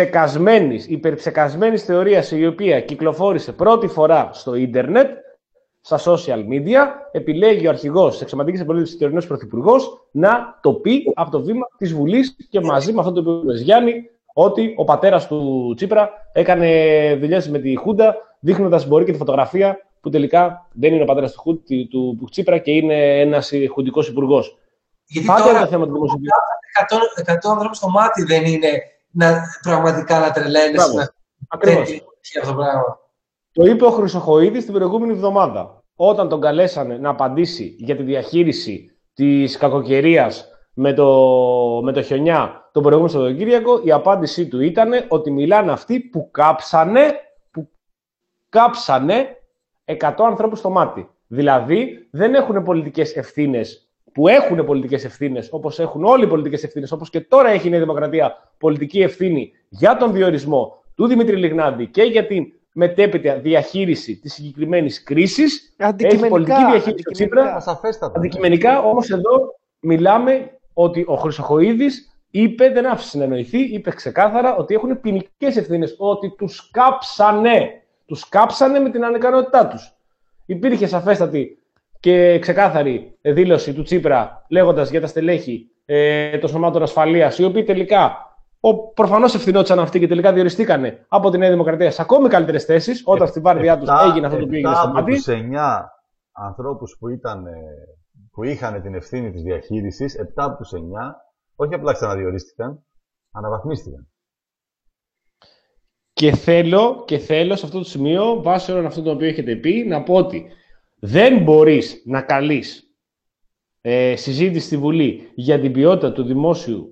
ψεκασμένης, υπερψεκασμένης θεωρίας η οποία κυκλοφόρησε πρώτη φορά στο ίντερνετ στα social media, επιλέγει ο αρχηγός της εξωματικής αντιπολίτευσης, τωρινός πρωθυπουργός, να το πει από το βήμα της Βουλής και μαζί με αυτό το οποίο είπε Γιάννη, ότι ο πατέρας του Τσίπρα έκανε δουλειές με τη Χούντα, δείχνοντας μπορεί και τη φωτογραφία που τελικά δεν είναι ο πατέρας του, του, του, του Τσίπρα και είναι ένας χουντικός υπουργός. Γιατί Πάντα τώρα είναι το θέμα του δημοσιογραφικού. εκατό ανθρώπους στο μάτι δεν είναι να, πραγματικά να τρελαίνεσαι να Ακριβώς. αυτό το πράγμα. Το είπε ο Χρυσοχοΐδης την προηγούμενη εβδομάδα, όταν τον καλέσανε να απαντήσει για τη διαχείριση της κακοκαιρίας με το, με το χιονιά τον προηγούμενο Σαββατοκύριακο. Η απάντησή του ήταν ότι μιλάνε αυτοί που κάψανε, που κάψανε εκατό ανθρώπους στο μάτι. Δηλαδή δεν έχουν πολιτικές ευθύνες, που έχουν πολιτικές ευθύνες, όπως έχουν όλοι οι πολιτικές ευθύνες, όπως και τώρα έχει η Νέα Δημοκρατία πολιτική ευθύνη για τον διορισμό του Δημήτρη Λιγνάδη και για την μετέπειτα διαχείριση της συγκεκριμένης κρίσης. Έχει πολιτική διαχείριση του Τσίπρα. Αντικειμενικά, όμως εδώ μιλάμε ότι ο Χρυσοχοΐδης είπε, δεν άφησε να εννοηθεί, είπε ξεκάθαρα ότι έχουν ποινικές ευθύνες, ότι τους κάψανε. Τους κάψανε με την ανικανότητά τους. Υπήρχε σαφέστατη και ξεκάθαρη δήλωση του Τσίπρα λέγοντας για τα στελέχη ε, των σωμάτων ασφαλείας, οι οποίοι τελικά προφανώς ευθυνόντουσαν αυτοί και τελικά διοριστήκανε από τη Νέα Δημοκρατία σε ακόμη καλύτερες θέσεις, όταν στη βάρδιά τους έγινε αυτό το οποίο έγινε στο μάτι. Από τους εννιά ανθρώπους που, ήταν, που είχαν την ευθύνη της διαχείρισης, επτά από τους εννιά, όχι απλά ξαναδιορίστηκαν, αναβαθμίστηκαν. Και θέλω, και θέλω σε αυτό το σημείο, βάσει όλων αυτών το οποίο έχετε πει, να πω ότι δεν μπορείς να καλείς ε, συζήτηση στη Βουλή για την ποιότητα του δημόσιου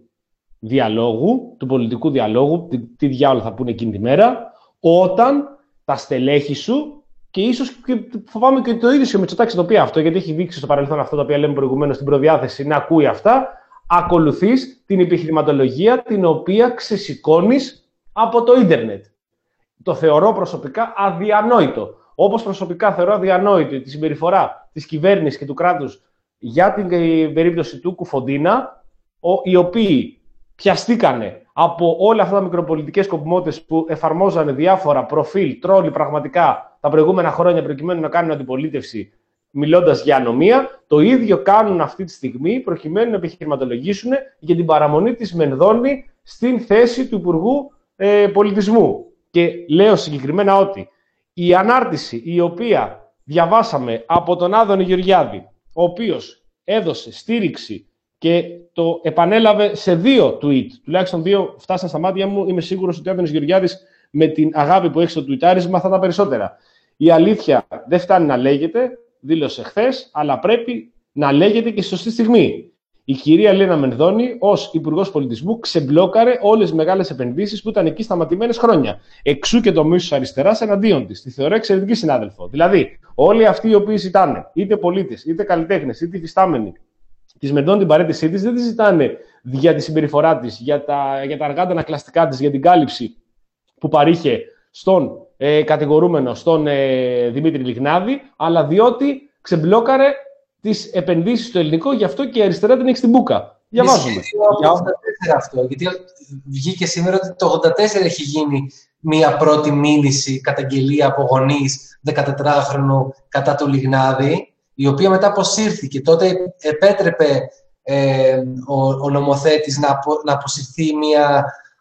διαλόγου, του πολιτικού διαλόγου, τι, τι διάλογο θα πούνε εκείνη τη μέρα, όταν τα στελέχη σου, και ίσως και φοβάμαι και το ίδιο ο Μητσοτάκης το πει αυτό, γιατί έχει δείξει στο παρελθόν αυτό το οποίο λέμε προηγουμένως στην προδιάθεση να ακούει αυτά, ακολουθείς την επιχειρηματολογία την οποία ξεσηκώνεις από το ίντερνετ. Το θεωρώ προσωπικά αδιανόητο. Όπως προσωπικά θεωρώ αδιανόητη τη συμπεριφορά της κυβέρνησης και του κράτους για την περίπτωση του Κουφοντίνα, οι οποίοι πιαστήκανε από όλα αυτά τα μικροπολιτικές σκοπιμότητες που εφαρμόζανε διάφορα προφίλ, τρόλοι πραγματικά τα προηγούμενα χρόνια προκειμένου να κάνουν αντιπολίτευση μιλώντας για ανομία, το ίδιο κάνουν αυτή τη στιγμή προκειμένου να επιχειρηματολογήσουν για την παραμονή της Μενδώνη στην θέση του Υπουργού ε, Πολιτισμού. Και λέω συγκεκριμένα ότι η ανάρτηση η οποία διαβάσαμε από τον Άδωνη Γεωργιάδη, ο οποίος έδωσε στήριξη και το επανέλαβε σε δύο tweet, τουλάχιστον δύο φτάσαν στα μάτια μου, είμαι σίγουρος ότι ο Άδωνης Γεωργιάδης με την αγάπη που έχει στο τουιτάρισμα θα τα περισσότερα. Η αλήθεια δεν φτάνει να λέγεται, δήλωσε χθες, αλλά πρέπει να λέγεται και στη σωστή στιγμή. Η κυρία Λένα Μενδώνη, ως Υπουργός Πολιτισμού, ξεμπλόκαρε όλες τις μεγάλες επενδύσεις που ήταν εκεί σταματημένες χρόνια. Εξού και το μίσος αριστεράς εναντίον της. Τη θεωρώ εξαιρετική συνάδελφο. Δηλαδή, όλοι αυτοί οι οποίοι ζητάνε, είτε πολίτες, είτε καλλιτέχνες, είτε υφιστάμενοι, τη Μενδώνη την παρέτησή της, δεν τη ζητάνε για τη συμπεριφορά της, για τα, για τα αργά ανακλαστικά της, για την κάλυψη που παρήχε στον ε, κατηγορούμενο, στον ε, Δημήτρη Λιγνάδη, αλλά διότι ξεμπλόκαρε τις επενδύσεις στο ελληνικό, γι' αυτό και η αριστερά την έχει στην μπούκα. Διαβάζουμε. Για ογδόντα τέσσερα αυτό, γιατί βγήκε σήμερα ότι το ογδόντα τέσσερα έχει γίνει μία πρώτη μήνυση, καταγγελία από γονείς δεκατετράχρονου κατά του Λιγνάδη, η οποία μετά αποσύρθηκε. Τότε επέτρεπε ε, ο, ο νομοθέτης να, απο, να αποσυρθεί μία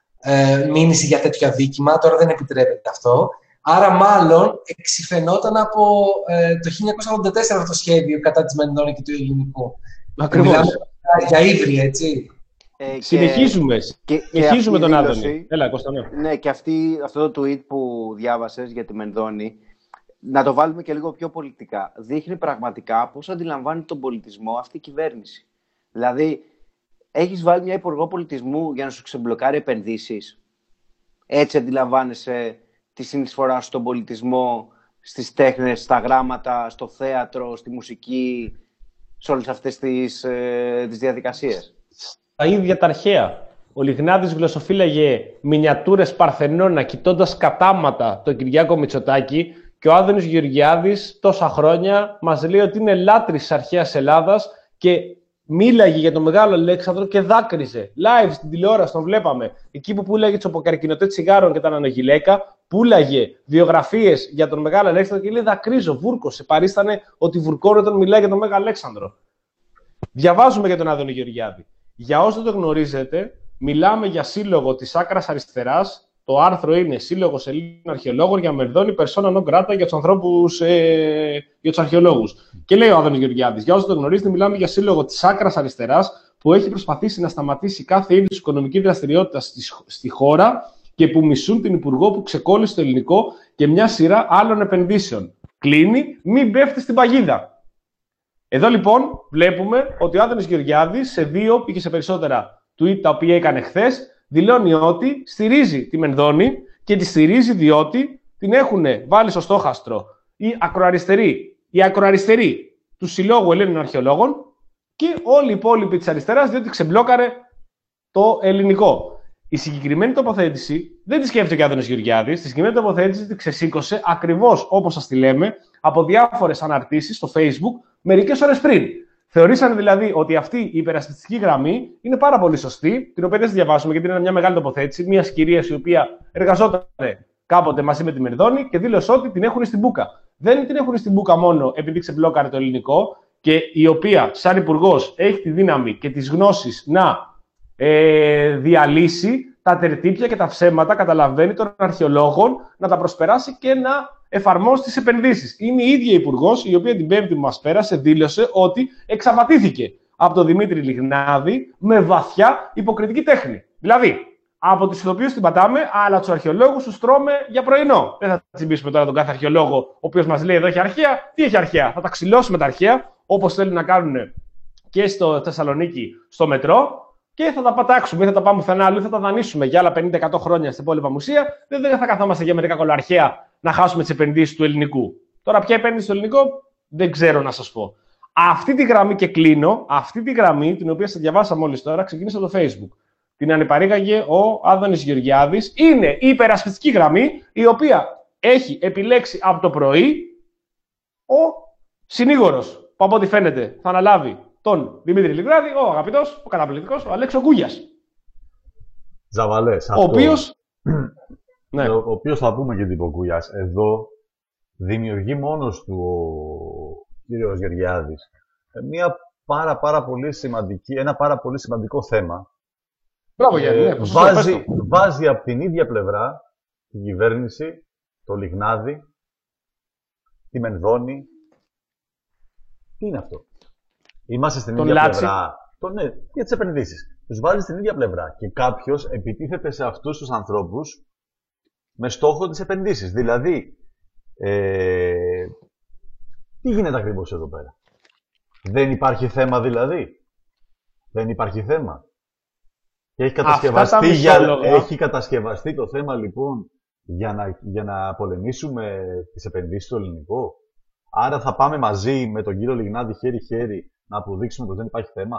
ε, μήνυση για τέτοιο αδίκημα. Τώρα δεν επιτρέπεται αυτό. Άρα, μάλλον, εξυφαινόταν από ε, το χίλια εννιακόσια ογδόντα τέσσερα αυτό το σχέδιο κατά της Μενδώνη και του ελληνικού. Ακριβώς. Μιλάμε για ύβρι, έτσι. Ε, και, συνεχίζουμε. Και, συνεχίζουμε και τον δήλωση, Άδωνη. Έλα, Κώστα, ναι. Ναι, και αυτή, αυτό το tweet που διάβασες για τη Μενδώνη, να το βάλουμε και λίγο πιο πολιτικά. Δείχνει πραγματικά πώς αντιλαμβάνει τον πολιτισμό αυτή η κυβέρνηση. Δηλαδή, έχεις βάλει μια υπουργό πολιτισμού για να σου ξεμπλοκάρει επενδύσεις. Έτσι αντιλαμβάνεσαι τη συνεισφορά στον πολιτισμό, στις τέχνες, στα γράμματα, στο θέατρο, στη μουσική, σε όλες αυτές τις, ε, τις διαδικασίες. Τα ίδια τα αρχαία. Ο Λιγνάδης γλωσσοφύλαγε μινιατούρες Παρθενώνα κοιτώντας κατάματα τον Κυριάκο Μητσοτάκη και ο Άδωνης Γεωργιάδης τόσα χρόνια μας λέει ότι είναι λάτρης της αρχαίας Ελλάδας και μίλαγε για τον Μεγάλο Αλέξανδρο και δάκρυζε. Live στην τηλεόραση τον βλέπαμε. Εκεί που πουλάγε τσοποκαρκινοτέ τσιγάρων και τα νανογιλέκα, πουλάγε βιογραφίες για τον Μεγάλο Αλέξανδρο και λέει δακρύζω, βούρκωσε. Παρίστανε ότι βουρκώνε όταν μιλάει για τον Μεγάλο Αλέξανδρο. Διαβάζουμε για τον Άδωνη Γεωργιάδη. Για όσοι δεν το γνωρίζετε, μιλάμε για σύλλογο της άκρας αριστεράς. Το άρθρο είναι Σύλλογο Ελλήνων Αρχαιολόγων για Μερδόνη persona non grata για τους ανθρώπους, ε, για τους αρχαιολόγους. Και λέει ο Άδωνης Γεωργιάδης, για όσοι το γνωρίζετε, μιλάμε για σύλλογο της άκρας αριστεράς που έχει προσπαθήσει να σταματήσει κάθε είδους οικονομική δραστηριότητα στη, στη χώρα και που μισούν την Υπουργό που ξεκόλλησε το ελληνικό και μια σειρά άλλων επενδύσεων. Κλείνει, μην πέφτει στην παγίδα. Εδώ λοιπόν βλέπουμε ότι ο Άδωνης Γεωργιάδης σε δύο ή και σε περισσότερα tweet τα οποία έκανε χθες, δηλώνει ότι στηρίζει τη Μενδώνη και τη στηρίζει διότι την έχουν βάλει στο στόχαστρο οι ακροαριστεροί, οι ακροαριστεροί του Συλλόγου Ελλήνων Αρχαιολόγων και όλοι οι υπόλοιποι της αριστεράς διότι ξεμπλόκαρε το ελληνικό. Η συγκεκριμένη τοποθέτηση δεν τη σκέφτηκε ο Άδωνης Γεωργιάδης, τη συγκεκριμένη τοποθέτηση τη ξεσήκωσε ακριβώς όπως σας τη λέμε από διάφορες αναρτήσεις στο Facebook μερικές ώρες πριν. Θεωρήσανε δηλαδή ότι αυτή η υπερασπιστική γραμμή είναι πάρα πολύ σωστή, την οποία δεν τη διαβάσουμε γιατί είναι μια μεγάλη τοποθέτηση μια κυρία η οποία εργαζόταν κάποτε μαζί με τη Μερδόνη και δήλωσε ότι την έχουν στην μπούκα. Δεν την έχουν στην μπούκα μόνο επειδή ξεμπλόκαρε το ελληνικό και η οποία, σαν υπουργός, έχει τη δύναμη και τις γνώσεις να ε, διαλύσει τα τερτύπια και τα ψέματα, καταλαβαίνει, των αρχαιολόγων, να τα προσπεράσει και να εφαρμόσει τις επενδύσεις. Είναι η ίδια υπουργός, η οποία την Πέμπτη που μας πέρασε δήλωσε ότι εξαπατήθηκε από τον Δημήτρη Λιγνάδη με βαθιά υποκριτική τέχνη. Δηλαδή, από τους ηθοποιούς την πατάμε, αλλά τους αρχαιολόγους τους τρώμε για πρωινό. Δεν θα τσιμπήσουμε τώρα τον κάθε αρχαιολόγο, ο οποίος μας λέει εδώ έχει αρχαία. Τι έχει αρχαία? Θα τα ξυλώσουμε τα αρχαία, όπως θέλουν να κάνουν και στο Θεσσαλονίκη στο μετρό. Και θα τα πατάξουμε ή θα τα πάμε πουθενά άλλο ή θα τα δανείσουμε για άλλα πενήντα εκατό χρόνια στην υπόλοιπα μουσεία. Δεν, δεν θα καθόμαστε για μερικά κολοαρχαία να χάσουμε τις επενδύσεις του ελληνικού. Τώρα, ποια επένδυση στο ελληνικό, δεν ξέρω να σας πω. Αυτή τη γραμμή και κλείνω, αυτή τη γραμμή, την οποία σας διαβάσα μόλις τώρα, ξεκίνησε από το Facebook. Την ανυπαρήγαγε ο Άδωνης Γεωργιάδης. Είναι η υπερασπιστική γραμμή, η οποία έχει επιλέξει από το πρωί ο συνήγορος, που από ό,τι φαίνεται θα αναλάβει τον Δημήτρη Λιγνάδη, ο αγαπητός, ο καταπληκτικός, ο Αλέξο Γκούγιας. Ζαβαλές. Ο οποίος... ναι. Ο οποίος θα πούμε και τύπο Γκούγιας. Εδώ δημιουργεί μόνος του ο κύριος Γεωργιάδης μια πάρα, πάρα πολύ σημαντική, ένα πάρα πολύ σημαντικό θέμα. Μπράβο, Γιάννη. Ναι, βάζει, βάζει από την ίδια πλευρά την κυβέρνηση, το Λιγνάδη, τη Μενδώνη. Τι είναι αυτό? Είμαστε στην τον ίδια Λάτσι. πλευρά. Το, ναι, για τις επενδύσεις. Τους βάζει στην ίδια πλευρά. Και κάποιος επιτίθεται σε αυτούς τους ανθρώπους με στόχο τις επενδύσεις. Δηλαδή, ε, τι γίνεται ακριβώς εδώ πέρα? Δεν υπάρχει θέμα δηλαδή. Δεν υπάρχει θέμα. Και έχει κατασκευαστεί, για, έχει κατασκευαστεί το θέμα λοιπόν για να, για να πολεμήσουμε τις επενδύσεις στο ελληνικό. Άρα θα πάμε μαζί με τον κύριο Λιγνάδη χέρι-χέρι να αποδείξουμε πως δεν υπάρχει θέμα.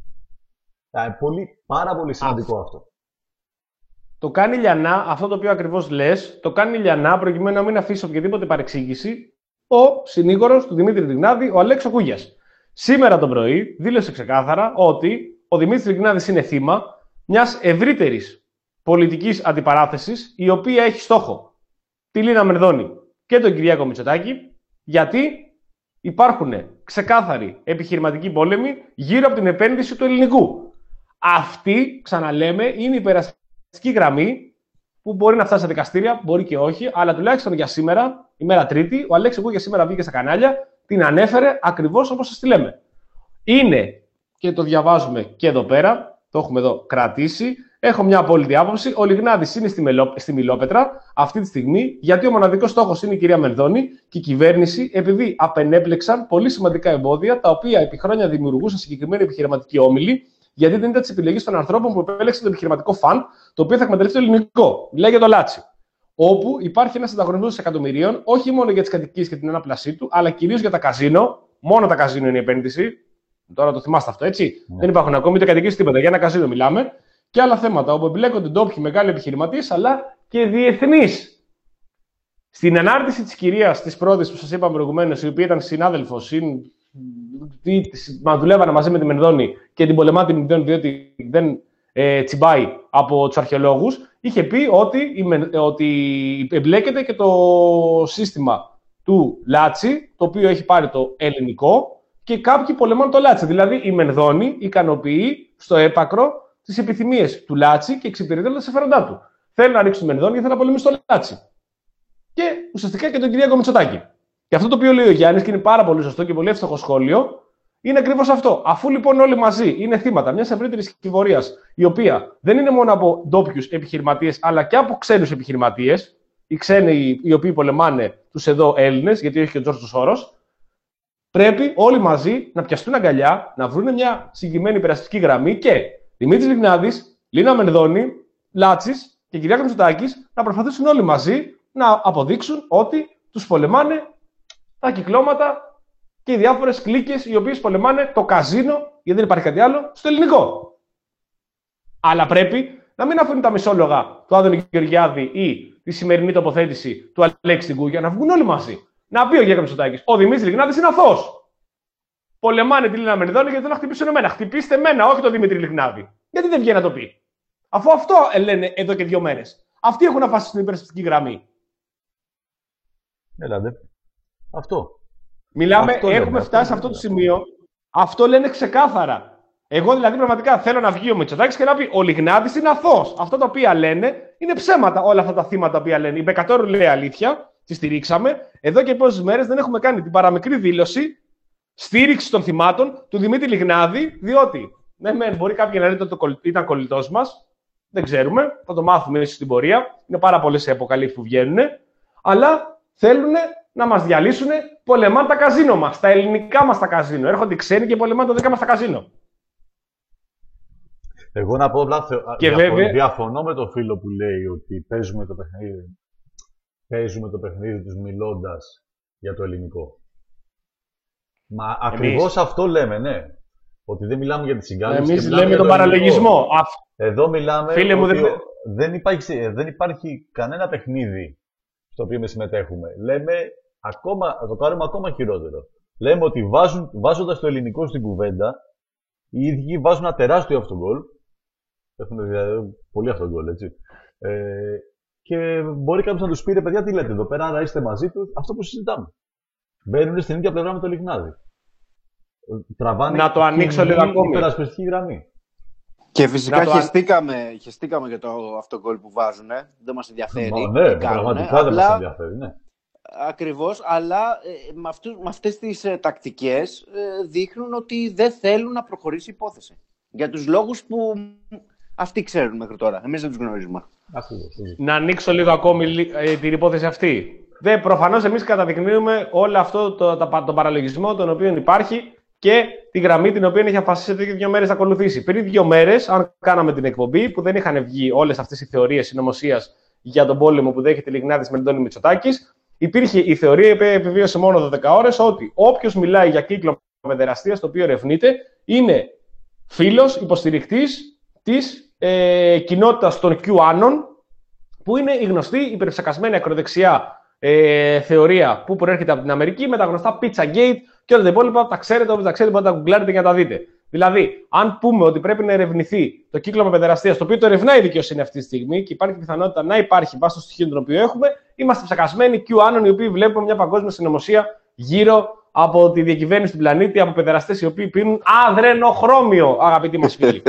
Ε, πολύ, πάρα πολύ σημαντικό Α, αυτό. Το κάνει λιανά, αυτό το οποίο ακριβώς λες, το κάνει λιανά προκειμένου να μην αφήσει οποιαδήποτε παρεξήγηση ο συνήγορος του Δημήτρη Λιγνάδη, ο Αλέξο Γκούγιας. Σήμερα το πρωί δήλωσε ξεκάθαρα ότι ο Δημήτρης Λιγνάδης είναι θύμα μιας ευρύτερης πολιτικής αντιπαράθεσης, η οποία έχει στόχο τη Λίνα Μερδώνη και τον Κυριάκο Μητσοτάκη, γιατί υπάρχουν ξεκάθαροι επιχειρηματικοί πόλεμοι γύρω από την επένδυση του ελληνικού. Αυτή, ξαναλέμε, είναι η υπερασπιστική γραμμή που μπορεί να φτάσει στα δικαστήρια, μπορεί και όχι, αλλά τουλάχιστον για σήμερα, ημέρα Τρίτη, ο Αλέξης Γκούγιας σήμερα βγήκε στα κανάλια, την ανέφερε ακριβώς όπως σας τη λέμε. Είναι, και το διαβάζουμε και εδώ πέρα, το έχουμε εδώ κρατήσει, έχω μια απόλυτη άποψη. Ο Λιγνάδης είναι στη, Μελό, στη Μιλόπετρα αυτή τη στιγμή, γιατί ο μοναδικός στόχος είναι η κυρία Μερδώνη και η κυβέρνηση, επειδή απενέπλεξαν πολύ σημαντικά εμπόδια, τα οποία επί χρόνια δημιουργούσαν συγκεκριμένοι επιχειρηματικοί όμιλοι, γιατί δεν ήταν τη επιλογή των ανθρώπων που επέλεξαν το επιχειρηματικό φαν, το οποίο θα εκμεταλλευτεί το ελληνικό. Μιλάει για το Λάτσι. Όπου υπάρχει ένας ανταγωνισμός εκατομμυρίων, όχι μόνο για τις κατοικίες και την ανάπλασή του, αλλά κυρίως για τα καζίνο. Μόνο τα καζίνο είναι η επένδυση. Τώρα το θυμάστε αυτό, έτσι. Yeah. Δεν υπάρχουν ακόμη ούτε κατοικίες τίποτα. Για ένα καζίνο μιλάμε. Και άλλα θέματα όπου εμπλέκονται ντόπιοι μεγάλοι επιχειρηματίες, αλλά και διεθνείς. Στην ανάρτηση της κυρίας της πρώτης που σας είπαμε προηγουμένως, η οποία ήταν συνάδελφος, συν μα δουλεύανε μαζί με τη Μενδώνη και την πολεμά τη Μενδώνη διότι δεν ε, τσιμπάει από τους αρχαιολόγους, είχε πει ότι, ότι εμπλέκεται και το σύστημα του Λάτσι, το οποίο έχει πάρει το ελληνικό και κάποιοι πολεμάνε το Λάτσι. Δηλαδή η Μενδώνη ικανοποιεί στο έπακρο τις επιθυμίες του Λάτσι και εξυπηρετεί τα συμφέροντά του. Θέλει να ρίξει τη Μενδώνη και θέλει να πολεμήσει το Λάτσι. Και ουσιαστικά και τον Κυριάκο Μητσοτάκη. Και αυτό το οποίο λέει ο Γιάννης, και είναι πάρα πολύ σωστό και πολύ εύστοχο σχόλιο, είναι ακριβώς αυτό. Αφού λοιπόν όλοι μαζί είναι θύματα μιας ευρύτερης κυβορίας, η οποία δεν είναι μόνο από ντόπιους επιχειρηματίες, αλλά και από ξένους επιχειρηματίες, οι ξένοι οι οποίοι πολεμάνε τους εδώ Έλληνες, γιατί έχει και ο Τζόρτζο Σόρος, πρέπει όλοι μαζί να πιαστούν αγκαλιά, να βρουν μια συγκεκριμένη υπεραστική γραμμή και Δημήτρης Λιγνάδης, Λίνα Μενδώνη, Λάτσης και Κυριάκος Μητσοτάκης να προσπαθήσουν όλοι μαζί να αποδείξουν ότι τους πολεμάνε τα κυκλώματα και οι διάφορες κλίκες οι οποίες πολεμάνε το καζίνο, γιατί δεν υπάρχει κάτι άλλο, στο ελληνικό. Αλλά πρέπει να μην αφήνουν τα μισόλογα του Άδωνη Γεωργιάδη ή τη σημερινή τοποθέτηση του Αλέξη Τιγκούγια, να βγουν όλοι μαζί. Να πει ο Κυριάκος Μητσοτάκης, ο Δημήτρης Λιγνάδης είναι αθώος. Πολεμάνε τη Λίνα Μενδώνη γιατί δεν να χτυπήσουν εμένα. Χτυπήστε εμένα, όχι τον Δημήτρη Λιγνάδη. Γιατί δεν βγαίνει να το πει. Αφού αυτό λένε εδώ και δύο μέρες. Αυτοί έχουν αφάσει στην υπερασπιστική γραμμή. Έλατε. Αυτό. Μιλάμε, αυτό έχουμε λέμε, φτάσει σε αυτό το σημείο. Αυτό λένε ξεκάθαρα. Εγώ δηλαδή πραγματικά θέλω να βγει ο Μητσοτάκης και να πει: ο Λιγνάδης είναι αθώος. Αυτά τα οποία λένε είναι ψέματα. Όλα αυτά τα θύματα τα οποία λένε. Η Μπεκατόρου λέει αλήθεια, τη στηρίξαμε. Εδώ και πόσες μέρες δεν έχουμε κάνει την παραμικρή δήλωση στήριξη των θυμάτων του Δημήτρη Λιγνάδη, διότι ναι, ναι, μπορεί κάποιοι να λένε ότι ήταν κολλητός μας. Δεν ξέρουμε. Θα το μάθουμε ίσως στην πορεία. Είναι πάρα πολλές οι αποκαλύψεις που βγαίνουν. Αλλά θέλουν να μας διαλύσουν, πολεμάνε τα καζίνο μας, τα ελληνικά μας τα καζίνο. Έρχονται οι ξένοι και πολεμάνε τα δικά μας τα καζίνο. Εγώ να πω απλά, και διαφωνώ, βέβαια... διαφωνώ με τον φίλο που λέει ότι παίζουμε το παιχνίδι, παίζουμε το παιχνίδι τους μιλώντας για το ελληνικό. Μα Εμείς... ακριβώς αυτό λέμε, ναι. Ότι δεν μιλάμε για τη συγκάλυψη. Εμείς λέμε τον παραλογισμό. Εδώ μιλάμε Φίλε μου, ότι δεν... δεν, υπάρχει, δεν υπάρχει κανένα παιχνίδι στο οποίο συμμετέχουμε. Λέμε, ακόμα, θα το κάνουμε ακόμα χειρότερο. Λέμε ότι βάζουν, βάζοντας το ελληνικό στην κουβέντα, οι ίδιοι βάζουν ένα τεράστιο αυτογκόλ. Έχουν δηλαδή πολύ αυτογκόλ, έτσι. Ε, και μπορεί κάποιος να τους πει, ρε παιδιά, τι λέτε εδώ πέρα, άρα είστε μαζί τους, αυτό που συζητάμε. Μπαίνουν στην ίδια πλευρά με το Λιγνάδι. Τραβάνε να το ανοίξω λίγο ακόμη. Υπερασπιστική γραμμή. Και φυσικά το... χεστήκαμε, χεστήκαμε για το αυτογκόλ που βάζουν. Ε. Δεν μας ενδιαφέρει. Μα, ναι, πραγματικά δεν μας ενδιαφέρει, ναι. Ακριβώς, αλλά ε, με, αυτούς, με αυτές τις ε, τακτικές ε, δείχνουν ότι δεν θέλουν να προχωρήσει η υπόθεση. Για τους λόγους που αυτοί ξέρουν μέχρι τώρα. Εμείς δεν τους γνωρίζουμε. Ακριβώς. Να ανοίξω λίγο ακόμη ε, την υπόθεση αυτή. Δε, προφανώς εμείς καταδεικνύουμε όλο αυτό το, το, το παραλογισμό τον οποίο υπάρχει και τη γραμμή την οποία έχει αποφασίσει εδώ και δύο μέρες να ακολουθήσει. Πριν δύο μέρες, αν κάναμε την εκπομπή, που δεν είχαν βγει όλες αυτές οι θεωρίες συνωμοσίας για τον πόλεμο που δέχεται Λιγνάδης Μενδώνη Μητσοτάκης, υπήρχε η θεωρία που επιβίωσε μόνο δώδεκα ώρες ότι όποιος μιλάει για κύκλο παιδεραστίας, το οποίο ερευνείται, είναι φίλος, υποστηρικτής της ε, κοινότητας των QAnon, που είναι η γνωστή υπερψακασμένη ακροδεξιά ε, θεωρία που προέρχεται από την Αμερική με τα γνωστά Pizzagate και όλα τα υπόλοιπα. Τα ξέρετε, όπως τα ξέρετε, μπορείτε να τα γκουγκλάρετε για να τα δείτε. Δηλαδή, αν πούμε ότι πρέπει να ερευνηθεί το κύκλωμα παιδεραστίας, το οποίο το ερευνάει η δικαιοσύνη αυτή τη στιγμή και υπάρχει πιθανότητα να υπάρχει βάσει των στοιχείων των οποίων έχουμε, είμαστε ψακασμένοι QAnon, οι οποίοι βλέπουν μια παγκόσμια συνωμοσία γύρω από τη διακυβέρνηση του πλανήτη, από παιδεραστές οι οποίοι πίνουν αδρενοχρώμιο, αγαπητοί μας φίλοι.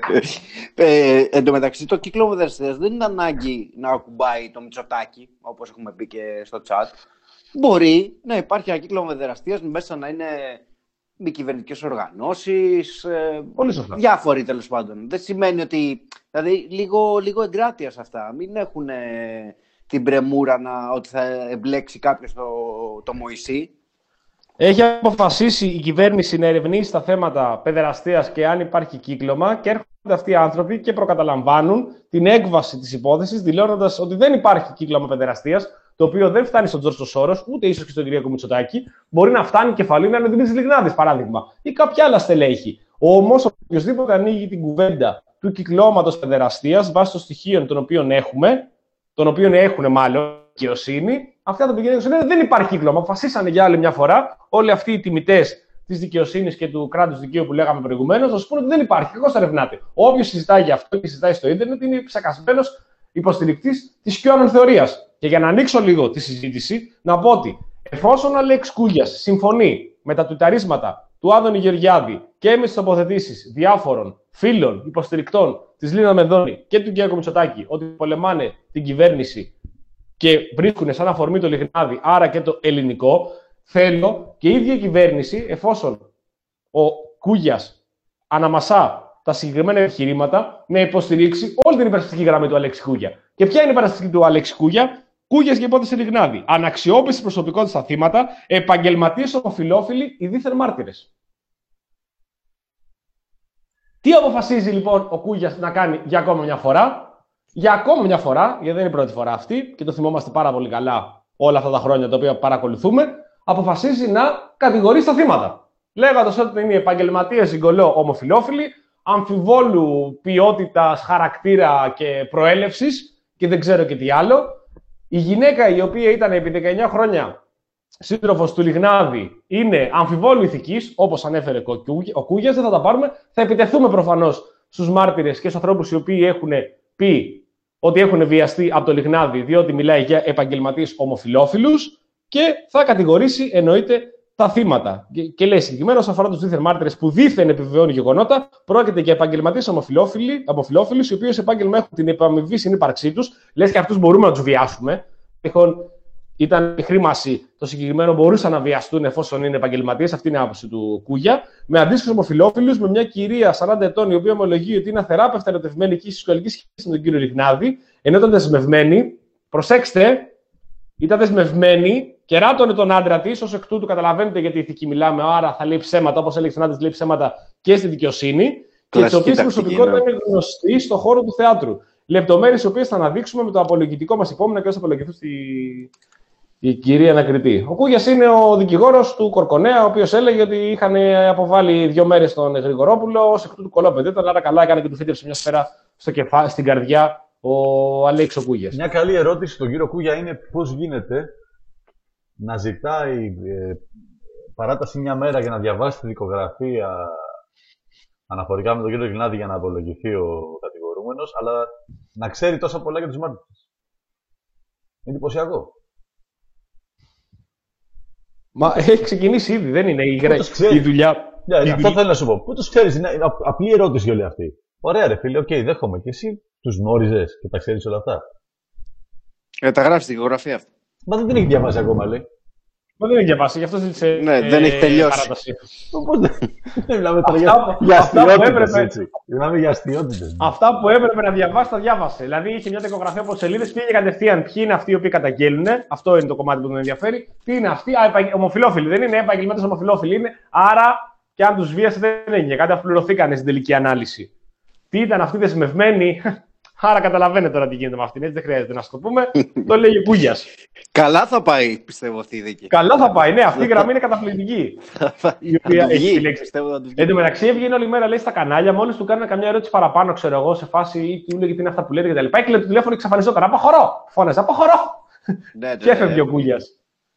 ε, εν τω μεταξύ, το κύκλωμα παιδεραστίας δεν είναι ανάγκη να ακουμπάει το Μητσοτάκη, όπως έχουμε πει και στο chat. Μπορεί να υπάρχει ένα κύκλωμα παιδεραστίας μέσα να είναι μη κυβερνητικές οργανώσεις, ε, διάφοροι τέλος πάντων. Δεν σημαίνει ότι. Δηλαδή, λίγο, λίγο εγκράτεια σε αυτά. Μην έχουν ε, την πρεμούρα να, ότι θα εμπλέξει κάποιος το, το Μωυσή. Έχει αποφασίσει η κυβέρνηση να ερευνήσει τα θέματα παιδεραστίας και αν υπάρχει κύκλωμα και έρχονται αυτοί οι άνθρωποι και προκαταλαμβάνουν την έκβαση της υπόθεσης, δηλώνοντας ότι δεν υπάρχει κύκλωμα παιδεραστίας, το οποίο δεν φτάνει στον Τζόρτζο Σόρος, ούτε ίσως και στον Κυριάκο Μητσοτάκη, μπορεί να φτάνει κεφαλή να είναι ο Δημήτρης Λιγνάδης, παράδειγμα, ή κάποια άλλα στελέχη. Όμως, οποιοδήποτε ανοίγει την κουβέντα του κυκλώματος παιδεραστίας βάσει των στοιχείων των οποίων έχουμε, των οποίων έχουν μάλλον δικαιοσύνη, αυτά τα πηγαίνουν και λένε δεν υπάρχει κύκλωμα. Αποφασίσανε για άλλη μια φορά όλοι αυτοί οι τιμητές της δικαιοσύνης και του κράτους δικαίου που λέγαμε προηγουμένως, θα σου πούνε ότι δεν υπάρχει. Κακώς το ερευνάτε. Όποιος συζητάει για αυτό και συζητάει στο ίντερνετ είναι ψεκασμένος υποστηρικτής της QAnon θεωρίας. Και για να ανοίξω λίγο τη συζήτηση, να πω ότι εφόσον ο Αλέξ Κούγιας συμφωνεί με τα τουιταρίσματα του Άδωνη Γεωργιάδη και με τις τοποθετήσεις διάφορων φίλων υποστηρικτών της Λίνα Μενδώνη και του Κυριάκου Μητσοτάκη ότι πολεμάνε την κυβέρνηση και βρίσκουν σαν αφορμή το Λιγνάδι, άρα και το ελληνικό, θέλω και η ίδια η κυβέρνηση, εφόσον ο Κούγιας αναμασά τα συγκεκριμένα επιχειρήματα, να υποστηρίξει όλη την υπερασπιστική γραμμή του Αλέξη Κούγια. Και ποια είναι η υπερασπιστική του Αλέξη Κούγια? Κούγιας και υπόθεση Λιγνάδι. Αναξιόπιστη προσωπικότητα στα θύματα, επαγγελματίες ομοφυλόφιλοι, οι δίθεν μάρτυρες. Τι αποφασίζει λοιπόν ο Κούγιας να κάνει για ακόμα μια φορά? Για ακόμα μια φορά, γιατί δεν είναι η πρώτη φορά αυτή και το θυμόμαστε πάρα πολύ καλά όλα αυτά τα χρόνια τα οποία παρακολουθούμε, αποφασίζει να κατηγορήσει τα θύματα. Λέγοντας ότι είναι επαγγελματίες συγκολό ομοφυλόφιλοι, αμφιβόλου ποιότητας, χαρακτήρα και προέλευσης και δεν ξέρω και τι άλλο. Η γυναίκα η οποία ήταν επί δεκαεννιά χρόνια σύντροφος του Λιγνάδη είναι αμφιβόλου ηθικής, όπως ανέφερε ο Κούγιας, δεν θα τα πάρουμε. Θα επιτεθούμε προφανώς στους μάρτυρες και στους ανθρώπους οι οποίοι έχουν πει ότι έχουν βιαστεί από το Λιγνάδι, διότι μιλάει για επαγγελματίες ομοφυλόφιλους και θα κατηγορήσει εννοείται τα θύματα. Και, και λέει συγκεκριμένα, όσον αφορά τους δίθεν μάρτυρες που δίθεν επιβεβαιώνουν γεγονότα, πρόκειται για επαγγελματίες ομοφυλόφιλους, οι οποίοι ως επάγγελμα έχουν την επαμοιβή συνύπαρξή τους. Λες και αυτούς μπορούμε να τους βιάσουμε. Τυχόν ήταν η χρήμαση, το συγκεκριμένο μπορούσαν να βιαστούν εφόσον είναι επαγγελματίες. Αυτή είναι η άποψη του Κούγια. Με αντίστοιχους ομοφυλόφιλους, με μια κυρία σαράντα ετών, η οποία ομολογεί ότι είναι αθεράπευτα ερωτευμένη και σεξουαλική σχέση με τον κύριο Λιγνάδη, ενώ ήταν δεσμευμένη. Προσέξτε, ήταν δεσμευμένη. Κεράτωνε τον άντρα της, ως εκ τούτου καταλαβαίνετε γιατί ηθική μιλάμε, άρα θα λέει ψέματα, όπως έλεγε ο άντρας, λέει ψέματα και στη δικαιοσύνη. Και τη οποία η προσωπικότητα είναι γνωστή στον χώρο του θεάτρου. Λεπτομέρειες οι οποίες θα αναδείξουμε με το απολογητικό μας υπόμνημα και όσο απολογηθούν στη η κυρία ανακριτή. Ο Κούγιας είναι ο δικηγόρος του Κορκονέα, ο οποίος έλεγε ότι είχαν αποβάλει δύο μέρες τον Γρηγορόπουλο, ως εκ τούτου κολόπεδέταν, άρα καλά έκανε και του φύτεψε μια σφαίρα στο κεφά, στην καρδιά ο Αλέξης ο Κούγιας. Μια καλή ερώτηση στον κύριο Κούγια είναι πώς γίνεται να ζητάει ε, παράταση μια μέρα για να διαβάσει τη δικογραφία αναφορικά με τον κύριο Λιγνάδη για να απολογηθεί ο κατηγορούμενος, αλλά να ξέρει τόσα πολλά για τους μάρτυρες. Είναι εντυπωσιακό. Μα έχει ξεκινήσει ήδη, δεν είναι η, η δουλειά. Yeah, η... Αυτό θέλω να σου πω. Πού τους ξέρεις, είναι απλή ερώτηση όλη αυτή. Ωραία, ρε φίλε, οκ, okay, δέχομαι. Και εσύ τους γνώριζες και τα ξέρεις όλα αυτά? Ε, τα γράφει στη δικογραφία αυτή. Μα δεν την έχει διαβάσει ακόμα, λέει. Μα δεν έχει διαβάσει, γι' αυτό ζήτησε. Ναι, ε, δεν έχει τελειώσει. Πώς δεν. Μιλάμε τώρα για, για αστιότητες, έτσι. Μιλάμε για αστιότητες. Αυτά που έπρεπε να διαβάσει, τα διάβασε. Δηλαδή είχε μια δικογραφία από σελίδες, πήγε κατευθείαν ποιοι είναι αυτοί οι οποίοι καταγγέλνουν. Αυτό είναι το κομμάτι που τον ενδιαφέρει. Τι είναι αυτοί, α, επαγγε... ομοφυλόφιλοι. Δεν είναι επαγγελματίες ομοφυλόφιλοι. Είναι. Άρα και αν τους βίασε δεν είναι. Κάτι αφλουρωθήκανε στην τελική ανάλυση. Τι ήταν αυτοί δεσμευμένοι. Άρα καταλαβαίνετε τώρα τι γίνεται με αυτήν, έτσι δεν χρειάζεται να σου το πούμε. Το λέει ο Κούγιας. Καλά θα πάει, πιστεύω, αυτή η δίκη. Καλά θα πάει, ναι, αυτή η γραμμή είναι καταπληκτική. Η οποία έχει επιλέξει. Εν τω μεταξύ έβγαινε όλη μέρα, λέει, στα κανάλια, μόλις του κάνανε καμιά ερώτηση παραπάνω, ξέρω εγώ, σε φάση ή του λέγε τι είναι αυτά που λέτε κτλ. Έκλεινε το τηλέφωνο και εξαφανιζόταν. Αποχωρώ! Φώναζε, αποχωρώ! Και έφευγε ο Κούγιας.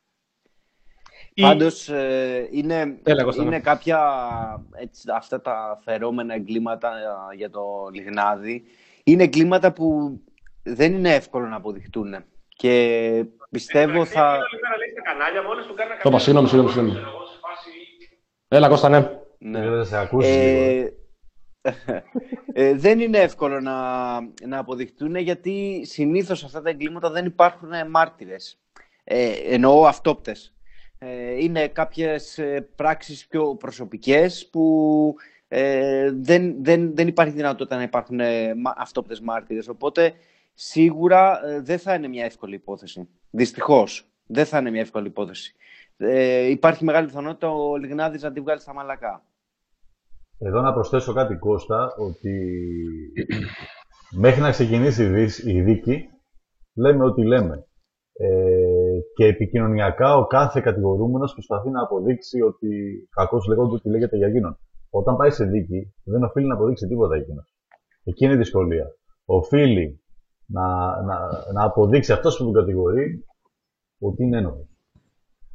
Πάντως ε, είναι, είναι κάποια έτσι, αυτά τα φερόμενα εγκλήματα για το Λιγνάδι. Είναι εγκλήματα που δεν είναι εύκολο να αποδειχτούν. Και πιστεύω θα... Το είπα, συγγνώμη, συγγνώμη, συγγνώμη. Έλα, Κώστα, ναι. Ναι, σε ακούσει. Ε, ε, δεν είναι εύκολο να, να αποδειχτούν, γιατί συνήθως αυτά τα εγκλήματα δεν υπάρχουν μάρτυρες. Ε, εννοώ αυτόπτες. Ε, είναι κάποιες πράξεις πιο προσωπικές που ε, δεν, δεν, δεν υπάρχει δυνατότητα να υπάρχουν αυτόπτες μάρτυρες. Οπότε σίγουρα ε, δεν θα είναι μια εύκολη υπόθεση. Δυστυχώς δεν θα είναι μια εύκολη υπόθεση. Ε, υπάρχει μεγάλη πιθανότητα ο Λιγνάδης να τη βγάλει στα μαλακά. Εδώ να προσθέσω κάτι, Κώστα, ότι μέχρι να ξεκινήσει η δίκη λέμε ό,τι λέμε. Ε, και επικοινωνιακά ο κάθε κατηγορούμενος προσπαθεί να αποδείξει ότι κακώς λέγονται ότι λέγεται για εκείνον. Όταν πάει σε δίκη δεν οφείλει να αποδείξει τίποτα εκείνος. Εκεί είναι η δυσκολία. Οφείλει να, να, να αποδείξει αυτός που τον κατηγορεί ότι είναι ένοχος.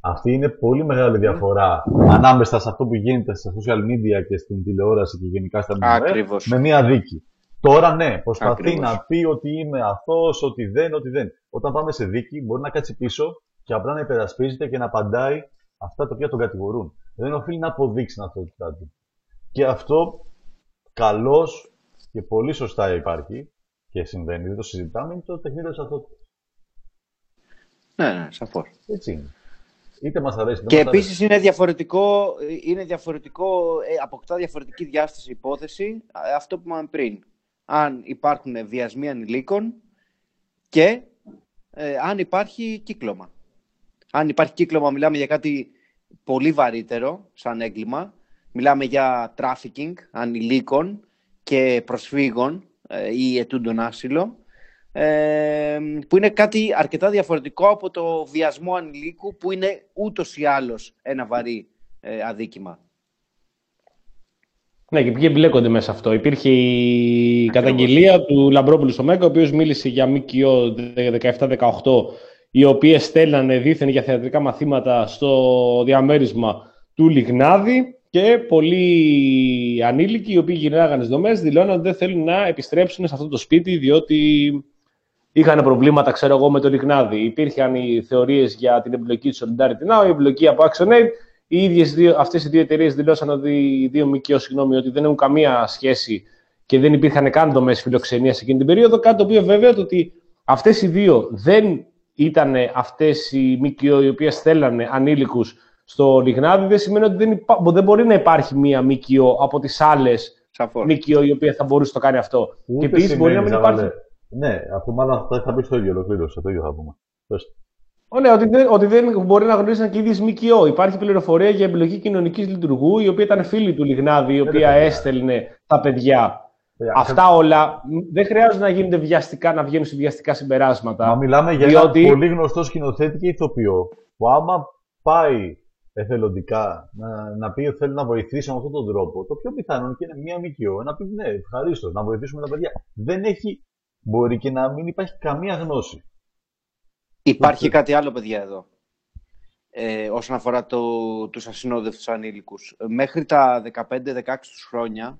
Αυτή είναι πολύ μεγάλη διαφορά ανάμεσα σε αυτό που γίνεται στα social media και στην τηλεόραση και γενικά στα μηνύματα με μία δίκη. Τώρα ναι, προσπαθεί Ακριβώς. να πει ότι είμαι αθώος, ότι δεν, ότι δεν. Όταν πάμε σε δίκη, μπορεί να κάτσει πίσω και απλά να υπερασπίζεται και να απαντάει αυτά τα οποία τον κατηγορούν. Δεν οφείλει να αποδείξει την αθωότητά του. Και αυτό καλώς και πολύ σωστά υπάρχει και συμβαίνει, δεν το συζητάμε, είναι το τεχνίδιο της αθωότητας. Ναι, ναι, σαφώς. Έτσι είναι. Είτε μας αρέσει, είτε και μας επίσης αρέσει. είναι διαφορετικό, είναι διαφορετικό, αποκτά διαφορετική διάσταση υπόθεση αυτό που είπαμε πριν. Αν υπάρχουν βιασμοί ανηλίκων και ε, αν υπάρχει κύκλωμα. Αν υπάρχει κύκλωμα, μιλάμε για κάτι πολύ βαρύτερο σαν έγκλημα. Μιλάμε για trafficking ανηλίκων και προσφύγων ε, ή ετούντων άσυλο, ε, που είναι κάτι αρκετά διαφορετικό από το βιασμό ανηλίκου, που είναι ούτως ή άλλως ένα βαρύ ε, αδίκημα. Ναι, και ποιοι εμπλέκονται μέσα αυτό. Υπήρχε η καταγγελία του Λαμπρόπουλου στο ΜΕΚΑ, ο οποίος μίλησε για ΜΚΟ δεκαεπτά δεκαοκτώ, οι οποίες στέλνανε δήθεν για θεατρικά μαθήματα στο διαμέρισμα του Λιγνάδη, και πολλοί ανήλικοι, οι οποίοι γυρνάγανε στις δομές, δηλώναν ότι δεν θέλουν να επιστρέψουν σε αυτό το σπίτι, διότι είχαν προβλήματα, ξέρω εγώ, με το Λιγνάδη. Υπήρχαν οι θεωρίες για την εμπλοκή του Solidarity Now, η εμπλοκή από ActionAid. Οι ίδιες δύο, αυτές οι δύο εταιρείες δηλώσαν ότι οι δύο ΜΚΟ, συγγνώμη, ότι δεν έχουν καμία σχέση και δεν υπήρχαν καν δομές φιλοξενίας εκείνη την περίοδο. Κάτι το οποίο βέβαια το ότι αυτές οι δύο δεν ήταν αυτές οι ΜΚΟ οι οποίες θέλανε ανήλικους στο Λιγνάδι, δεν σημαίνει ότι δεν, υπά... δεν μπορεί να υπάρχει μία ΜΚΟ από τις άλλες ΜΚΟ η οποία θα μπορούσε να το κάνει αυτό. Ούτε και επίσης μπορεί να μην υπάρχει. Βάλε. Ναι, αυτό μάλλον θα, θα πει στο ίδιο ολοκλήρωση, το ίδιο θα πούμε. Oh, ναι, ότι δεν, ότι δεν μπορεί να γνωρίζουν και οι ίδιες ΜΚΟ. Υπάρχει πληροφορία για εμπλοκή κοινωνικής λειτουργού, η οποία ήταν φίλη του Λιγνάδη, η οποία έστελνε τα παιδιά. Yeah, Αυτά yeah. όλα δεν χρειάζεται να γίνονται βιαστικά, να βγαίνουν σε βιαστικά συμπεράσματα. Μα μιλάμε για διότι... ένα πολύ γνωστό σκηνοθέτη και ηθοποιό, που άμα πάει εθελοντικά να, να πει ότι θέλει να βοηθήσει με αυτόν τον τρόπο, το πιο πιθανό και είναι μία ΜΚΟ να πει ναι, ευχαρίστω, να βοηθήσουμε τα παιδιά. Δεν έχει, μπορεί και να μην υπάρχει καμία γνώση. Υπάρχει κάτι άλλο, παιδιά, εδώ, ε, όσον αφορά το, τους ασυνόδευτους ανήλικους. Μέχρι τα δεκαπέντε δεκαέξι τους χρόνια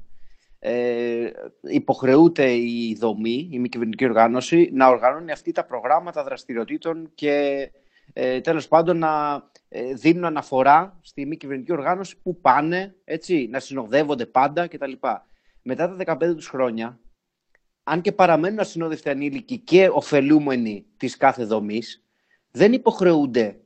ε, υποχρεούται η δομή, η μη κυβερνητική οργάνωση, να οργανώνει αυτή τα προγράμματα δραστηριοτήτων και ε, τέλος πάντων να ε, δίνουν αναφορά στη μη κυβερνητική οργάνωση που πάνε, έτσι, να συνοδεύονται πάντα κτλ. Μετά τα δεκαπέντε τους χρόνια, αν και παραμένουν ασυνόδευτοι ανήλικοι και ωφελούμενοι της κάθε δομής, δεν υποχρεούνται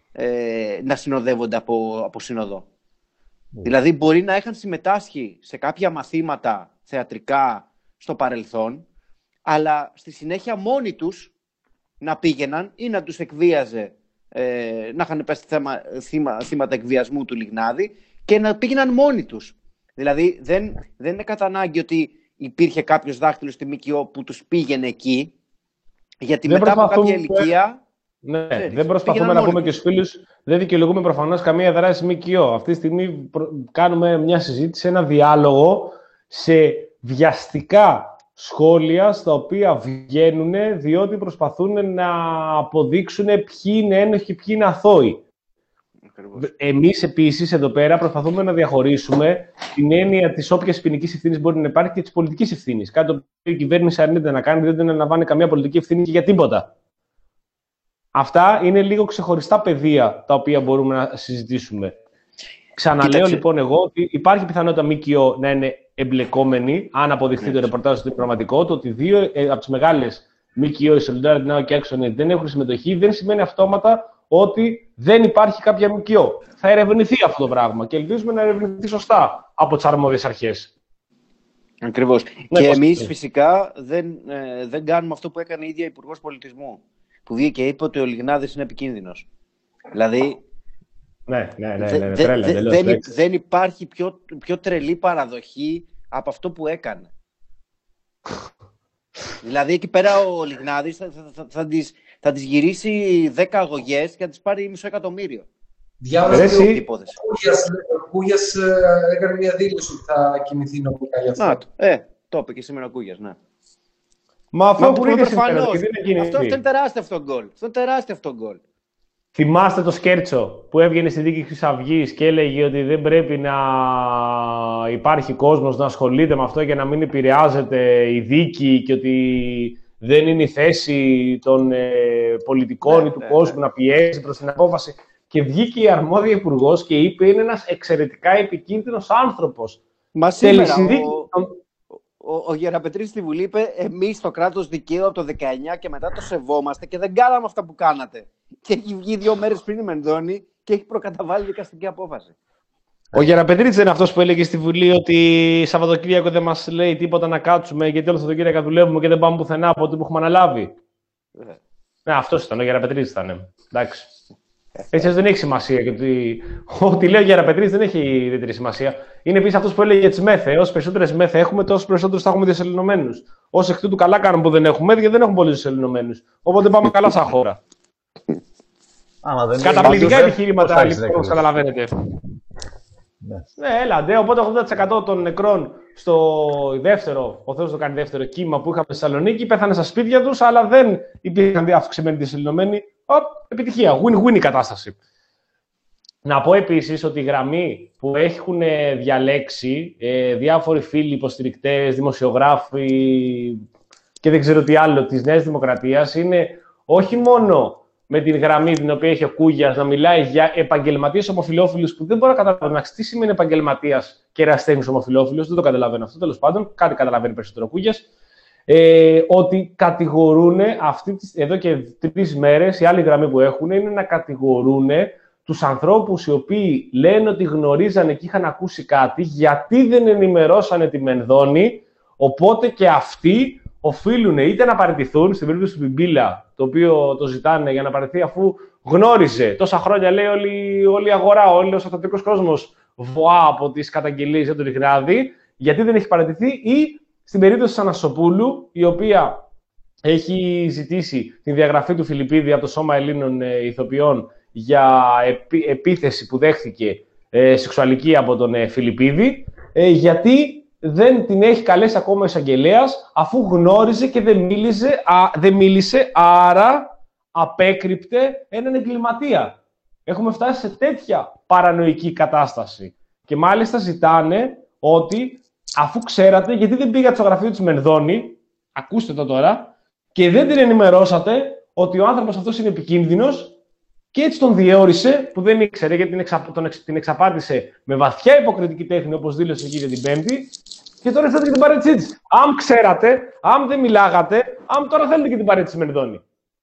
ε, να συνοδεύονται από, από σύνοδο. Mm. Δηλαδή, μπορεί να είχαν συμμετάσχει σε κάποια μαθήματα θεατρικά στο παρελθόν, αλλά στη συνέχεια μόνοι τους να πήγαιναν ή να τους εκβίαζε, ε, να είχαν πέσει θέμα, θύμα, θύματα εκβιασμού του Λιγνάδη και να πήγαιναν μόνοι τους. Δηλαδή, δεν, δεν είναι κατά ανάγκη ότι υπήρχε κάποιος δάχτυλος στη ΜΚΟ που τους πήγαινε εκεί, γιατί δεν μετά από κάποια ηλικία... Ναι, ξέρεις, δεν προσπαθούμε να πούμε και στους φίλους, δεν δικαιολογούμε προφανώς καμία δράση ΜΚΟ. Αυτή τη στιγμή προ... κάνουμε μια συζήτηση, ένα διάλογο σε βιαστικά σχόλια στα οποία βγαίνουν διότι προσπαθούν να αποδείξουν ποιοι είναι ένοχοι και ποιοι είναι αθώοι. Εμείς επίσης εδώ πέρα προσπαθούμε να διαχωρίσουμε την έννοια της όποιας ποινικής ευθύνης μπορεί να υπάρχει και της πολιτικής ευθύνης. Κάτι το οποίο η κυβέρνηση αρνείται να κάνει, δεν αναλαμβάνει καμία πολιτική ευθύνη και για τίποτα. Αυτά είναι λίγο ξεχωριστά πεδία τα οποία μπορούμε να συζητήσουμε. Ξαναλέω Κοίταξε. λοιπόν εγώ ότι υπάρχει πιθανότητα ΜΚΟ να είναι εμπλεκόμενοι, αν αποδειχθεί το ρεπορτάζ στην πραγματικό, το ότι δύο ε, από τις μεγάλες ΜΚΟ, η Solidarity Now και ActionAid, δεν έχουν συμμετοχή, δεν σημαίνει αυτόματα ότι δεν υπάρχει κάποια ΜΚΟ. Θα ερευνηθεί αυτό το πράγμα και ελπίζουμε να ερευνηθεί σωστά από τις αρμόδιες αρχές. Ακριβώς. Ναι, και εμείς είναι. φυσικά δεν, ε, δεν κάνουμε αυτό που έκανε η ίδια Υπουργός Πολιτισμού, που βγήκε και είπε ότι ο Λιγνάδης είναι επικίνδυνος. Δηλαδή, ναι, ναι, ναι, δε, ναι, ναι, δε, τρέλα, δε, τελώς, δεν, δεν υπάρχει πιο, πιο τρελή παραδοχή από αυτό που έκανε. Δηλαδή, εκεί πέρα ο Λιγνάδης θα, θα, θα, θα, τις, θα τις γυρίσει δέκα αγωγές και θα τις πάρει μισό εκατομμύριο. Διάβασα ότι ο Κούγιας έκανε μια δήλωση ότι θα κινηθεί νομικά για αυτό. Να, ε, το είπε και σήμερα ο Κούγιας, ναι. Μα αυτό που είναι προφανώς. Αυτό είναι τεράστιο αυτό γκολ. Αυτό είναι τεράστιο αυτό γκολ. θυμάστε το σκέρτσο που έβγαινε στη δίκη Χρυσής Αυγής και έλεγε ότι δεν πρέπει να υπάρχει κόσμος να ασχολείται με αυτό για να μην επηρεάζεται η δίκη και ότι δεν είναι η θέση των ε, πολιτικών ναι, ή του ναι, κόσμου ναι. να πιέσει προς την απόφαση. Και βγήκε η αρμόδια υπουργός και είπε είναι ένας εξαιρετικά επικίνδυνος άνθρωπος. Μα σήμερα ο, ο, ο Γεραπετρής στη Βουλή είπε εμείς το κράτος δικαίου από το δεκαεννιά και μετά το σεβόμαστε και δεν κάναμε αυτά που κάνατε. Και έχει βγει δύο μέρες πριν η Μενδώνη και έχει προκαταβάλει δικαστική απόφαση. Ο Γεραπετρής είναι αυτός που έλεγε στη Βουλή ότι Σαββατοκύριακο δεν μας λέει τίποτα να κάτσουμε γιατί όλο Σαββατοκύριακο δουλεύουμε και δεν πάμε πουθενά από ό,τι που έχουμε αναλάβει. Ε. Ναι, αυτός ήταν, ο Γεραπετρής ήταν. Εντάξει. Έτσι δεν έχει σημασία. Γιατί ό,τι λέει ο Γεραπετρής δεν έχει ιδιαίτερη σημασία. Είναι επίσης αυτός που έλεγε για τις ΜΕΘΕ. Όσες περισσότερες ΜΕΘΕ έχουμε, τόσο περισσότερους θα έχουμε διασωληνωμένους. Ως εκ τούτου καλά κάνουμε που δεν έχουμε, γιατί δεν έχουμε πολλούς διασωληνωμένους. Οπότε πάμε καλά σαν χώρα. Καταπληκτικά επιχειρήματα λοιπόν, όπως καταλαβαίνετε. Ναι, έλαντε. Οπότε ογδόντα τοις εκατό των νεκρών στο δεύτερο, ο Θεός το κάνει δεύτερο κύμα που είχαμε στη Θεσσαλονίκη, πέθανε στα σπίτια τους, αλλά δεν υπήρχαν αυξημένοι διασωληνωμένοι. Οπ, επιτυχία. Win-win η κατάσταση. Να πω επίσης ότι η γραμμή που έχουν διαλέξει ε, διάφοροι φίλοι, υποστηρικτές, δημοσιογράφοι και δεν ξέρω τι άλλο της Νέας Δημοκρατίας είναι όχι μόνο με την γραμμή την οποία έχει ο Κούγιας να μιλάει για επαγγελματίες ομοφυλόφιλους που δεν μπορώ να καταλάβω τι σημαίνει επαγγελματίας και ερασιτέχνης ομοφυλόφιλος, δεν το καταλαβαίνω αυτό. Τέλος πάντων, κάτι καταλαβαίνει περισσότερο ο Κούγιας. Ε, ότι κατηγορούν αυτή, εδώ και τρεις μέρες, η άλλη γραμμή που έχουν είναι να κατηγορούν τους ανθρώπους οι οποίοι λένε ότι γνωρίζανε και είχαν ακούσει κάτι, γιατί δεν ενημερώσανε τη Μενδώνη, οπότε και αυτοί οφείλουν είτε να παραιτηθούν, στην περίπτωση του Μπιμπίλα, το οποίο το ζητάνε για να παραιτηθεί αφού γνώριζε τόσα χρόνια, λέει όλη, όλη η αγορά, όλος ο αυτοτικός κόσμος βοά από τις καταγγελίες για τον Ιχνάδη, γιατί δεν έχει παραιτηθεί, ή στην περίπτωση της Ανασοπούλου, η οποία έχει ζητήσει τη διαγραφή του Φιλιππίδη από το Σώμα Ελλήνων Ηθοποιών για επί, επίθεση που δέχθηκε ε, σεξουαλική από τον ε, Φιλιππίδη, ε, γιατί δεν την έχει καλέσει ακόμα ο εισαγγελέας, αφού γνώριζε και δεν μίλησε, α, δεν μίλησε, άρα απέκρυπτε έναν εγκληματία. Έχουμε φτάσει σε τέτοια παρανοϊκή κατάσταση. Και μάλιστα ζητάνε ότι, αφού ξέρατε, γιατί δεν πήγατε στο γραφείο της Μενδώνη, ακούστε το τώρα, και δεν την ενημερώσατε ότι ο άνθρωπος αυτός είναι επικίνδυνος, και έτσι τον διέωρισε, που δεν ήξερε, γιατί την, εξα... τον εξ... την εξαπάτησε με βαθιά υποκριτική τέχνη, όπως δήλωσε εκεί για την Πέμπτη, και τώρα θέλετε και την παρέτησή της. Αν ξέρατε, αν δεν μιλάγατε, αν τώρα θέλετε και την παρέτηση Μενδώνη.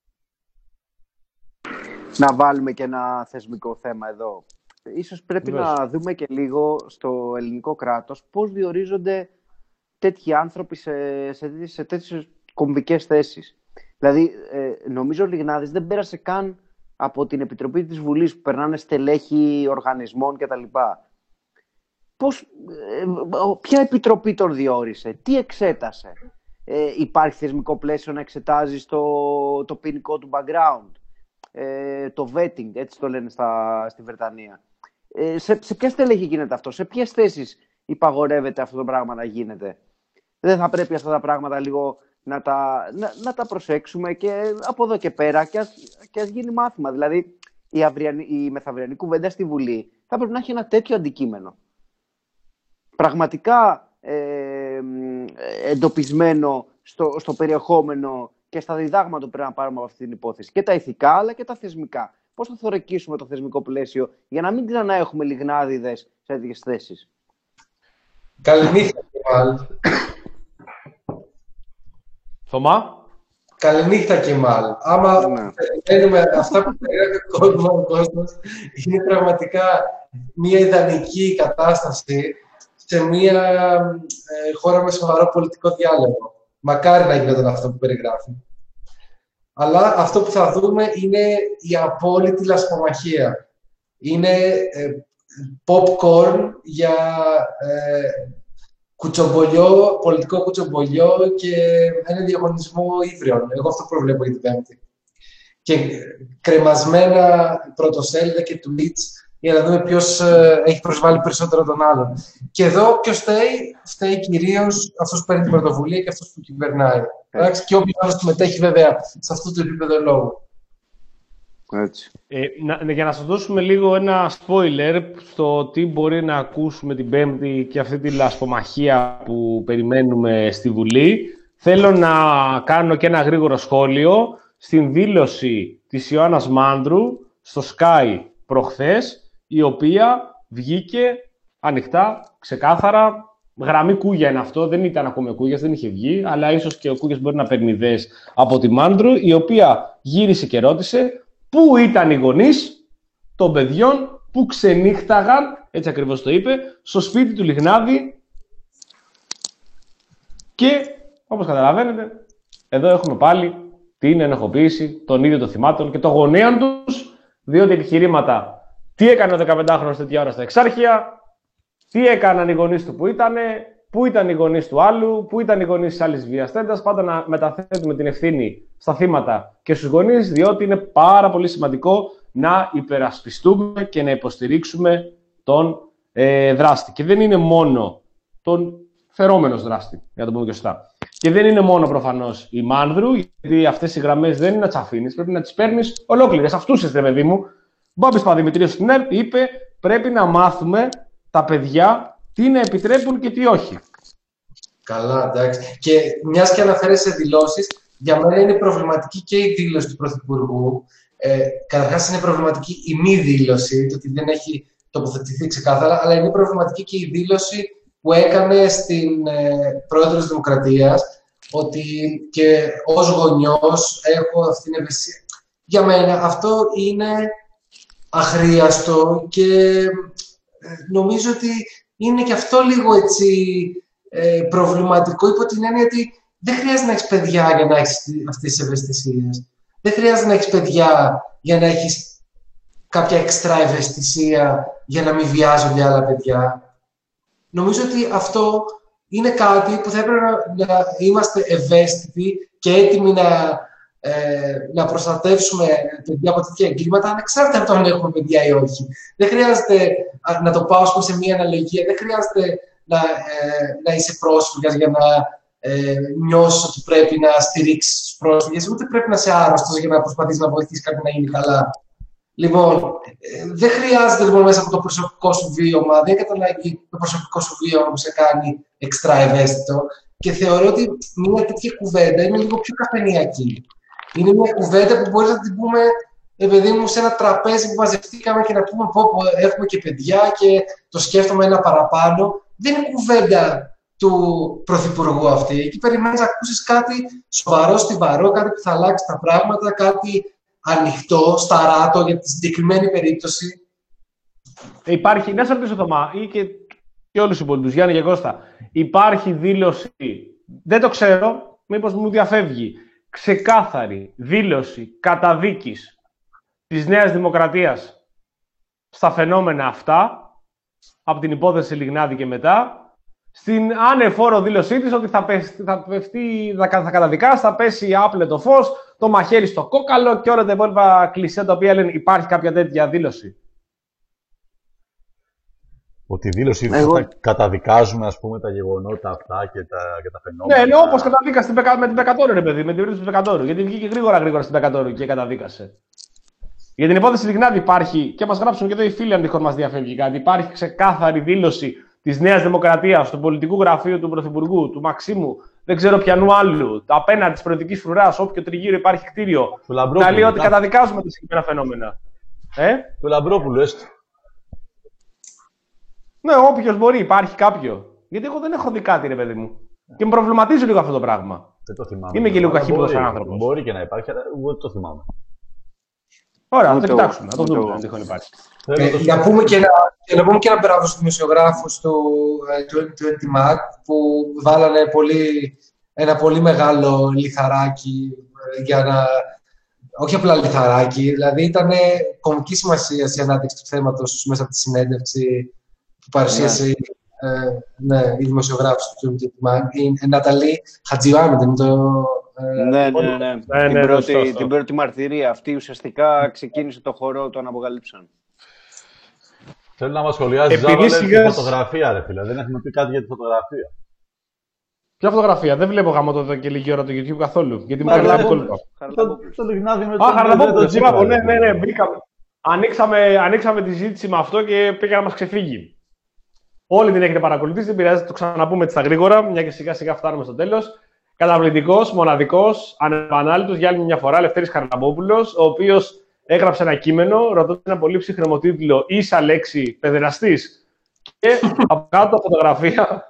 Να βάλουμε και ένα θεσμικό θέμα εδώ. Ίσως πρέπει Βεβαίως. να δούμε και λίγο στο ελληνικό κράτος πώς διορίζονται τέτοιοι άνθρωποι σε, σε, σε τέτοιες κομβικές θέσεις. Δηλαδή, ε, νομίζω ο Λιγνάδης δεν πέρασε καν από την Επιτροπή της Βουλής που περνάνε στελέχη οργανισμών κτλ. Πώς, ε, ποια επιτροπή τον διόρισε, τι εξέτασε, ε, υπάρχει θεσμικό πλαίσιο να εξετάζει το, το ποινικό του background, ε, το vetting, έτσι το λένε στα, στη Βρετανία. Ε, σε, σε ποια στελέχη γίνεται αυτό, σε ποιες θέσεις υπαγορεύεται αυτό το πράγμα να γίνεται. Δεν θα πρέπει αυτά τα πράγματα λίγο να τα, να, να τα προσέξουμε και από εδώ και πέρα και ας, και ας γίνει μάθημα. Δηλαδή η, αυριανή, η μεθαυριανή κουβέντα στη Βουλή θα πρέπει να έχει ένα τέτοιο αντικείμενο. Πραγματικά ε, εντοπισμένο στο, στο περιεχόμενο και στα διδάγματα που πρέπει να πάρουμε από αυτή την υπόθεση. Και τα ηθικά αλλά και τα θεσμικά. Πώς θα θωρακίσουμε το θεσμικό πλαίσιο για να μην την έχουμε λιγνάδιδες σε τέτοιες θέσεις. Καληνύχτα, Κεμάλ. Θωμά. Καληνύχτα, Κεμάλ. Άμα περιμένουμε αυτά που περιγράφει ο κόσμος, είναι πραγματικά μια ιδανική κατάσταση σε μια ε, χώρα με σοβαρό πολιτικό διάλογο. Μακάρι να γινόταν αυτό που περιγράφει. Αλλά αυτό που θα δούμε είναι η απόλυτη λασπομαχία. Είναι ε, popcorn για ε, κουτσομπολιό, πολιτικό κουτσομπολιό και ένα διαγωνισμό ύβριων. Εγώ αυτό προβλέπω για την Πέμπτη. Και κρεμασμένα πρωτοσέλιδα και tweets για να δούμε ποιος ε, έχει προσβάλει περισσότερο τον άλλον. Και εδώ ποιος φταίει, φταίει κυρίως αυτός που παίρνει την πρωτοβουλία και αυτός που κυβερνάει. Εντάξει, και όποιος άλλος συμμετέχει βέβαια σε αυτό το επίπεδο λόγου. Έτσι. Ε, να, για να σας δώσουμε λίγο ένα spoiler στο τι μπορεί να ακούσουμε την Πέμπτη και αυτή τη λασπομαχία που περιμένουμε στη Βουλή, θέλω να κάνω και ένα γρήγορο σχόλιο στην δήλωση της Ιωάννας Μάνδρου στο Sky προχθές, η οποία βγήκε ανοιχτά, ξεκάθαρα. Γραμμή Κούγια είναι αυτό, δεν ήταν ακόμα ο Κούγιας, δεν είχε βγει, αλλά ίσως και ο Κούγιας μπορεί να παίρνει ιδέες από τη Μάνδρου, η οποία γύρισε και ρώτησε πού ήταν οι γονείς των παιδιών που ξενύχταγαν, έτσι ακριβώς το είπε, στο σπίτι του Λιγνάδη. Και, όπως καταλαβαίνετε, εδώ έχουμε πάλι την ενοχοποίηση των ίδιων των θυμάτων και των γονέων τους, διότι επιχειρήματα τι έκανε ο δεκαπεντάχρονος τέτοια ώρα στα Εξάρχεια, τι έκαναν οι γονείς του που ήτανε, πού ήταν οι γονείς του άλλου, πού ήταν οι γονείς της άλλης βιαστέντας. Πάντα να μεταθέτουμε την ευθύνη στα θύματα και στους γονείς, διότι είναι πάρα πολύ σημαντικό να υπερασπιστούμε και να υποστηρίξουμε τον ε, δράστη. Και δεν είναι μόνο τον φερόμενος δράστη, για να το πούμε και σωστά. Και δεν είναι μόνο προφανώς η Μάνδρου, γιατί αυτές οι γραμμές δεν είναι να τις αφήνεις, πρέπει να τις παίρνεις ολόκληρες. Αυτούς είστε, παιδί μου. Μπάμπης Παδημητρίου στην ΕΡΤ είπε: πρέπει να μάθουμε τα παιδιά τι να επιτρέπουν και τι όχι. Καλά, εντάξει. Και μιας και αναφέρεσαι σε δηλώσεις, για μένα είναι προβληματική και η δήλωση του Πρωθυπουργού. Ε, καταρχάς είναι προβληματική η μη δήλωση, το ότι δεν έχει τοποθετηθεί ξεκάθαρα, αλλά είναι προβληματική και η δήλωση που έκανε στην ε, Πρόεδρο της Δημοκρατίας, ότι και ως γονιός έχω αυτήν την ευαισθησία. Για μένα αυτό είναι αχρίαστο και νομίζω ότι είναι και αυτό λίγο έτσι ε, προβληματικό υπό την έννοια ότι δεν χρειάζεται να έχεις παιδιά για να έχεις αυτές τις ευαισθησίες. Δεν χρειάζεται να έχεις παιδιά για να έχεις κάποια εξτρά ευαισθησία για να μην βιάζονται άλλα παιδιά. Νομίζω ότι αυτό είναι κάτι που θα έπρεπε να, να είμαστε ευαίσθητοι και έτοιμοι να, ε, να προστατεύσουμε παιδιά από τέτοια εγκλήματα, ανεξάρτητα από το αν έχουμε παιδιά ή όχι. Δεν χρειάζεται να το πάω σε μία αναλογία, δεν χρειάζεται να, ε, να είσαι πρόσφυγας για να ε, νιώσεις ότι πρέπει να στηρίξεις τους πρόσφυγες, ούτε πρέπει να είσαι άρρωστος για να προσπαθείς να βοηθήσεις κάποιον να γίνει καλά. Λοιπόν, ε, δεν χρειάζεται λοιπόν μέσα από το προσωπικό σου βίωμα, δεν καταλάβει το προσωπικό σου βίωμα που σε κάνει εξτρά ευαίσθητο και θεωρώ ότι μια τέτοια κουβέντα είναι λίγο πιο καφενειακή. Είναι μια κουβέντα που μπορείς να την πούμε, ε, παιδί μου, σε ένα τραπέζι που μαζευτήκαμε και να πούμε πω, πω έχουμε και παιδιά και το σκέφτομαι ένα παραπάνω. Δεν είναι κουβέντα του Πρωθυπουργού αυτή. Εκεί περιμένεις να ακούσεις κάτι σοβαρό, στιβαρό, κάτι που θα αλλάξει τα πράγματα, κάτι ανοιχτό, σταράτο για τη συγκεκριμένη περίπτωση. Υπάρχει, να σε ρωτήσω, Θωμά, ή και, και όλους τους υπόλοιπους, Γιάννη και Κώστα, υπάρχει δήλωση, δεν το ξέρω, μήπως μου διαφεύγει, ξεκάθαρη δήλωση καταδίκης της Νέας Δημοκρατίας στα φαινόμενα αυτά, από την υπόθεση Λιγνάδη και μετά, στην ανεφόρο δήλωσή της ότι θα, πέφτει, θα, πέφτει, θα, θα καταδικάσει, θα πέσει άπλετο φως, το μαχαίρι στο κόκαλο και όλα τα υπόλοιπα κλισέ τα οποία λένε υπάρχει κάποια τέτοια δήλωση. Ότι η δήλωση Εγώ... θα καταδικάζουμε, ας πούμε, τα γεγονότα αυτά και τα, και τα φαινόμενα. Ναι, ναι, όπως καταδίκασε με την Πεκατόρου, ρε παιδί, με την περίπτωση του Πεκατόρου. Γιατί βγήκε γρήγορα γρήγορα στην Πεκατόρου και καταδίκασε. Για την υπόθεση Λιγνάδη υπάρχει, και μας γράψουν και εδώ οι φίλοι αν τυχόν μας διαφεύγει κάτι, υπάρχει ξεκάθαρη δήλωση της Νέας Δημοκρατίας, του πολιτικού γραφείου του Πρωθυπουργού, του Μαξίμου, δεν ξέρω ποιανού άλλου, απέναντι της προεδρικής φρουράς, όποιο τριγύρω υπάρχει κτίριο, να λέει ότι καταδικάζουμε τα συγκεκριμένα φαινόμενα. Ε? Του Λαμπρόπουλου, έστω. Ναι, όποιος μπορεί, υπάρχει κάποιο. Γιατί εγώ δεν έχω δει κάτι, ρε παιδί μου. Και με προβληματίζει λίγο αυτό το πράγμα. Δεν το θυμάμαι. Είμαι και λίγο καχύποπτος άνθρωπος. Μπορεί και να υπάρχει, αλλά εγώ δεν το θυμάμαι. Ωραία, να το κοιτάξουμε, να το δούμε αν τυχόν υπάρχει. Ε, για να πούμε και ένα, να πούμε και ένα μπράβο στους δημοσιογράφους του είκοσι Mac που βάλανε πολύ, ένα πολύ μεγάλο λιθαράκι για να... Όχι απλά λιθαράκι, δηλαδή ήταν κομική σημασία η ανάδειξη του θέματος μέσα από τη συνέντευξη που παρουσίασε yeah. ε, ναι, η δημοσιογράφος του είκοσι Mac, η Ναταλή Χατζιωάννη, με το... Ναι, ναι, ναι. ναι. ναι, την, ναι πρώτη, σωστό, σωστό. την πρώτη μαρτυρία αυτή ουσιαστικά ξεκίνησε το χορό, τον αποκαλύψαν. Θέλω να μας σχολιάζει Ζάβαλε τη φωτογραφία, ρε φίλε. Δεν έχουμε πει κάτι για τη φωτογραφία. Ποια φωτογραφία? Δεν βλέπω γάμο τότε και λίγη ώρα το YouTube καθόλου. Γιατί μου κάνει λάθη κόλπα. Το Λιγνάδι με Α, Χαραλαμπόπουλο. Τσίπρα. Ναι, ναι, ναι. Μπήκαμε. Ανοίξαμε, ανοίξαμε τη συζήτηση με αυτό και πήγα να μας ξεφύγει. Όλοι την έχετε παρακολουθήσει, δεν πειράζει, το ξαναπούμε έτσι στα γρήγορα, μια και σιγά σιγά φτάνουμε στο τέλος. Καταπληκτικός, μοναδικός, ανεπανάληπτος για άλλη μια φορά, Λευτέρης Χαραλαμπόπουλος, ο οποίος έγραψε ένα κείμενο, ρωτώντας ένα πολύ ψύχρεμο τίτλο «Ίσα λέξη παιδεραστής» και από κάτω φωτογραφία.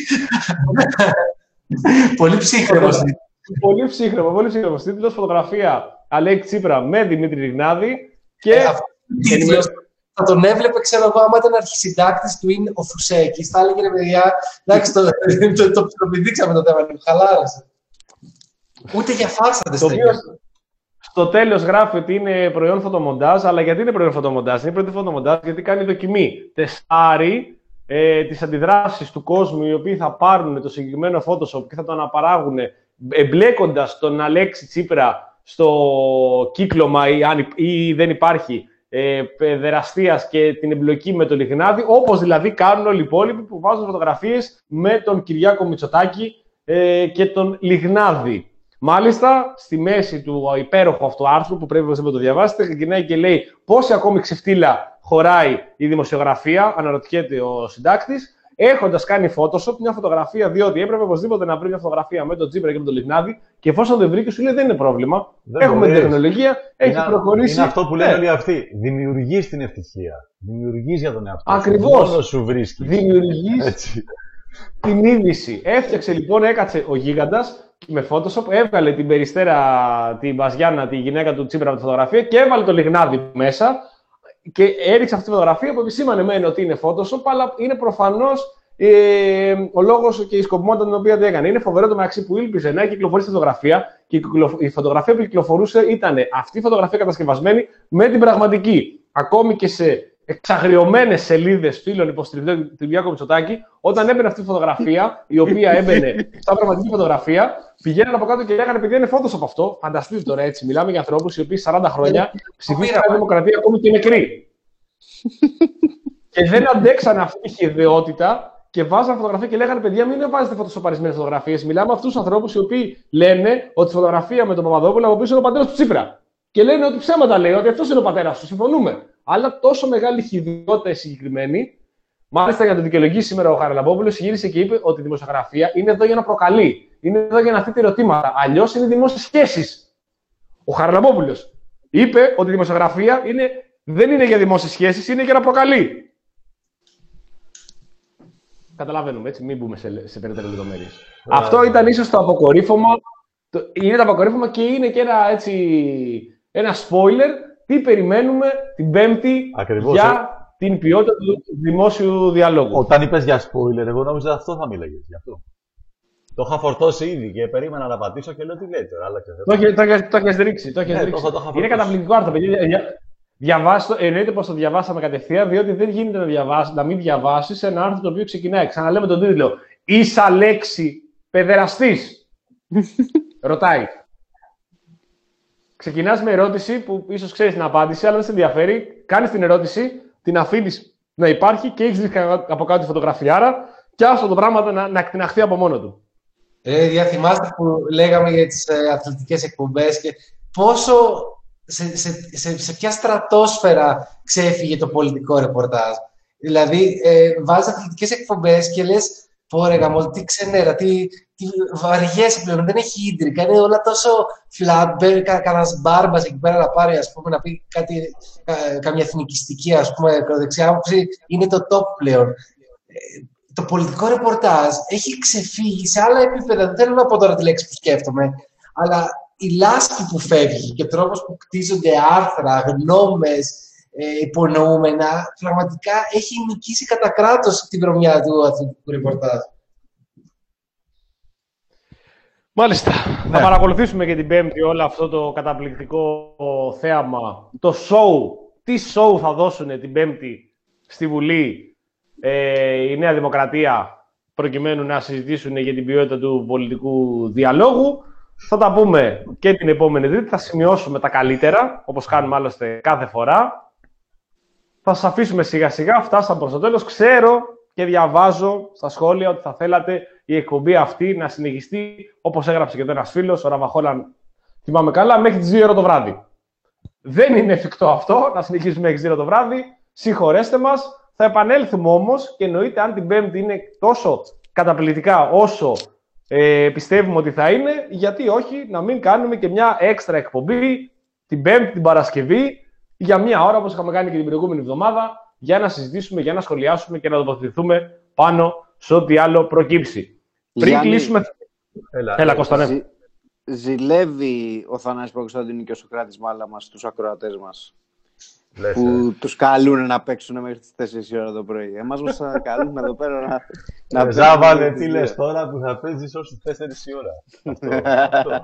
Πολύ ψύχρεμος. Πολύ ψύχρεμο, πολύ ψύχρεμος τίτλος, φωτογραφία Αλέξη Τσίπρα με Δημήτρη Λιγνάδη και... Ε, τίτλος, θα τον έβλεπε, ξέρω εγώ, άμα ήταν αρχισυντάκτης του είναι ο Φουσέκης, θα έλεγε ρε παιδιά, εντάξει, το, το, το, το πηδήξαμε το θέμα, χαλάρωσε. Ούτε για φάρσα δεν στέκει. Στο τέλος γράφει ότι είναι προϊόν φωτομοντάζ, αλλά γιατί είναι προϊόν φωτομοντάζ? Είναι προϊόν φωτομοντάζ γιατί κάνει δοκιμή. Τεστάρει ε, τις αντιδράσεις του κόσμου, οι οποίοι θα πάρουν το συγκεκριμένο Photoshop και θα το αναπαράγουν εμπλέκοντας τον Αλέξη Τσίπρα στο κύκλωμα ή, αν, ή δεν υπάρχει ε, παιδεραστίας και την εμπλοκή με τον Λιγνάδη, όπως δηλαδή κάνουν όλοι οι υπόλοιποι που βάζουν φωτογραφίες με τον Κυριάκο Μητσοτάκη ε, και τον Λιγνάδη. Μάλιστα, στη μέση του υπέροχου αυτού άρθρου, που πρέπει να το διαβάσετε, ξεκινάει και λέει πόση ακόμη ξεφτύλα χωράει η δημοσιογραφία, αναρωτιέται ο συντάκτης, έχοντας κάνει Photoshop μια φωτογραφία, διότι έπρεπε οπωσδήποτε να βρει μια φωτογραφία με τον Τσίπρα και με τον Λιγνάδη, και εφόσον δεν βρήκε, σου λέει δεν είναι πρόβλημα. Δεν Έχουμε την τεχνολογία, έχει είναι, προχωρήσει. Είναι αυτό που λένε όλοι αυτοί. Δημιουργείς την ευτυχία. Δημιουργείς για τον εαυτό σου. Ακριβώς. Μόνο σου βρίσκεις. Δημιουργείς την είδηση. Έφτιαξε λοιπόν, έκατσε ο γίγαντας με Photoshop, έβγαλε την Περιστέρα, την Μπαζιάννα, τη γυναίκα του Τσίπρα από τη φωτογραφία και έβαλε το Λιγνάδη μέσα και έριξε αυτή τη φωτογραφία που επισήμανε μεν ότι είναι Photoshop, αλλά είναι προφανώς ε, ο λόγος και η σκοπιμότητα την οποία δεν έκανε. Είναι φοβερό το μεταξύ που ήλπιζε να κυκλοφορήσει τη φωτογραφία και η φωτογραφία που κυκλοφορούσε ήταν αυτή η φωτογραφία κατασκευασμένη με την πραγματική. Ακόμη και σε εξαγριωμένες σελίδες φίλων υποστηρικτών του Κυριάκου Μητσοτάκη, όταν έμπαινε αυτή η φωτογραφία, η οποία έμπαινε σαν πραγματική φωτογραφία, πηγαίνανε από κάτω και λέγανε επειδή είναι Photoshop αυτό. Φανταστείτε τώρα έτσι, μιλάμε για ανθρώπους οι οποίοι σαράντα χρόνια ψηφίσαν τη δημοκρατία ακόμη και νεκροί. Και δεν αντέξανε αυτή τη χυδαιότητα και βάζανε φωτογραφία και λέγανε παιδιά, μην βάζετε φωτοσοπαρισμένες φωτογραφίες. Μιλάμε αυτούς τους ανθρώπους οι οποίοι λένε ότι η φωτογραφία με τον Παπαδόπουλο από πίσω είναι ο πατέρας του Τσίπρα. Και λένε ότι ψέματα λέει, ότι αυτός είναι ο πατέρας του. Συμφωνούμε. Αλλά τόσο μεγάλη χυδαιότητα συγκεκριμένη. Μάλιστα, για να το δικαιολογήσει σήμερα ο Χαραλαμπόπουλος, γύρισε και είπε ότι η δημοσιογραφία είναι εδώ για να προκαλεί. Είναι εδώ για να θέτει ερωτήματα. Αλλιώς είναι δημόσιες σχέσεις. Ο Χαραλαμπόπουλος είπε ότι η δημοσιογραφία είναι, δεν είναι για δημόσιες σχέσεις, είναι για να προκαλεί. Καταλαβαίνουμε έτσι, μην μπούμε σε, σε περαιτέρω λεπτομέρειες. Αυτό ήταν ίσως το αποκορύφωμα. Το, είναι το αποκορύφωμα και είναι και ένα, έτσι, ένα spoiler. Τι περιμένουμε την Πέμπτη Ακριβώς, για ε. την ποιότητα του δημόσιου διαλόγου. Όταν είπες για spoiler, εγώ νόμιζα αυτό θα μίλαγες γι' αυτό. Το είχα φορτώσει ήδη και περίμενα να πατήσω και λέω τι λέει τώρα. Το έχεις ρίξει. Το έχεις ρίξει. Είναι καταπληκτικό άρθρο, παιδιά. Διαβάσω, εννοείται πως το διαβάσαμε κατευθείαν, διότι δεν γίνεται να, διαβάσει, να μην διαβάσεις ένα άρθρο το οποίο ξεκινάει. Ξαναλέμε τον τίτλο. Ίσα λέξη παιδεραστής. Ρωτάει. Ξεκινάς με ερώτηση που ίσως ξέρεις την απάντηση, αλλά δεν σε ενδιαφέρει. Κάνεις την ερώτηση, την αφήνεις να υπάρχει και έχεις δει από κάτω τη φωτογραφιάρα και άστο το πράγμα να, να εκτιναχθεί από μόνο του. Ε, διαθυμάστε που λέγαμε για τις ε, αθλητικές εκπομπές και πόσο, σε, σε, σε, σε ποια στρατόσφαιρα ξέφυγε το πολιτικό ρεπορτάζ. Δηλαδή, ε, βάζεις αθλητικές εκπομπές και λες πω ρε γαμώ, τι ξενέρα, τι, τι βαριέσαι πλέον, δεν έχει ίντρικα, είναι όλα τόσο flat, μπαίνει κα, κανένας μπάρμπας εκεί πέρα να πάρει, ας πούμε, να πει κάτι, κα, καμιά εθνικιστική, ας πούμε, δεξιά άποψη, είναι το top πλέον. Ε, το πολιτικό ρεπορτάζ έχει ξεφύγει σε άλλα επίπεδα, δεν θέλω να πω τώρα τη λέξη που σκέφτομαι, αλλά η λάσπη που φεύγει και ο τρόπος που κτίζονται άρθρα, γνώμες, Ε, υπονοούμενα, πραγματικά έχει νικήσει κατά κράτος την βρωμιά του αθλητικού ρεπορτάζ. Μάλιστα. Ναι. Θα παρακολουθήσουμε και την Πέμπτη όλο αυτό το καταπληκτικό θέαμα. Το show. Τι show θα δώσουν την Πέμπτη στη Βουλή ε, η Νέα Δημοκρατία προκειμένου να συζητήσουν για την ποιότητα του πολιτικού διαλόγου. Θα τα πούμε και την επόμενη Τρίτη. Θα σημειώσουμε τα καλύτερα, όπως κάνουμε άλλωστε κάθε φορά. Θα σας αφήσουμε σιγά σιγά, φτάσαμε προς το τέλος. Ξέρω και διαβάζω στα σχόλια ότι θα θέλατε η εκπομπή αυτή να συνεχιστεί, όπως έγραψε και εδώ ένας φίλος, ο Ραβαχόλαν, θυμάμαι καλά, μέχρι τις δύο ώρα το βράδυ. Δεν είναι εφικτό αυτό, να συνεχίσουμε μέχρι τις δύο ώρα το βράδυ. Συγχωρέστε μας. Θα επανέλθουμε όμως και εννοείται αν την Πέμπτη είναι τόσο καταπληκτικά όσο ε, πιστεύουμε ότι θα είναι, γιατί όχι να μην κάνουμε και μια έξτρα εκπομπή την Πέμπτη, την Παρασκευή, για μια ώρα όπως είχαμε κάνει και την προηγούμενη εβδομάδα, για να συζητήσουμε, για να σχολιάσουμε και να τοποθετηθούμε πάνω σε ό,τι άλλο προκύψει. Πριν Γιάννη, κλείσουμε. Έλα, Έλα Κώστα, ναι. ζη, ζηλεύει ο Θανάσης Παπακοσταντίνου και ο Σωκράτης Μάλαμας τους ακροατές μας. Λες, που ε. τους καλούν να παίξουν μέχρι τις τέσσερις η ώρα το πρωί. Εμάς μας καλούν εδώ πέρα να... να Ε, Ζάβαλε, τι λες τώρα που θα παίζεις ως τις τέσσερις η ώρα. Αυτό, αυτό.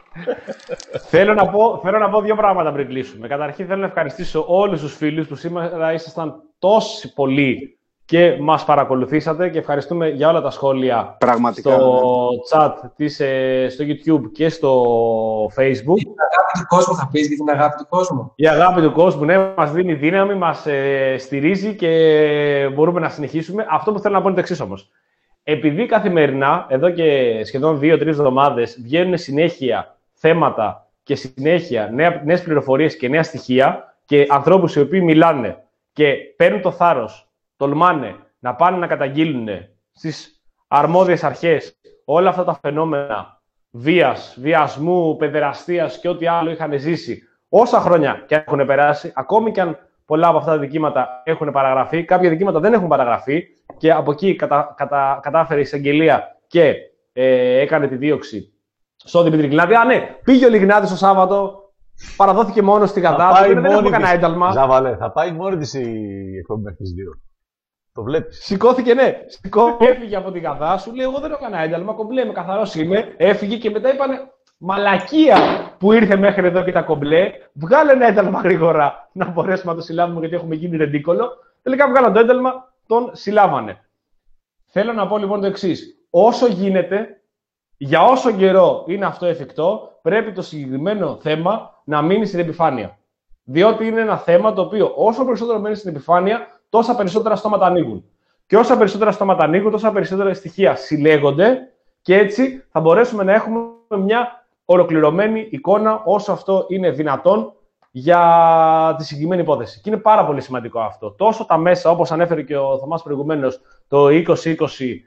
θέλω, να πω, θέλω να πω δύο πράγματα πριν κλείσουμε. Καταρχήν θέλω να ευχαριστήσω όλους τους φίλους που σήμερα ήσασταν τόσοι πολλοί και μας παρακολουθήσατε και ευχαριστούμε για όλα τα σχόλια. Πραγματικά, στο ναι. chat της, στο YouTube και στο Facebook. Για την αγάπη του κόσμου θα πεις, για την αγάπη του κόσμου. Η αγάπη του κόσμου, ναι, μας δίνει δύναμη, μας ε, στηρίζει και μπορούμε να συνεχίσουμε. Αυτό που θέλω να πω είναι το εξής όμως. Επειδή καθημερινά, εδώ και σχεδόν δύο-τρεις εβδομάδες, βγαίνουν συνέχεια θέματα και συνέχεια νέες πληροφορίες και νέα στοιχεία και ανθρώπους οι οποίοι μιλάνε και παίρνουν το θάρρος, τολμάνε να πάνε να καταγγείλουν στις αρμόδιες αρχές όλα αυτά τα φαινόμενα βίας, βιασμού, παιδεραστίας και ό,τι άλλο είχαν ζήσει όσα χρόνια και έχουν περάσει, ακόμη και αν πολλά από αυτά τα δικήματα έχουν παραγραφεί, κάποια δικήματα δεν έχουν παραγραφεί και από εκεί κατα, κατα, κατάφερε η εισαγγελία και ε, έκανε τη δίωξη στον Δημήτρη Λιγνάδη. Α, ναι, πήγε ο Λιγνάδης το Σάββατο, παραδόθηκε μόνο στη Γαδά, δεν έχουμε κανένα ένταλμα. Ζάβαλε, θα πάει μόνη της η εκπομπή μέχρι τις δύο. Το βλέπεις. Σηκώθηκε, ναι. Σηκώθηκε, έφυγε από την Γαδά, σου λέει: εγώ δεν έκανα ένταλμα, κομπλέ, είμαι καθαρός είμαι. Έφυγε και μετά είπανε: μαλακία που ήρθε μέχρι εδώ και τα κομπλέ. Βγάλε ένα ένταλμα γρήγορα να μπορέσουμε να το συλλάβουμε, γιατί έχουμε γίνει ρεντίκολο. Τελικά βγάλαν το ένταλμα, τον συλλάβανε. Θέλω να πω λοιπόν το εξής. Όσο γίνεται, για όσο καιρό είναι αυτό εφικτό, πρέπει το συγκεκριμένο θέμα να μείνει στην επιφάνεια. Διότι είναι ένα θέμα το οποίο όσο περισσότερο μένει στην επιφάνεια, τόσα περισσότερα στόματα ανοίγουν. Και όσα περισσότερα στόματα ανοίγουν, τόσα περισσότερα στοιχεία συλλέγονται και έτσι θα μπορέσουμε να έχουμε μια ολοκληρωμένη εικόνα όσο αυτό είναι δυνατόν για τη συγκεκριμένη υπόθεση. Και είναι πάρα πολύ σημαντικό αυτό. Τόσο τα μέσα, όπως ανέφερε και ο Θωμάς προηγουμένως, το είκοσι είκοσι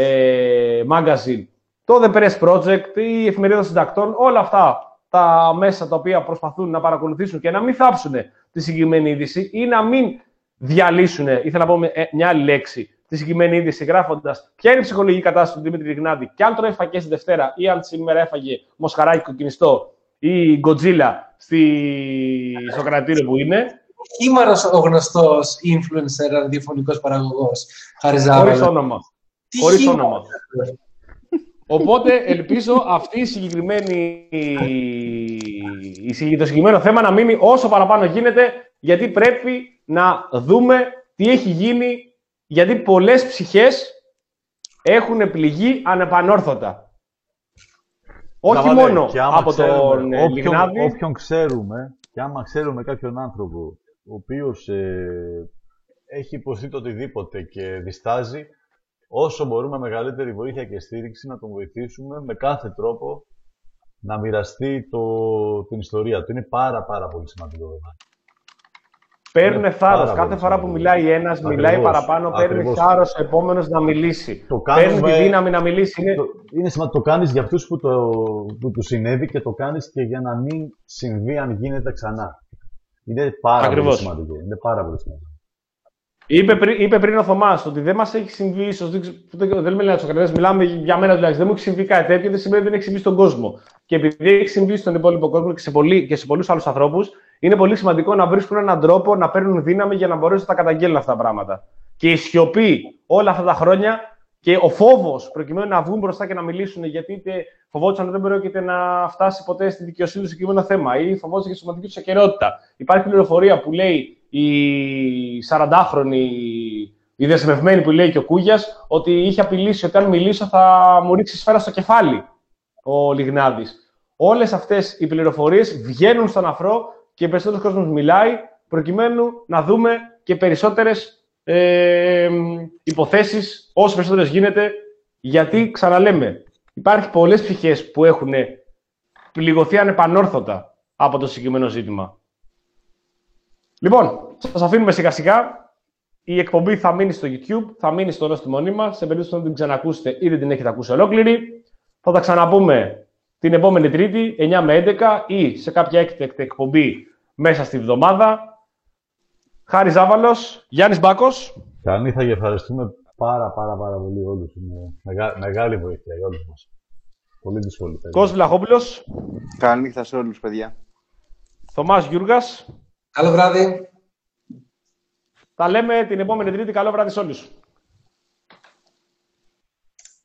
ε, Magazine, το The Press Project, η Εφημερίδα Συντακτών, όλα αυτά τα μέσα τα οποία προσπαθούν να παρακολουθήσουν και να μην θάψουν τη συγκεκριμένη είδηση ή να μην διαλύσουν, ήθελα να πω μια άλλη λέξη, τη συγκεκριμένη είδηση, γράφοντας ποια είναι η ψυχολογική κατάσταση του Δημήτρη Λιγνάδη και αν τρώει φακές τη Δευτέρα ή αν σήμερα έφαγε μοσχαράκι κοκκινιστό ή γκοτζίλα στη... στο κρατήριο που είναι. Χήμαρος ο γνωστός influencer ραδιοφωνικός παραγωγός. Χωρίς όνομα. Χωρίς όνομα. Οπότε ελπίζω αυτή η συγκεκριμένη, το συγκεκριμένο θέμα να μείνει όσο παραπάνω γίνεται, γιατί πρέπει να δούμε τι έχει γίνει, γιατί πολλές ψυχές έχουν πληγεί ανεπανόρθωτα. Όχι Λαβαλέ, μόνο από τον Λιγνάδη. Όποιον ξέρουμε, και άμα ξέρουμε κάποιον άνθρωπο ο οποίος ε, έχει υποστεί το οτιδήποτε και διστάζει, όσο μπορούμε μεγαλύτερη βοήθεια και στήριξη να τον βοηθήσουμε με κάθε τρόπο να μοιραστεί το, την ιστορία του. Είναι πάρα πάρα πολύ σημαντικό. Παίρνουν θάρρος. Κάθε φορά που μιλάει ένας, ακριβώς, μιλάει παραπάνω, παίρνει θάρρος ο επόμενος να μιλήσει. Το κάνουμε... Παίρνει τη δύναμη να μιλήσει. Είναι, το... είναι σημαντικό. Το κάνεις για αυτούς που, το... που του συνέβη και το κάνεις και για να μην συμβεί αν γίνεται ξανά. Είναι πάρα ακριβώς. πολύ σημαντικό. Είναι πάρα πολύ σημαντικό. Είπε πριν, είπε πριν ο Θωμάς ότι δεν μας έχει συμβεί, ίσως, δεν μιλάμε για τους Σοκρατές, μιλάμε για μένα τουλάχιστον. Δεν μου έχει συμβεί κάτι τέτοιο, δεν σημαίνει ότι δεν έχει συμβεί στον κόσμο. Και επειδή έχει συμβεί στον υπόλοιπο κόσμο και σε, πολλοί, και σε πολλούς άλλους ανθρώπους, είναι πολύ σημαντικό να βρίσκουν έναν τρόπο να παίρνουν δύναμη για να μπορέσουν να τα καταγγέλνουν αυτά τα πράγματα. Και η σιωπή όλα αυτά τα χρόνια και ο φόβος προκειμένου να βγουν μπροστά και να μιλήσουν, γιατί είτε φοβόντουσαν ότι δεν πρόκειται να φτάσει ποτέ στη δικαιοσύνη του συγκεκριμένο θέμα ή φοβόντουσαν για τη σωματική του ακεραιότητα. Υπάρχει πληροφορία που λέει η σαραντάχρονη, η δεσμευμένη που λέει και ο Κούγιας, ότι είχε απειλήσει ότι αν μιλήσω θα μου ρίξει σφαίρα στο κεφάλι ο Λιγνάδης. Όλες αυτές οι πληροφορίες βγαίνουν στον αφρό και περισσότερος κόσμος μιλάει, προκειμένου να δούμε και περισσότερες ε, υποθέσεις, όσο περισσότερες γίνεται, γιατί, ξαναλέμε, υπάρχει πολλές ψυχές που έχουν πληγωθεί ανεπανόρθωτα από το συγκεκριμένο ζήτημα. Λοιπόν, σας αφήνουμε σιγά σιγά. Η εκπομπή θα μείνει στο YouTube, θα μείνει στο νόστιμο νήμα. Σε περίπτωση που δεν την ξανακούσετε ή δεν την έχετε ακούσει ολόκληρη, θα τα ξαναπούμε την επόμενη Τρίτη, εννιά με έντεκα, ή σε κάποια έκτακτη εκπομπή μέσα στη βδομάδα. Χάρης Ζάβαλος, Γιάννης Μπάκος. Κανεί, θα ευχαριστούμε πάρα πάρα πάρα πολύ όλους. Είναι μεγά, μεγάλη βοήθεια για όλους μας. Πολύ δύσκολη. Κώστας Βλαχόπουλος. Καλή νύχτα σε όλους, παιδιά. Θωμάς Γιούργας. Καλό βράδυ. Τα λέμε την επόμενη Τρίτη. Καλό βράδυ σε όλους.